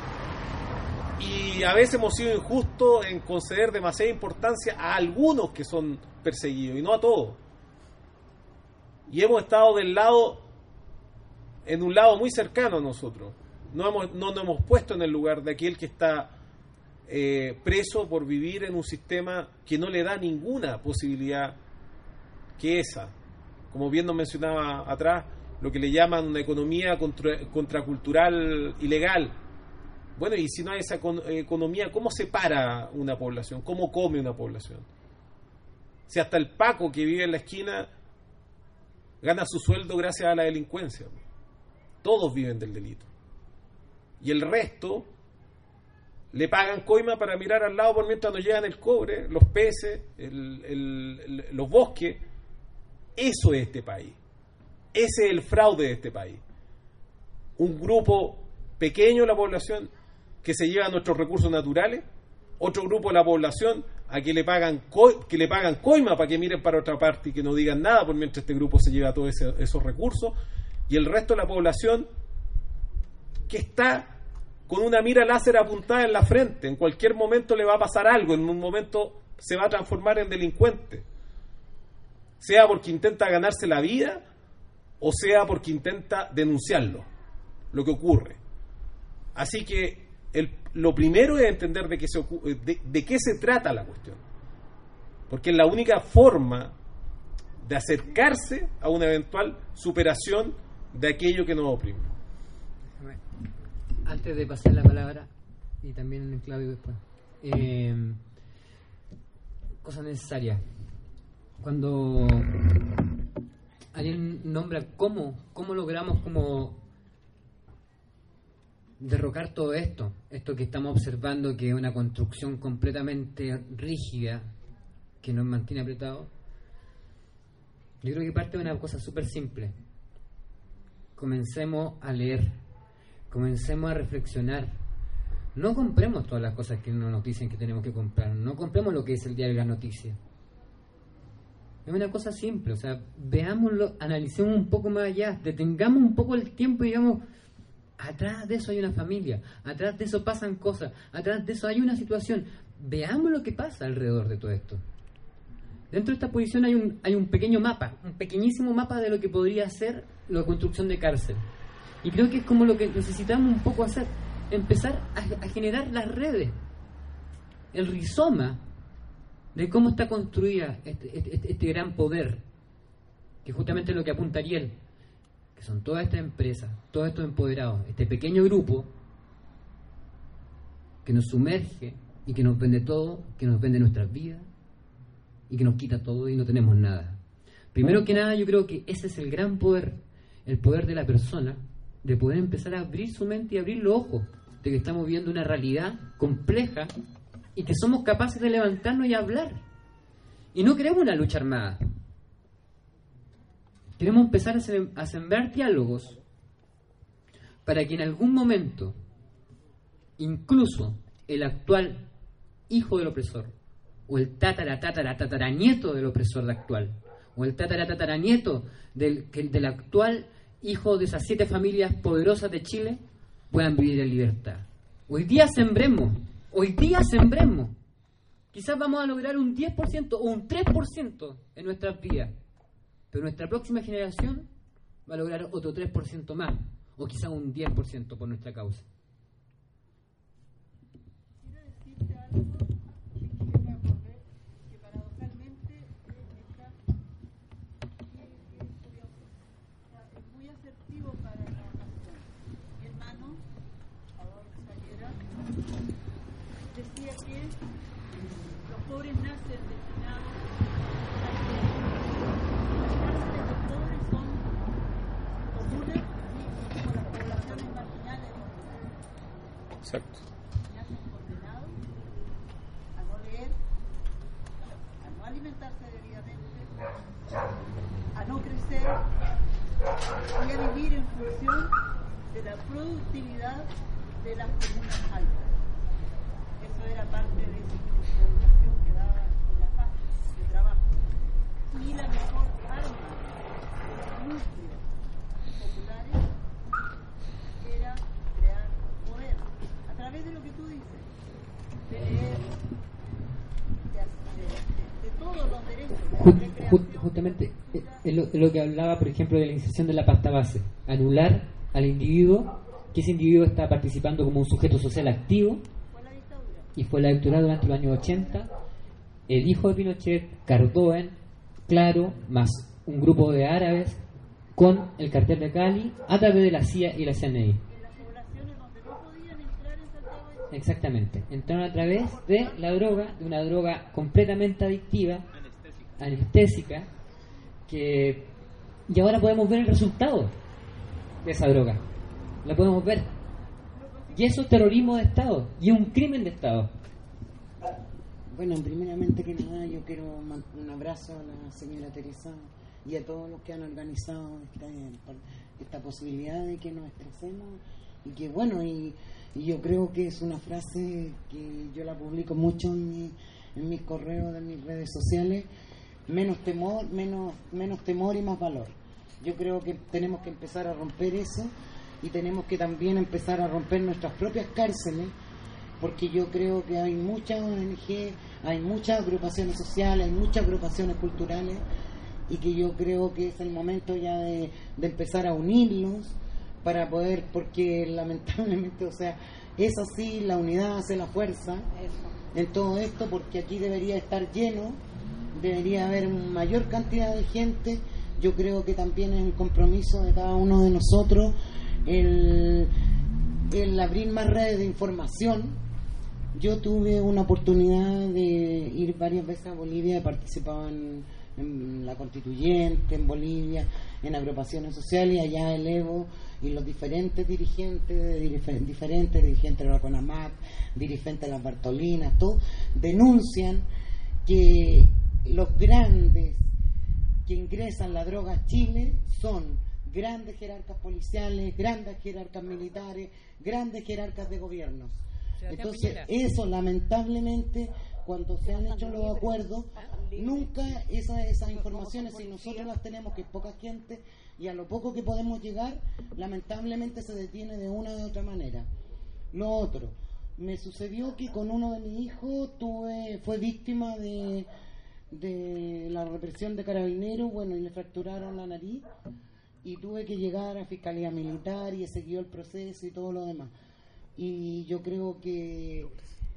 y a veces hemos sido injustos en conceder demasiada importancia a algunos que son perseguidos y no a todos, y hemos estado del lado en un lado muy cercano a nosotros, no, hemos, no nos hemos puesto en el lugar de aquel que está eh, preso por vivir en un sistema que no le da ninguna posibilidad que esa, como bien nos mencionaba atrás, lo que le llaman una economía contra, contracultural ilegal. Bueno, y si no hay esa economía, ¿cómo se para una población? ¿Cómo come una población? Si hasta el Paco que vive en la esquina gana su sueldo gracias a la delincuencia. Todos viven del delito. Y el resto le pagan coima para mirar al lado por mientras nos llegan el cobre, los peces, el, el, el, los bosques. Eso es este país. Ese es el fraude de este país. Un grupo pequeño de la población que se lleva nuestros recursos naturales, otro grupo de la población a que le pagan co- que le pagan coima para que miren para otra parte y que no digan nada por mientras este grupo se lleva todos ese, esos recursos, y el resto de la población que está con una mira láser apuntada en la frente. En cualquier momento le va a pasar algo, en un momento se va a transformar en delincuente, sea porque intenta ganarse la vida o sea porque intenta denunciarlo, lo que ocurre. Así que el, lo primero es entender de qué, se, de, de qué se trata la cuestión, porque es la única forma de acercarse a una eventual superación de aquello que nos oprime. Antes de pasar la palabra, y también en Claudio después, eh, cosa necesaria. Cuando alguien nombra cómo, cómo logramos como derrocar todo esto, esto que estamos observando, que es una construcción completamente rígida que nos mantiene apretados, yo creo que parte de una cosa súper simple. Comencemos a leer, comencemos a reflexionar. No compremos todas las cosas que nos dicen que tenemos que comprar, no compremos lo que es el diario de las noticias. Es una cosa simple, o sea, veámoslo, analicemos un poco más allá, detengamos un poco el tiempo y digamos, atrás de eso hay una familia, atrás de eso pasan cosas, atrás de eso hay una situación. Veamos lo que pasa alrededor de todo esto. Dentro de esta posición hay un, hay un pequeño mapa, un pequeñísimo mapa de lo que podría ser la construcción de cárcel. Y creo que es como lo que necesitamos un poco hacer, empezar a, a generar las redes, el rizoma de cómo está construida este, este, este gran poder, que justamente es lo que apunta Ariel, que son todas estas empresas, todos estos empoderados, este pequeño grupo que nos sumerge y que nos vende todo, que nos vende nuestras vidas y que nos quita todo y no tenemos nada. Primero que nada, yo creo que ese es el gran poder, el poder de la persona de poder empezar a abrir su mente y abrir los ojos de que estamos viendo una realidad compleja y que somos capaces de levantarnos y hablar. Y no queremos una lucha armada. Queremos empezar a, sem- a sembrar diálogos para que en algún momento incluso el actual hijo del opresor o el tatara tatara tataranieto del opresor actual o el tatara tataranieto del, del actual hijo de esas siete familias poderosas de Chile puedan vivir en libertad. Hoy día sembremos, hoy día sembremos. Quizás vamos a lograr un diez por ciento o un tres por ciento en nuestras vidas, pero nuestra próxima generación va a lograr otro tres por ciento más, o quizás un diez por ciento por nuestra causa. Quiero decirte algo que quiero me acordé, que paradojalmente está, que es curioso, o sea, es muy asertivo para la ocasión. Mi hermano, Adolfo Saliera, decía que los pobres nacen destinados a que las cárceles de pobres son comunes como las poblaciones marginales de los Exacto. nacen condenados a no leer, a no alimentarse debidamente, a no crecer y a vivir en función de la productividad de las comunas altas. Eso era parte de la educación que daba en la paz de trabajo. Y la mejor arma de los núcleos populares era crear poder a través de lo que tú dices, de leer, de, de, de, de todos los derechos, de Ju- la ju- recreación, justamente de la eh, cultura. es lo, es lo que hablaba, por ejemplo, de la inserción de la pasta base, anular al individuo, que ese individuo está participando como un sujeto social activo, Fue la dictadura. y fue la dictadura durante los años ochenta, el hijo de Pinochet, Cardoen, Claro, más un grupo de árabes con el cartel de Cali a través de la C I A y la C N I. En las poblaciones donde no podían entrar en Santiago de Chile. Exactamente, entraron a través de la droga, de una droga completamente adictiva, anestésica, que y ahora podemos ver el resultado de esa droga, la podemos ver, y eso es terrorismo de Estado y es un crimen de Estado. Bueno, primeramente que nada yo quiero man- un abrazo a la señora Teresa y a todos los que han organizado esta, esta posibilidad de que nos expresemos y que bueno, y, y yo creo que es una frase que yo la publico mucho en, mi, en mis correos, en mis redes sociales: menos temor, menos, menos temor y más valor. Yo creo que tenemos que empezar a romper eso y tenemos que también empezar a romper nuestras propias cárceles, porque yo creo que hay muchas O N G, hay muchas agrupaciones sociales, hay muchas agrupaciones culturales, y que yo creo que es el momento ya de, de empezar a unirlos para poder, porque lamentablemente, o sea, es así, la unidad hace la fuerza en todo esto, porque aquí debería estar lleno, debería haber mayor cantidad de gente. Yo creo que también es un compromiso de cada uno de nosotros el, el abrir más redes de información. Yo tuve una oportunidad de ir varias veces a Bolivia, he participado en, en la Constituyente, en Bolivia, en agrupaciones sociales, y allá el Evo y los diferentes dirigentes, de dif- diferentes dirigentes de la CONAMAC, dirigentes de las Bartolinas, todos denuncian que los grandes que ingresan la droga a Chile son grandes jerarcas policiales, grandes jerarcas militares, grandes jerarcas de gobiernos. Entonces, eso lamentablemente, cuando se han hecho los acuerdos, nunca esa, esas informaciones, si nosotros las tenemos, que es poca gente, y a lo poco que podemos llegar, lamentablemente se detiene de una u otra manera. Lo otro, me sucedió que con uno de mis hijos tuve, fue víctima de, de la represión de Carabineros, bueno, y le fracturaron la nariz, y tuve que llegar a Fiscalía Militar y se siguió el proceso y todo lo demás. Y yo creo que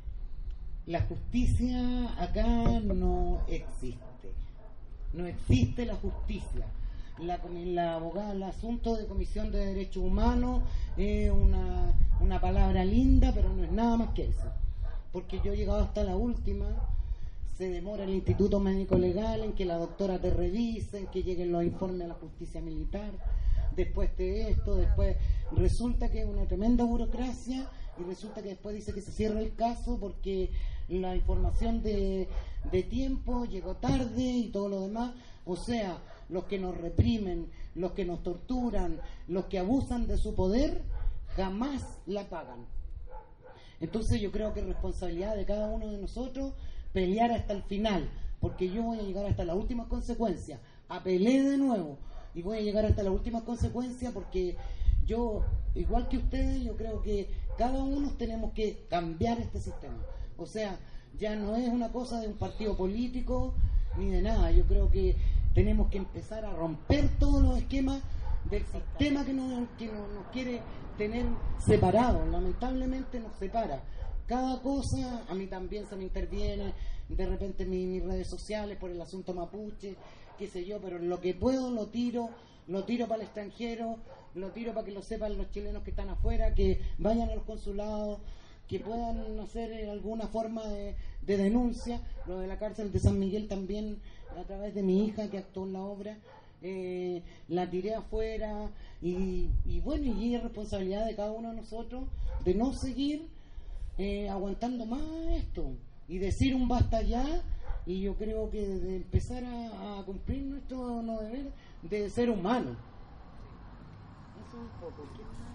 la justicia acá no existe, no existe la justicia. La, la abogada, el asunto de Comisión de Derechos Humanos es una, una palabra linda, pero no es nada más que eso, porque yo he llegado hasta la última. Se demora el Instituto Médico Legal en que la doctora te revise, en que lleguen los informes a la justicia militar. después de esto, después resulta que es una tremenda burocracia y resulta que después dice que se cierra el caso porque la información de, de tiempo llegó tarde y todo lo demás. O sea, los que nos reprimen, los que nos torturan, los que abusan de su poder, jamás la pagan. Entonces yo creo que es responsabilidad de cada uno de nosotros pelear hasta el final, porque yo voy a llegar hasta la última consecuencia. Apelé de nuevo y voy a llegar hasta la última consecuencia porque yo, igual que ustedes, yo creo que cada uno tenemos que cambiar este sistema. O sea, ya no es una cosa de un partido político ni de nada. Yo creo que tenemos que empezar a romper todos los esquemas del sistema que nos, que nos, nos quiere tener separados. Lamentablemente nos separa. Cada cosa, a mí también se me interviene de repente en mi, mis redes sociales por el asunto mapuche, qué sé yo, pero lo que puedo lo tiro, lo tiro para el extranjero, lo tiro para que lo sepan los chilenos que están afuera, que vayan a los consulados, que puedan hacer alguna forma de, de denuncia. Lo de la cárcel de San Miguel también, a través de mi hija que actuó en la obra, eh, la tiré afuera y, y bueno, y es responsabilidad de cada uno de nosotros de no seguir eh, aguantando más esto y decir un basta ya. Y yo creo que de empezar a, a cumplir nuestro no deber de ser humano. Eso un poco.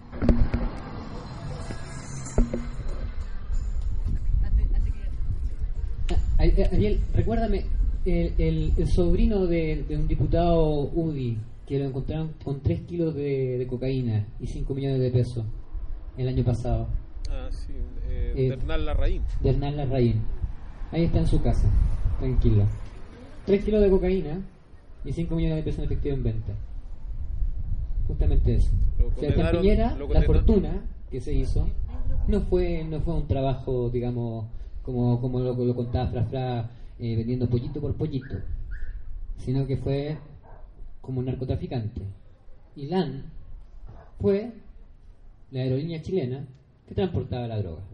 Ariel, recuérdame, el, el, el sobrino de, de un diputado U D I, que lo encontraron con tres kilos de, de cocaína y cinco millones de pesos el año pasado. Ah, sí, eh, eh, de Hernán Larraín. De Hernán Larraín. Ahí está en su casa, tranquilo. tres kilos de cocaína y cinco millones de pesos en efectivo en venta. Justamente eso. O sea, esta Piñera, la fortuna que se hizo, no fue no fue un trabajo, digamos, como, como lo, lo contaba Fra Fra, eh, vendiendo pollito por pollito, sino que fue como un narcotraficante. Y LAN fue la aerolínea chilena que transportaba la droga.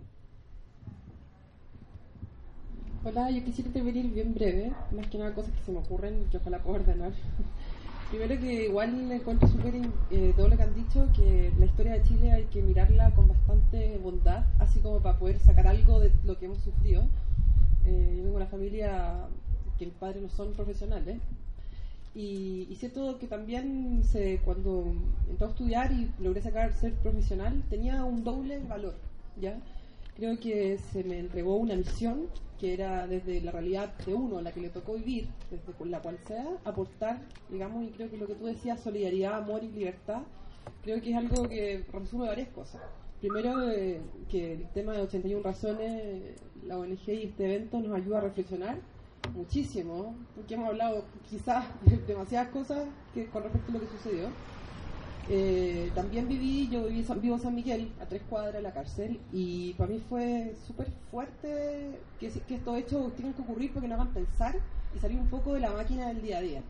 Hola, yo quisiera intervenir bien breve, más que nada cosas que se me ocurren y que ojalá pueda ordenar. Primero que igual le encuentro súper eh, todo lo que han dicho, que la historia de Chile hay que mirarla con bastante bondad, así como para poder sacar algo de lo que hemos sufrido. Eh, yo vengo de una familia que el padre no son profesionales, y, y cierto que también se, cuando entré a estudiar y logré sacar ser profesional, tenía un doble valor, ¿ya? Creo que se me entregó una misión que era desde la realidad de uno, la que le tocó vivir, desde la cual sea, aportar, digamos, y creo que lo que tú decías, solidaridad, amor y libertad, creo que es algo que resume varias cosas. Primero, eh, que el tema de ochenta y una razones, la O N G y este evento nos ayuda a reflexionar muchísimo, porque hemos hablado quizás de demasiadas cosas que con respecto a lo que sucedió. Eh, también viví, yo viví, vivo en San Miguel, a tres cuadras de la cárcel, y para mí fue súper fuerte que, que estos hechos tienen que ocurrir porque nos hagan pensar y salir un poco de la máquina del día a día.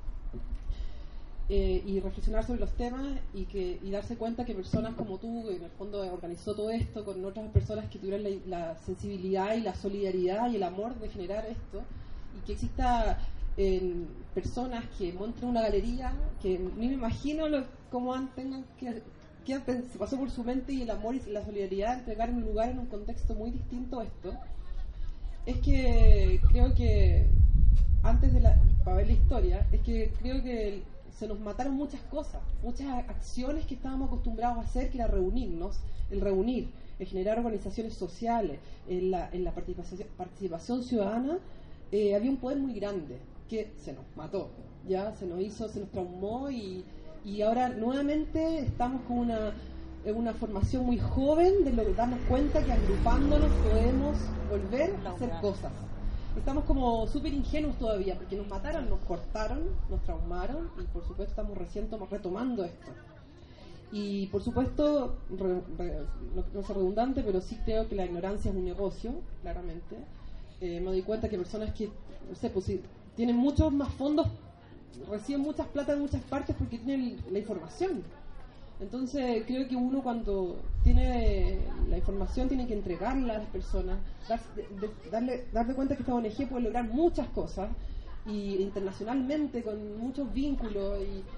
Eh, y reflexionar sobre los temas y que y darse cuenta que personas como tú, que en el fondo organizó todo esto con otras personas que tuvieran la, la sensibilidad y la solidaridad y el amor de generar esto, y que exista en personas que montan una galería que ni me imagino lo, cómo han, tengan que, que pasó por su mente, y el amor y la solidaridad de entregar un lugar en un contexto muy distinto a esto. Es que creo que antes de la, para ver la historia, es que creo que el, se nos mataron muchas cosas, muchas acciones que estábamos acostumbrados a hacer, que era reunirnos, el reunir, el generar organizaciones sociales, en la, en la participación, participación ciudadana. Eh, había un poder muy grande que se nos mató, ya se nos hizo, se nos traumó, y, y ahora nuevamente estamos con una, una formación muy joven de lo que damos cuenta que agrupándonos podemos volver a hacer cosas. Estamos como súper ingenuos todavía, porque nos mataron, nos cortaron, nos traumaron, y por supuesto estamos recién retomando esto. Y por supuesto, re, re, no, no es redundante, pero sí creo que la ignorancia es un negocio, claramente. Eh, me doy cuenta que personas que, no sé, pues si tienen muchos más fondos, reciben muchas plata de muchas partes porque tienen la información. Entonces creo que uno, cuando tiene la información, tiene que entregarla a las personas, dar, de, darle, darle cuenta que esta O N G puede lograr muchas cosas, y internacionalmente con muchos vínculos, y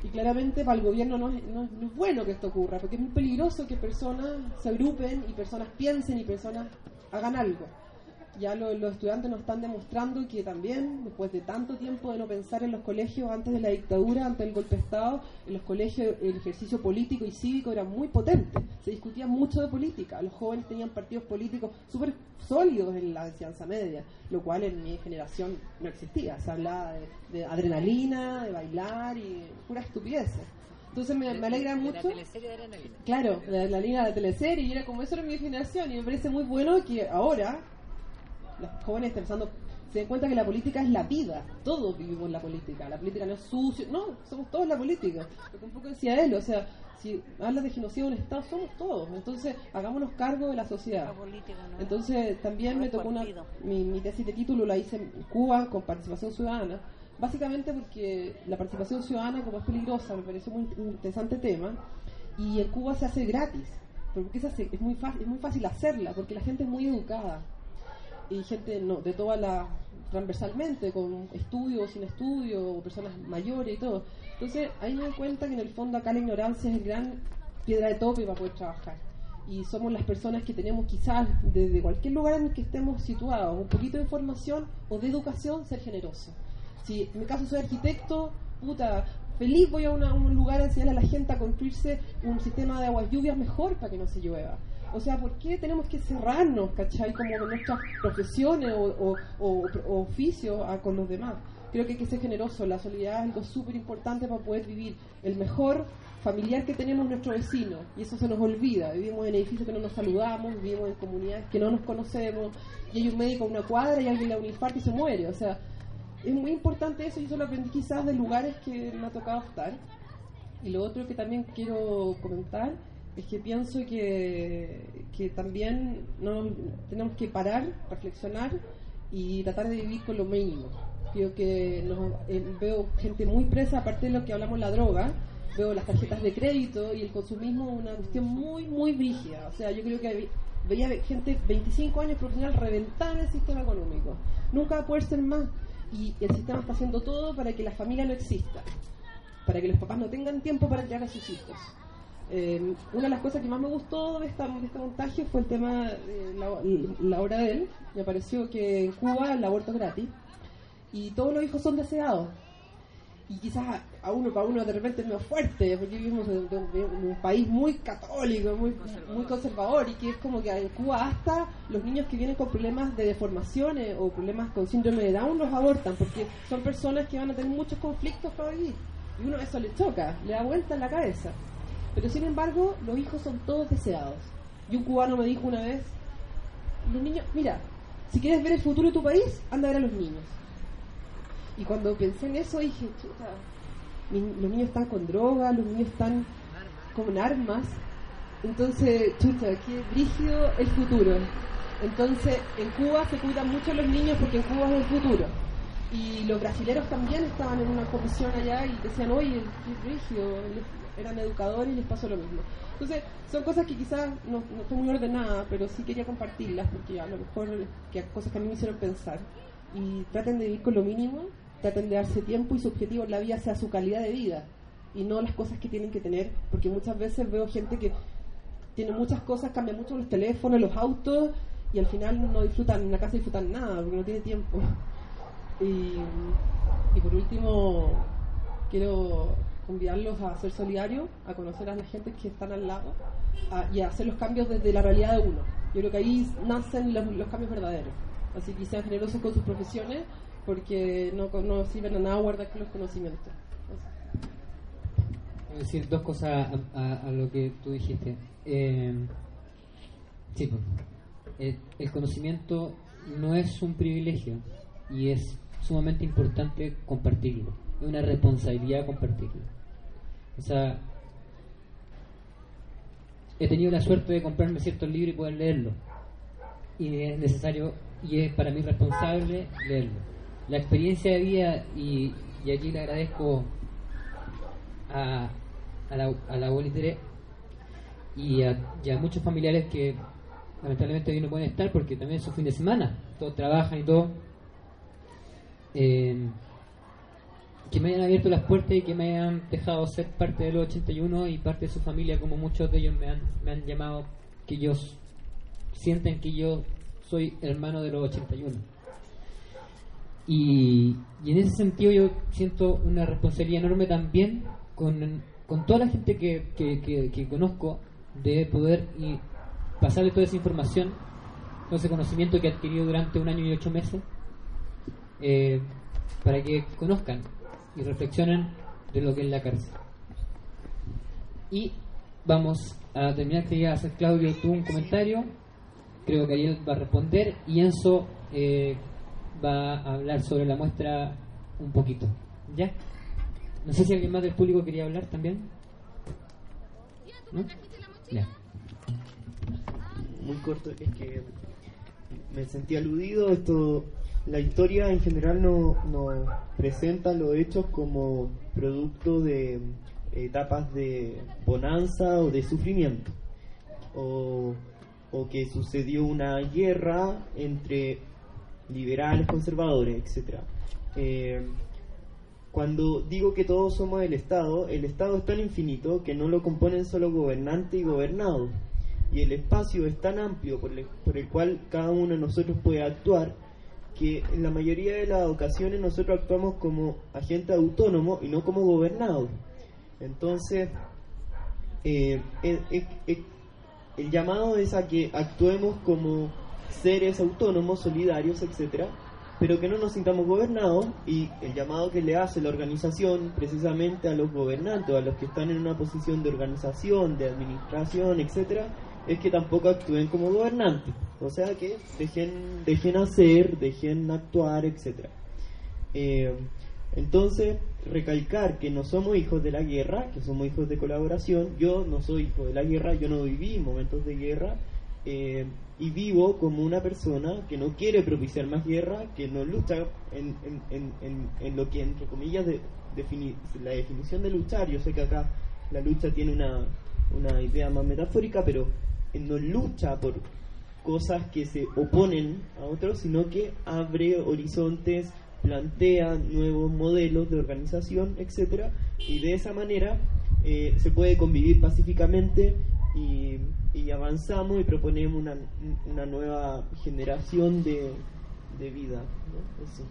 Y claramente para el gobierno no es, no, no es bueno que esto ocurra, porque es muy peligroso que personas se agrupen y personas piensen y personas hagan algo. Ya lo, los estudiantes nos están demostrando que también, después de tanto tiempo de no pensar en los colegios antes de la dictadura, antes del golpe de Estado, en los colegios el ejercicio político y cívico era muy potente. Se discutía mucho de política. Los jóvenes tenían partidos políticos súper sólidos en la enseñanza media, lo cual en mi generación no existía. Se hablaba de, de adrenalina, de bailar y pura estupidez. Entonces me, me alegra mucho. La teleserie de Adrenalina. Claro, la, la línea de la teleserie, y era como eso era mi generación, y me parece muy bueno que ahora los jóvenes están pensando, se den cuenta que la política es la vida, todos vivimos la política, la política no es sucio, no, somos todos la política, lo que un poco decía él, o sea, si hablas de genocidio de un Estado, somos todos, entonces hagámonos cargo de la sociedad. La política, no, entonces también no me tocó una, mi, mi tesis de título la hice en Cuba con participación ciudadana, básicamente porque la participación ciudadana, como es peligrosa, me pareció muy interesante tema, y en Cuba se hace gratis, porque se hace, es muy fácil, es muy fácil hacerla, porque la gente es muy educada, y gente no, de toda la, transversalmente, con estudio o sin estudio, o personas mayores y todo. Entonces ahí me doy cuenta que en el fondo acá la ignorancia es el gran piedra de tope para poder trabajar. Y somos las personas que tenemos quizás desde cualquier lugar en el que estemos situados, un poquito de información o de educación, ser generosos. Si en mi caso soy arquitecto, puta, feliz voy a una, un lugar a enseñarle a la gente a construirse un sistema de aguas lluvias mejor para que no se llueva. O sea, ¿por qué tenemos que cerrarnos, cachai, como con nuestras profesiones o, o, o, o oficios a, con los demás? Creo que hay que ser generoso. La solidaridad es algo súper importante para poder vivir el mejor familiar que tenemos nuestro vecino, y eso se nos olvida. Vivimos en edificios que no nos saludamos, vivimos en comunidades que no nos conocemos, y hay un médico a una cuadra y alguien le da un infarto y se muere. O sea, es muy importante eso, y eso lo aprendí quizás de lugares que me ha tocado estar. Y lo otro que también quiero comentar es que pienso que, que también no, tenemos que parar, reflexionar y tratar de vivir con lo mínimo. Creo que nos, eh, veo gente muy presa, aparte de lo que hablamos, la droga, veo las tarjetas de crédito y el consumismo, una cuestión muy, muy brígida. O sea, yo creo que veía gente veinticinco años profesional reventar el sistema económico. Nunca va a poder ser más. Y el sistema está haciendo todo para que la familia no exista, para que los papás no tengan tiempo para criar a sus hijos. Eh, una de las cosas que más me gustó de, esta, de este montaje fue el tema de la, la obra de él. Me pareció que en Cuba el aborto es gratis y todos los hijos son deseados, y quizás a, a uno para uno de repente es medio fuerte porque vivimos en, en, en un país muy católico, muy conservador. muy conservador, y que es como que en Cuba hasta los niños que vienen con problemas de deformaciones o problemas con síndrome de Down los abortan, porque son personas que van a tener muchos conflictos para vivir, y uno eso le choca, le da vuelta en la cabeza. Pero sin embargo, los hijos son todos deseados. Y un cubano me dijo una vez, los niños, mira, si quieres ver el futuro de tu país, anda a ver a los niños. Y cuando pensé en eso dije, chuta, los niños están con droga, los niños están con armas. Entonces, chuta, qué brígido el futuro. Entonces, en Cuba se cuidan mucho los niños porque en Cuba es el futuro. Y los brasileros también estaban en una comisión allá y decían, oye, qué brígido, eran educadores y les pasó lo mismo. Entonces, son cosas que quizás no, no estoy muy ordenada, pero sí quería compartirlas porque a lo mejor que cosas que a mí me hicieron pensar. Y traten de vivir con lo mínimo, traten de darse tiempo, y su objetivo en la vida sea su calidad de vida y no las cosas que tienen que tener, porque muchas veces veo gente que tiene muchas cosas, cambia mucho los teléfonos, los autos, y al final no disfrutan, en la casa disfrutan nada porque no tiene tiempo. Y, y por último, quiero convidarlos a ser solidarios, a conocer a la gente que están al lado, a, y a hacer los cambios desde la realidad de uno. Yo creo que ahí nacen los, los cambios verdaderos. Así que sean generosos con sus profesiones, porque no, no sirven a nada guardar los conocimientos. Voy a decir dos cosas a, a, a lo que tú dijiste. Eh, sí, pues, el, el conocimiento no es un privilegio, y es sumamente importante compartirlo. Es una responsabilidad compartirlo. O sea, he tenido la suerte de comprarme ciertos libros y poder leerlos, y es necesario, y es para mí responsable leerlo. La experiencia de vida, y, y aquí le agradezco a, a la, a la abuela Tere y a, y a muchos familiares que lamentablemente hoy no pueden estar porque también es su fin de semana, todos trabajan y todo. Eh, que me hayan abierto las puertas y que me hayan dejado ser parte de los ochenta y uno y parte de su familia, como muchos de ellos me han, me han llamado, que ellos sienten que yo soy hermano de los ochenta y uno. Y, y en ese sentido yo siento una responsabilidad enorme también con, con toda la gente que, que, que, que conozco, de poder y pasarle toda esa información, todo ese conocimiento que he adquirido durante un año y ocho meses, eh, para que conozcan y reflexionen de lo que es la cárcel. Y vamos a terminar. Quería hacer, Claudio, tú un comentario, creo que Ariel va a responder y Enzo eh, va a hablar sobre la muestra un poquito. ¿Ya? No sé si alguien más del público quería hablar también. ¿No? Ya. Muy corto, es que me sentí aludido. Esto, la historia en general no, no presenta los hechos como producto de etapas de bonanza o de sufrimiento, o, o que sucedió una guerra entre liberales, conservadores, etcétera. Eh, cuando digo que todos somos el Estado, el Estado es tan infinito que no lo componen solo gobernante y gobernado, y el espacio es tan amplio por el, por el cual cada uno de nosotros puede actuar, que en la mayoría de las ocasiones nosotros actuamos como agentes autónomos y no como gobernados. Entonces, eh, eh, eh, eh, el llamado es a que actuemos como seres autónomos, solidarios, etcétera, pero que no nos sintamos gobernados, y el llamado que le hace la organización precisamente a los gobernantes, a los que están en una posición de organización, de administración, etcétera, es que tampoco actúen como gobernantes, o sea que dejen, dejen hacer, dejen actuar, etcétera. Eh, entonces, recalcar que no somos hijos de la guerra, que somos hijos de colaboración. Yo no soy hijo de la guerra, yo no viví momentos de guerra, eh, y vivo como una persona que no quiere propiciar más guerra, que no lucha en, en, en, en, en lo que, entre comillas, de, defini, la definición de luchar. Yo sé que acá la lucha tiene una, una idea más metafórica, pero no lucha por cosas que se oponen a otros, sino que abre horizontes, plantea nuevos modelos de organización, etcétera, y de esa manera eh, se puede convivir pacíficamente, y, y avanzamos y proponemos una, una nueva generación de, de vida, ¿no? Eso.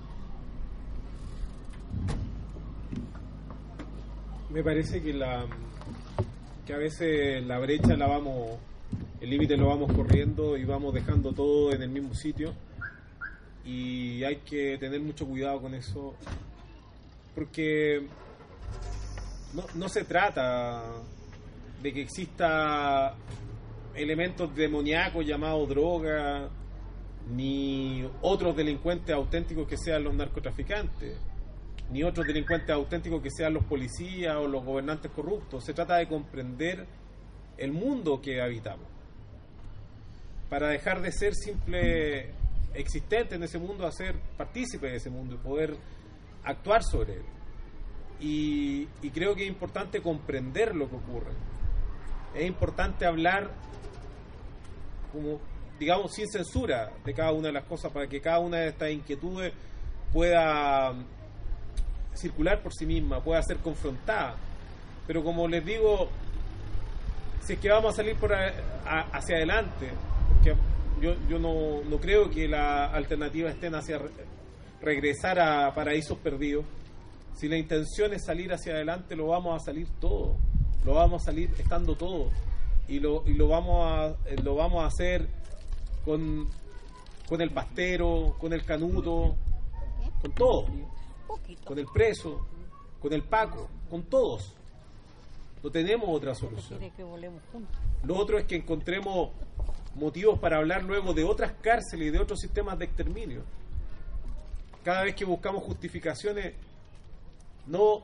Me parece que la que a veces la brecha la vamos, el límite lo vamos corriendo y vamos dejando todo en el mismo sitio, y hay que tener mucho cuidado con eso, porque no, no se trata de que exista elementos demoníacos llamados droga, ni otros delincuentes auténticos que sean los narcotraficantes, ni otros delincuentes auténticos que sean los policías o los gobernantes corruptos. Se trata de comprender el mundo que habitamos, para dejar de ser simple existente en ese mundo, a ser partícipe de ese mundo y poder actuar sobre él. Y, y creo que es importante comprender lo que ocurre. Es importante hablar, como digamos, sin censura de cada una de las cosas, para que cada una de estas inquietudes pueda circular por sí misma, pueda ser confrontada. Pero como les digo, si es que vamos a salir por a, a, hacia adelante, porque yo, yo no, no creo que la alternativa estén hacia re, regresar a paraísos perdidos. Si la intención es salir hacia adelante, lo vamos a salir todo, lo vamos a salir estando todo, y lo, y lo vamos a lo vamos a hacer con, con el pastero, con el canuto, con todo, con el preso, con el Paco, con todos. No tenemos otra solución. Lo otro es que encontremos motivos para hablar luego de otras cárceles y de otros sistemas de exterminio. Cada vez que buscamos justificaciones, no,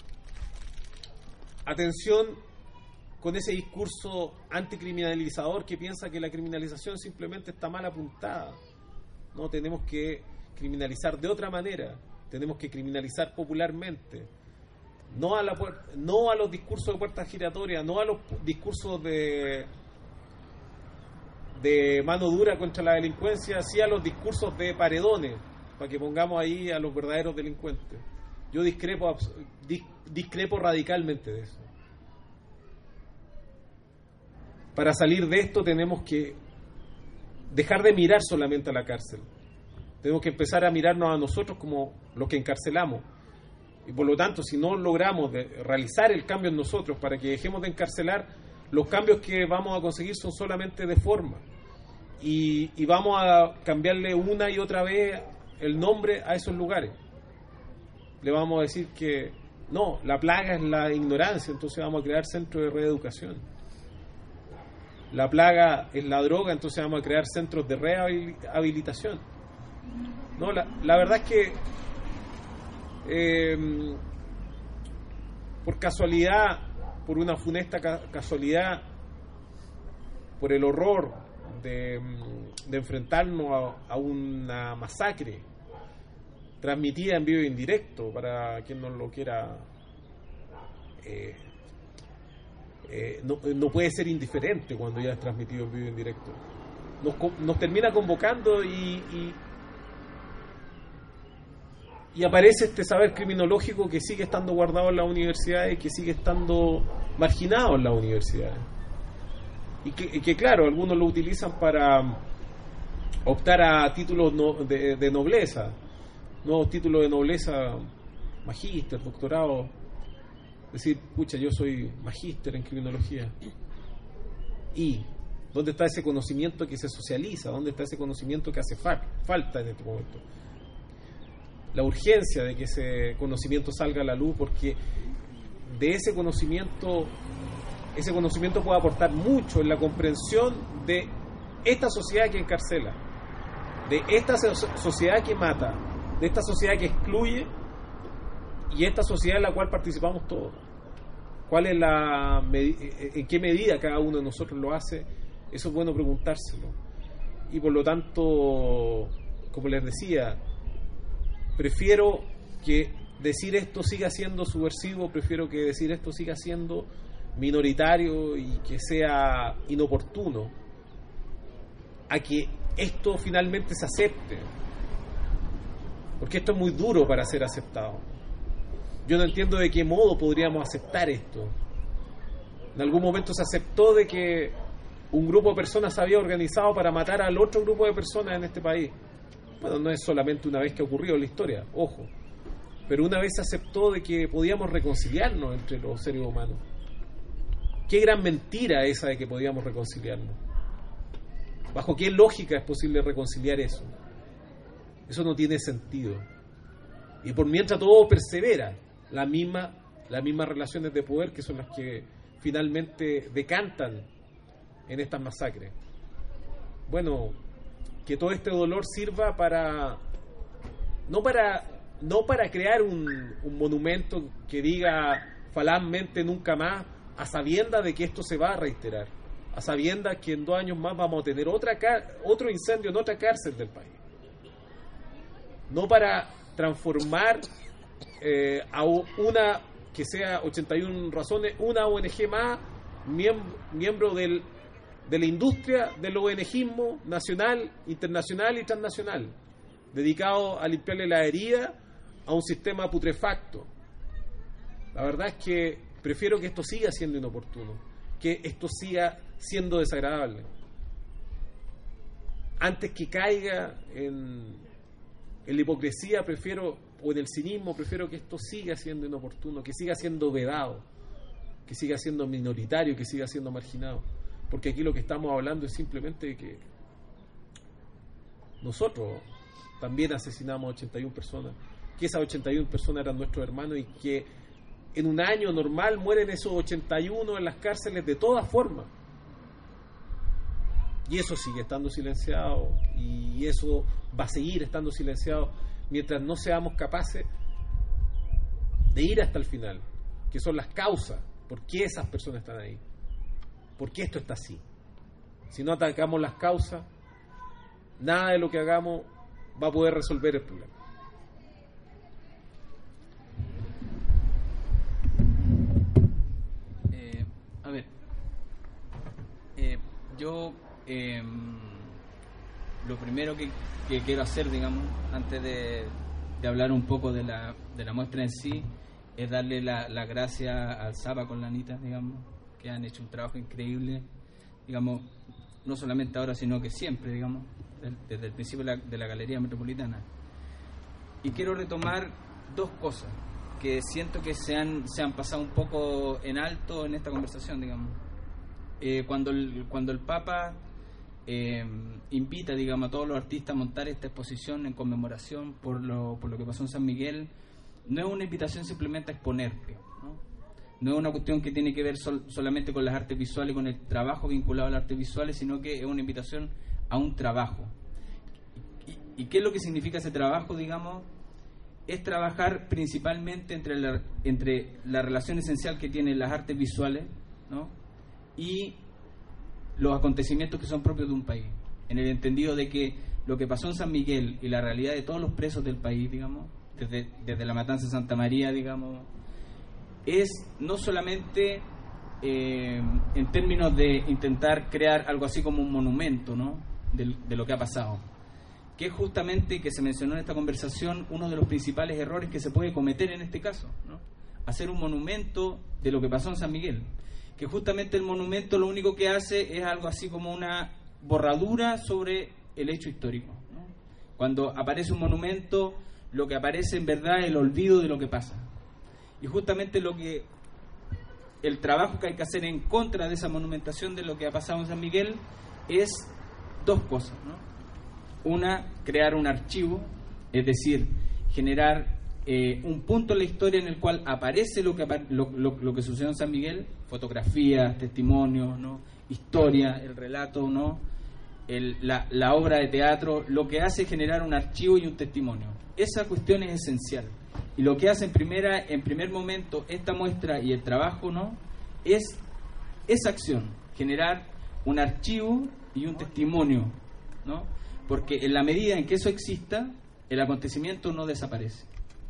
atención con ese discurso anticriminalizador que piensa que la criminalización simplemente está mal apuntada. No, tenemos que criminalizar de otra manera, tenemos que criminalizar popularmente, no a la no a los discursos de puertas giratorias, no a los discursos de de mano dura contra la delincuencia, sí a los discursos de paredones, para que pongamos ahí a los verdaderos delincuentes. Yo discrepo, dis, discrepo radicalmente de eso. Para salir de esto tenemos que dejar de mirar solamente a la cárcel. Tenemos que empezar a mirarnos a nosotros como los que encarcelamos. Y por lo tanto, si no logramos de realizar el cambio en nosotros para que dejemos de encarcelar, los cambios que vamos a conseguir son solamente de forma. Y, y vamos a cambiarle una y otra vez el nombre a esos lugares. Le vamos a decir que no, la plaga es la ignorancia, entonces vamos a crear centros de reeducación. La plaga es la droga, entonces vamos a crear centros de rehabilitación. No, la, la verdad es que eh, por casualidad, por una funesta ca- casualidad, por el horror de, de enfrentarnos a, a una masacre transmitida en vivo e indirecto, para quien no lo quiera, eh, eh, no, no puede ser indiferente cuando ya es transmitido en vivo e indirecto. Nos, nos termina convocando y, y, y aparece este saber criminológico que sigue estando guardado en las universidades y que sigue estando marginado en las universidades. Y que, y que claro, algunos lo utilizan para optar a títulos no, de, de nobleza, nuevos títulos de nobleza, magíster, doctorado. Decir, pucha, yo soy magíster en criminología. ¿Y dónde está ese conocimiento que se socializa? ¿Dónde está ese conocimiento que hace fa- falta en este momento? La urgencia de que ese conocimiento salga a la luz, porque de ese conocimiento, ese conocimiento puede aportar mucho en la comprensión de esta sociedad que encarcela, de esta so- sociedad que mata, de esta sociedad que excluye y esta sociedad en la cual participamos todos. ¿Cuál es la en qué medida cada uno de nosotros lo hace? Eso es bueno preguntárselo. Y por lo tanto, como les decía, prefiero que decir esto siga siendo subversivo, prefiero que decir esto siga siendo minoritario y que sea inoportuno, a que esto finalmente se acepte, porque esto es muy duro para ser aceptado. Yo no entiendo de qué modo podríamos aceptar esto. En algún momento se aceptó de que un grupo de personas se había organizado para matar al otro grupo de personas en este país. Bueno, no es solamente una vez que ha ocurrido en la historia, ojo, pero una vez se aceptó de que podíamos reconciliarnos entre los seres humanos. Qué gran mentira esa de que podíamos reconciliarnos. ¿Bajo qué lógica es posible reconciliar eso? Eso no tiene sentido. Y por mientras todo persevera, la misma, las mismas relaciones de poder que son las que finalmente decantan en estas masacres. Bueno, que todo este dolor sirva para no para no para crear un, un monumento que diga falazmente nunca más, a sabiendas de que esto se va a reiterar, a sabiendas que en dos años más vamos a tener otra otro incendio en otra cárcel del país. No para transformar eh, a una que sea ochenta y una razones, una O N G más, miembro, miembro del, de la industria del ONGismo nacional, internacional y transnacional, dedicado a limpiarle la herida a un sistema putrefacto. La verdad es que prefiero que esto siga siendo inoportuno, que esto siga siendo desagradable, antes que caiga en, en la hipocresía, prefiero, o en el cinismo, prefiero que esto siga siendo inoportuno, que siga siendo vedado, que siga siendo minoritario, que siga siendo marginado, porque aquí lo que estamos hablando es simplemente de que nosotros también asesinamos a ochenta y una personas, que esas ochenta y una personas eran nuestros hermanos y que en un año normal mueren esos ochenta y uno en las cárceles de todas formas. Y eso sigue estando silenciado, y eso va a seguir estando silenciado mientras no seamos capaces de ir hasta el final, que son las causas, por qué esas personas están ahí, por qué esto está así. Si no atacamos las causas, nada de lo que hagamos va a poder resolver el problema. Eh, a ver, eh, yo eh, lo primero que, que quiero hacer, digamos, antes de, de hablar un poco de la, de la muestra en sí, es darle la, la gracia al Zapa con la Anita, digamos, que han hecho un trabajo increíble, digamos, no solamente ahora, sino que siempre, digamos, desde el principio de la, de la Galería Metropolitana. Y quiero retomar dos cosas que siento que se han, se han pasado un poco en alto en esta conversación, digamos. Eh, cuando, el, cuando el Papa eh, invita, digamos, a todos los artistas a montar esta exposición en conmemoración por lo, por lo que pasó en San Miguel, no es una invitación simplemente a exponer, ¿no? No es una cuestión que tiene que ver sol, solamente con las artes visuales, con el trabajo vinculado a las artes visuales, sino que es una invitación a un trabajo. ¿Y, y qué es lo que significa ese trabajo, digamos? Es trabajar principalmente entre la, entre la relación esencial que tienen las artes visuales, ¿no?, y los acontecimientos que son propios de un país, en el entendido de que lo que pasó en San Miguel y la realidad de todos los presos del país, digamos, desde, desde la matanza de Santa María, digamos, es no solamente eh, en términos de intentar crear algo así como un monumento, ¿no?, de, de lo que ha pasado, que es justamente, que se mencionó en esta conversación, uno de los principales errores que se puede cometer en este caso, ¿no?, hacer un monumento de lo que pasó en San Miguel, que justamente el monumento lo único que hace es algo así como una borradura sobre el hecho histórico, ¿no? Cuando aparece un monumento, lo que aparece en verdad es el olvido de lo que pasa. Y justamente lo que el trabajo que hay que hacer en contra de esa monumentación de lo que ha pasado en San Miguel es dos cosas, ¿no? Una, crear un archivo, es decir, generar eh, un punto en la historia en el cual aparece lo que, lo, lo, lo que sucedió en San Miguel, fotografías, testimonios, ¿no?, historia, el relato, ¿no?, el, la, la obra de teatro, lo que hace es generar un archivo y un testimonio. Esa cuestión es esencial. Y lo que hace en primera, en primer momento esta muestra y el trabajo, ¿no?, es esa acción, generar un archivo y un testimonio, ¿no?, porque en la medida en que eso exista, el acontecimiento no desaparece.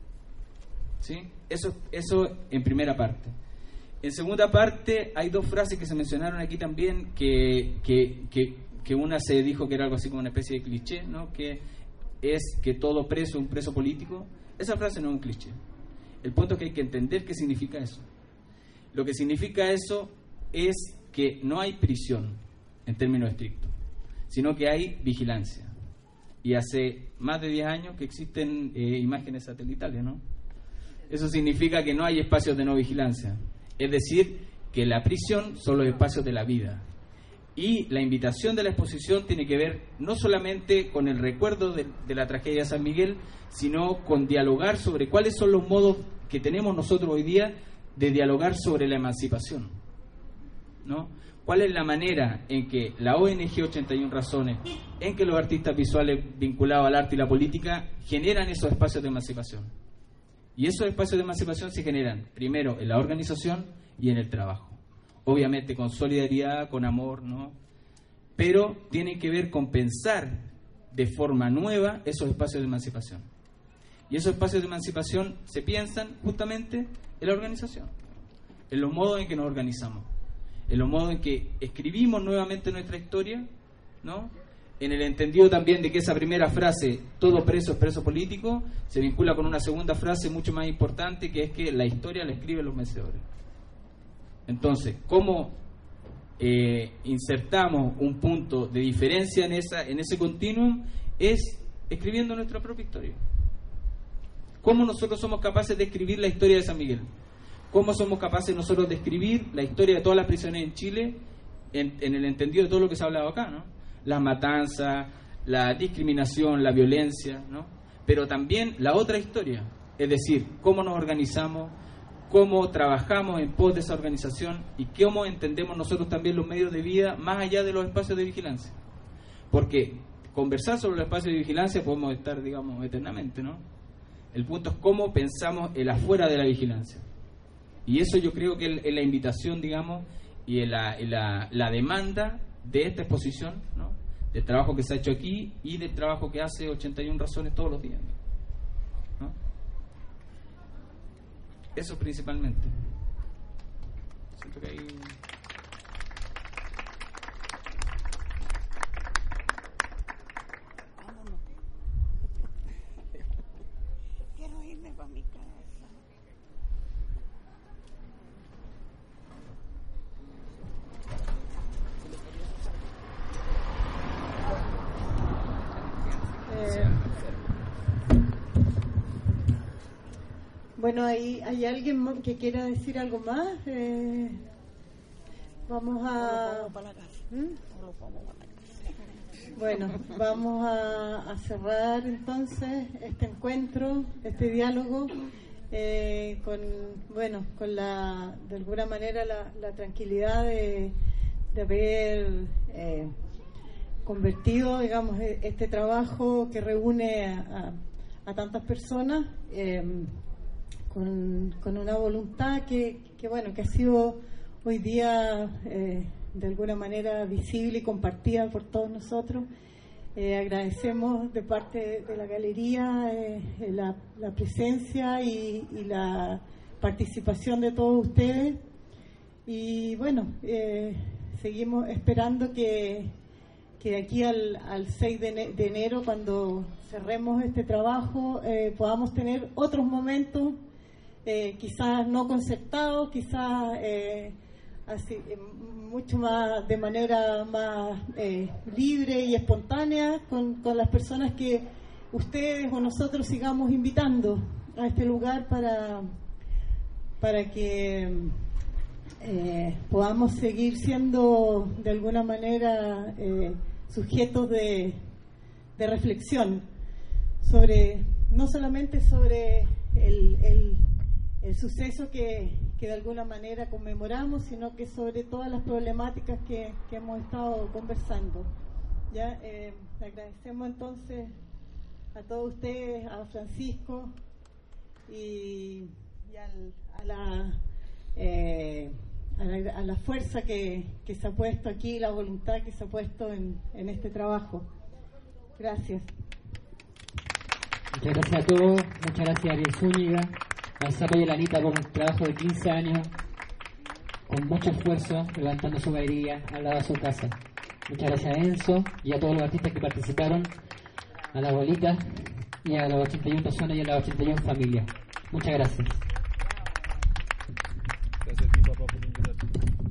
¿Sí? Eso, eso en primera parte. En segunda parte, hay dos frases que se mencionaron aquí también, que, que, que, que una se dijo que era algo así como una especie de cliché, ¿no?, que es que todo preso es un preso político. Esa frase no es un cliché. El punto es que hay que entender qué significa eso. Lo que significa eso es que no hay prisión en términos estrictos, sino que hay vigilancia. Y hace más de diez años que existen eh, imágenes satelitales, ¿no? Eso significa que no hay espacios de no vigilancia. Es decir, que la prisión son los espacios de la vida. Y la invitación de la exposición tiene que ver no solamente con el recuerdo de, de la tragedia de San Miguel, sino con dialogar sobre cuáles son los modos que tenemos nosotros hoy día de dialogar sobre la emancipación, ¿no? ¿Cuál es la manera en que la O N G ochenta y una Razones, en que los artistas visuales vinculados al arte y la política generan esos espacios de emancipación? Y esos espacios de emancipación se generan primero en la organización y en el trabajo. Obviamente con solidaridad, con amor, ¿no? Pero tienen que ver con pensar de forma nueva esos espacios de emancipación. Y esos espacios de emancipación se piensan justamente en la organización, en los modos en que nos organizamos, en los modos en que escribimos nuevamente nuestra historia, ¿no?, en el entendido también de que esa primera frase, todo preso es preso político, se vincula con una segunda frase mucho más importante, que es que la historia la escriben los vencedores. Entonces, ¿cómo eh, insertamos un punto de diferencia en, esa, en ese continuum? Es escribiendo nuestra propia historia. ¿Cómo nosotros somos capaces de escribir la historia de San Miguel? ¿Cómo somos capaces nosotros de escribir la historia de todas las prisiones en Chile en, en el entendido de todo lo que se ha hablado acá, ¿no? Las matanzas, la discriminación, la violencia, ¿no? Pero también la otra historia, es decir, cómo nos organizamos, cómo trabajamos en pos de esa organización y cómo entendemos nosotros también los medios de vida más allá de los espacios de vigilancia. Porque conversar sobre los espacios de vigilancia podemos estar, digamos, eternamente, ¿no? El punto es cómo pensamos el afuera de la vigilancia. Y eso yo creo que es la invitación, digamos, y la, la, la demanda de esta exposición, ¿no?, del trabajo que se ha hecho aquí y del trabajo que hace ochenta y una Razones todos los días, ¿no? Eso principalmente. Siento que hay... para mi casa. Eh, bueno, ¿hay, ¿hay alguien que quiera decir algo más? Eh, vamos a... ¿Mm? Bueno, vamos a, a cerrar entonces este encuentro, este diálogo, eh, con, bueno, con la, de alguna manera la, la tranquilidad de, de haber eh, convertido, digamos, este trabajo que reúne a, a, a tantas personas eh, con, con una voluntad que, que, bueno, que ha sido hoy día eh, de alguna manera visible y compartida por todos nosotros. Eh, agradecemos de parte de la galería eh, la, la presencia y, y la participación de todos ustedes, y bueno, eh, seguimos esperando que, que de aquí al, al seis de enero, cuando cerremos este trabajo, eh, podamos tener otros momentos, eh, quizás no concertados, quizás eh, así, mucho más de manera más eh, libre y espontánea con, con las personas que ustedes o nosotros sigamos invitando a este lugar para, para que eh, podamos seguir siendo de alguna manera eh, sujetos de, de reflexión sobre, no solamente sobre el, el, el suceso que, que de alguna manera conmemoramos, sino que sobre todas las problemáticas que, que hemos estado conversando. Ya eh, agradecemos entonces a todos ustedes, a Francisco y, y al, a, la, eh, a la a la fuerza que, que se ha puesto aquí, la voluntad que se ha puesto en, en este trabajo. Gracias. Muchas gracias a todos, muchas gracias a Ariel Zúñiga, al Sapo y a la Anita por un trabajo de quince años, con mucho esfuerzo, levantando su galería al lado de su casa. Muchas gracias a Enzo y a todos los artistas que participaron, a la abuelita y a las ochenta y una personas y a las ochenta y una familias. Muchas gracias. Gracias a ti, papá, por invitarte.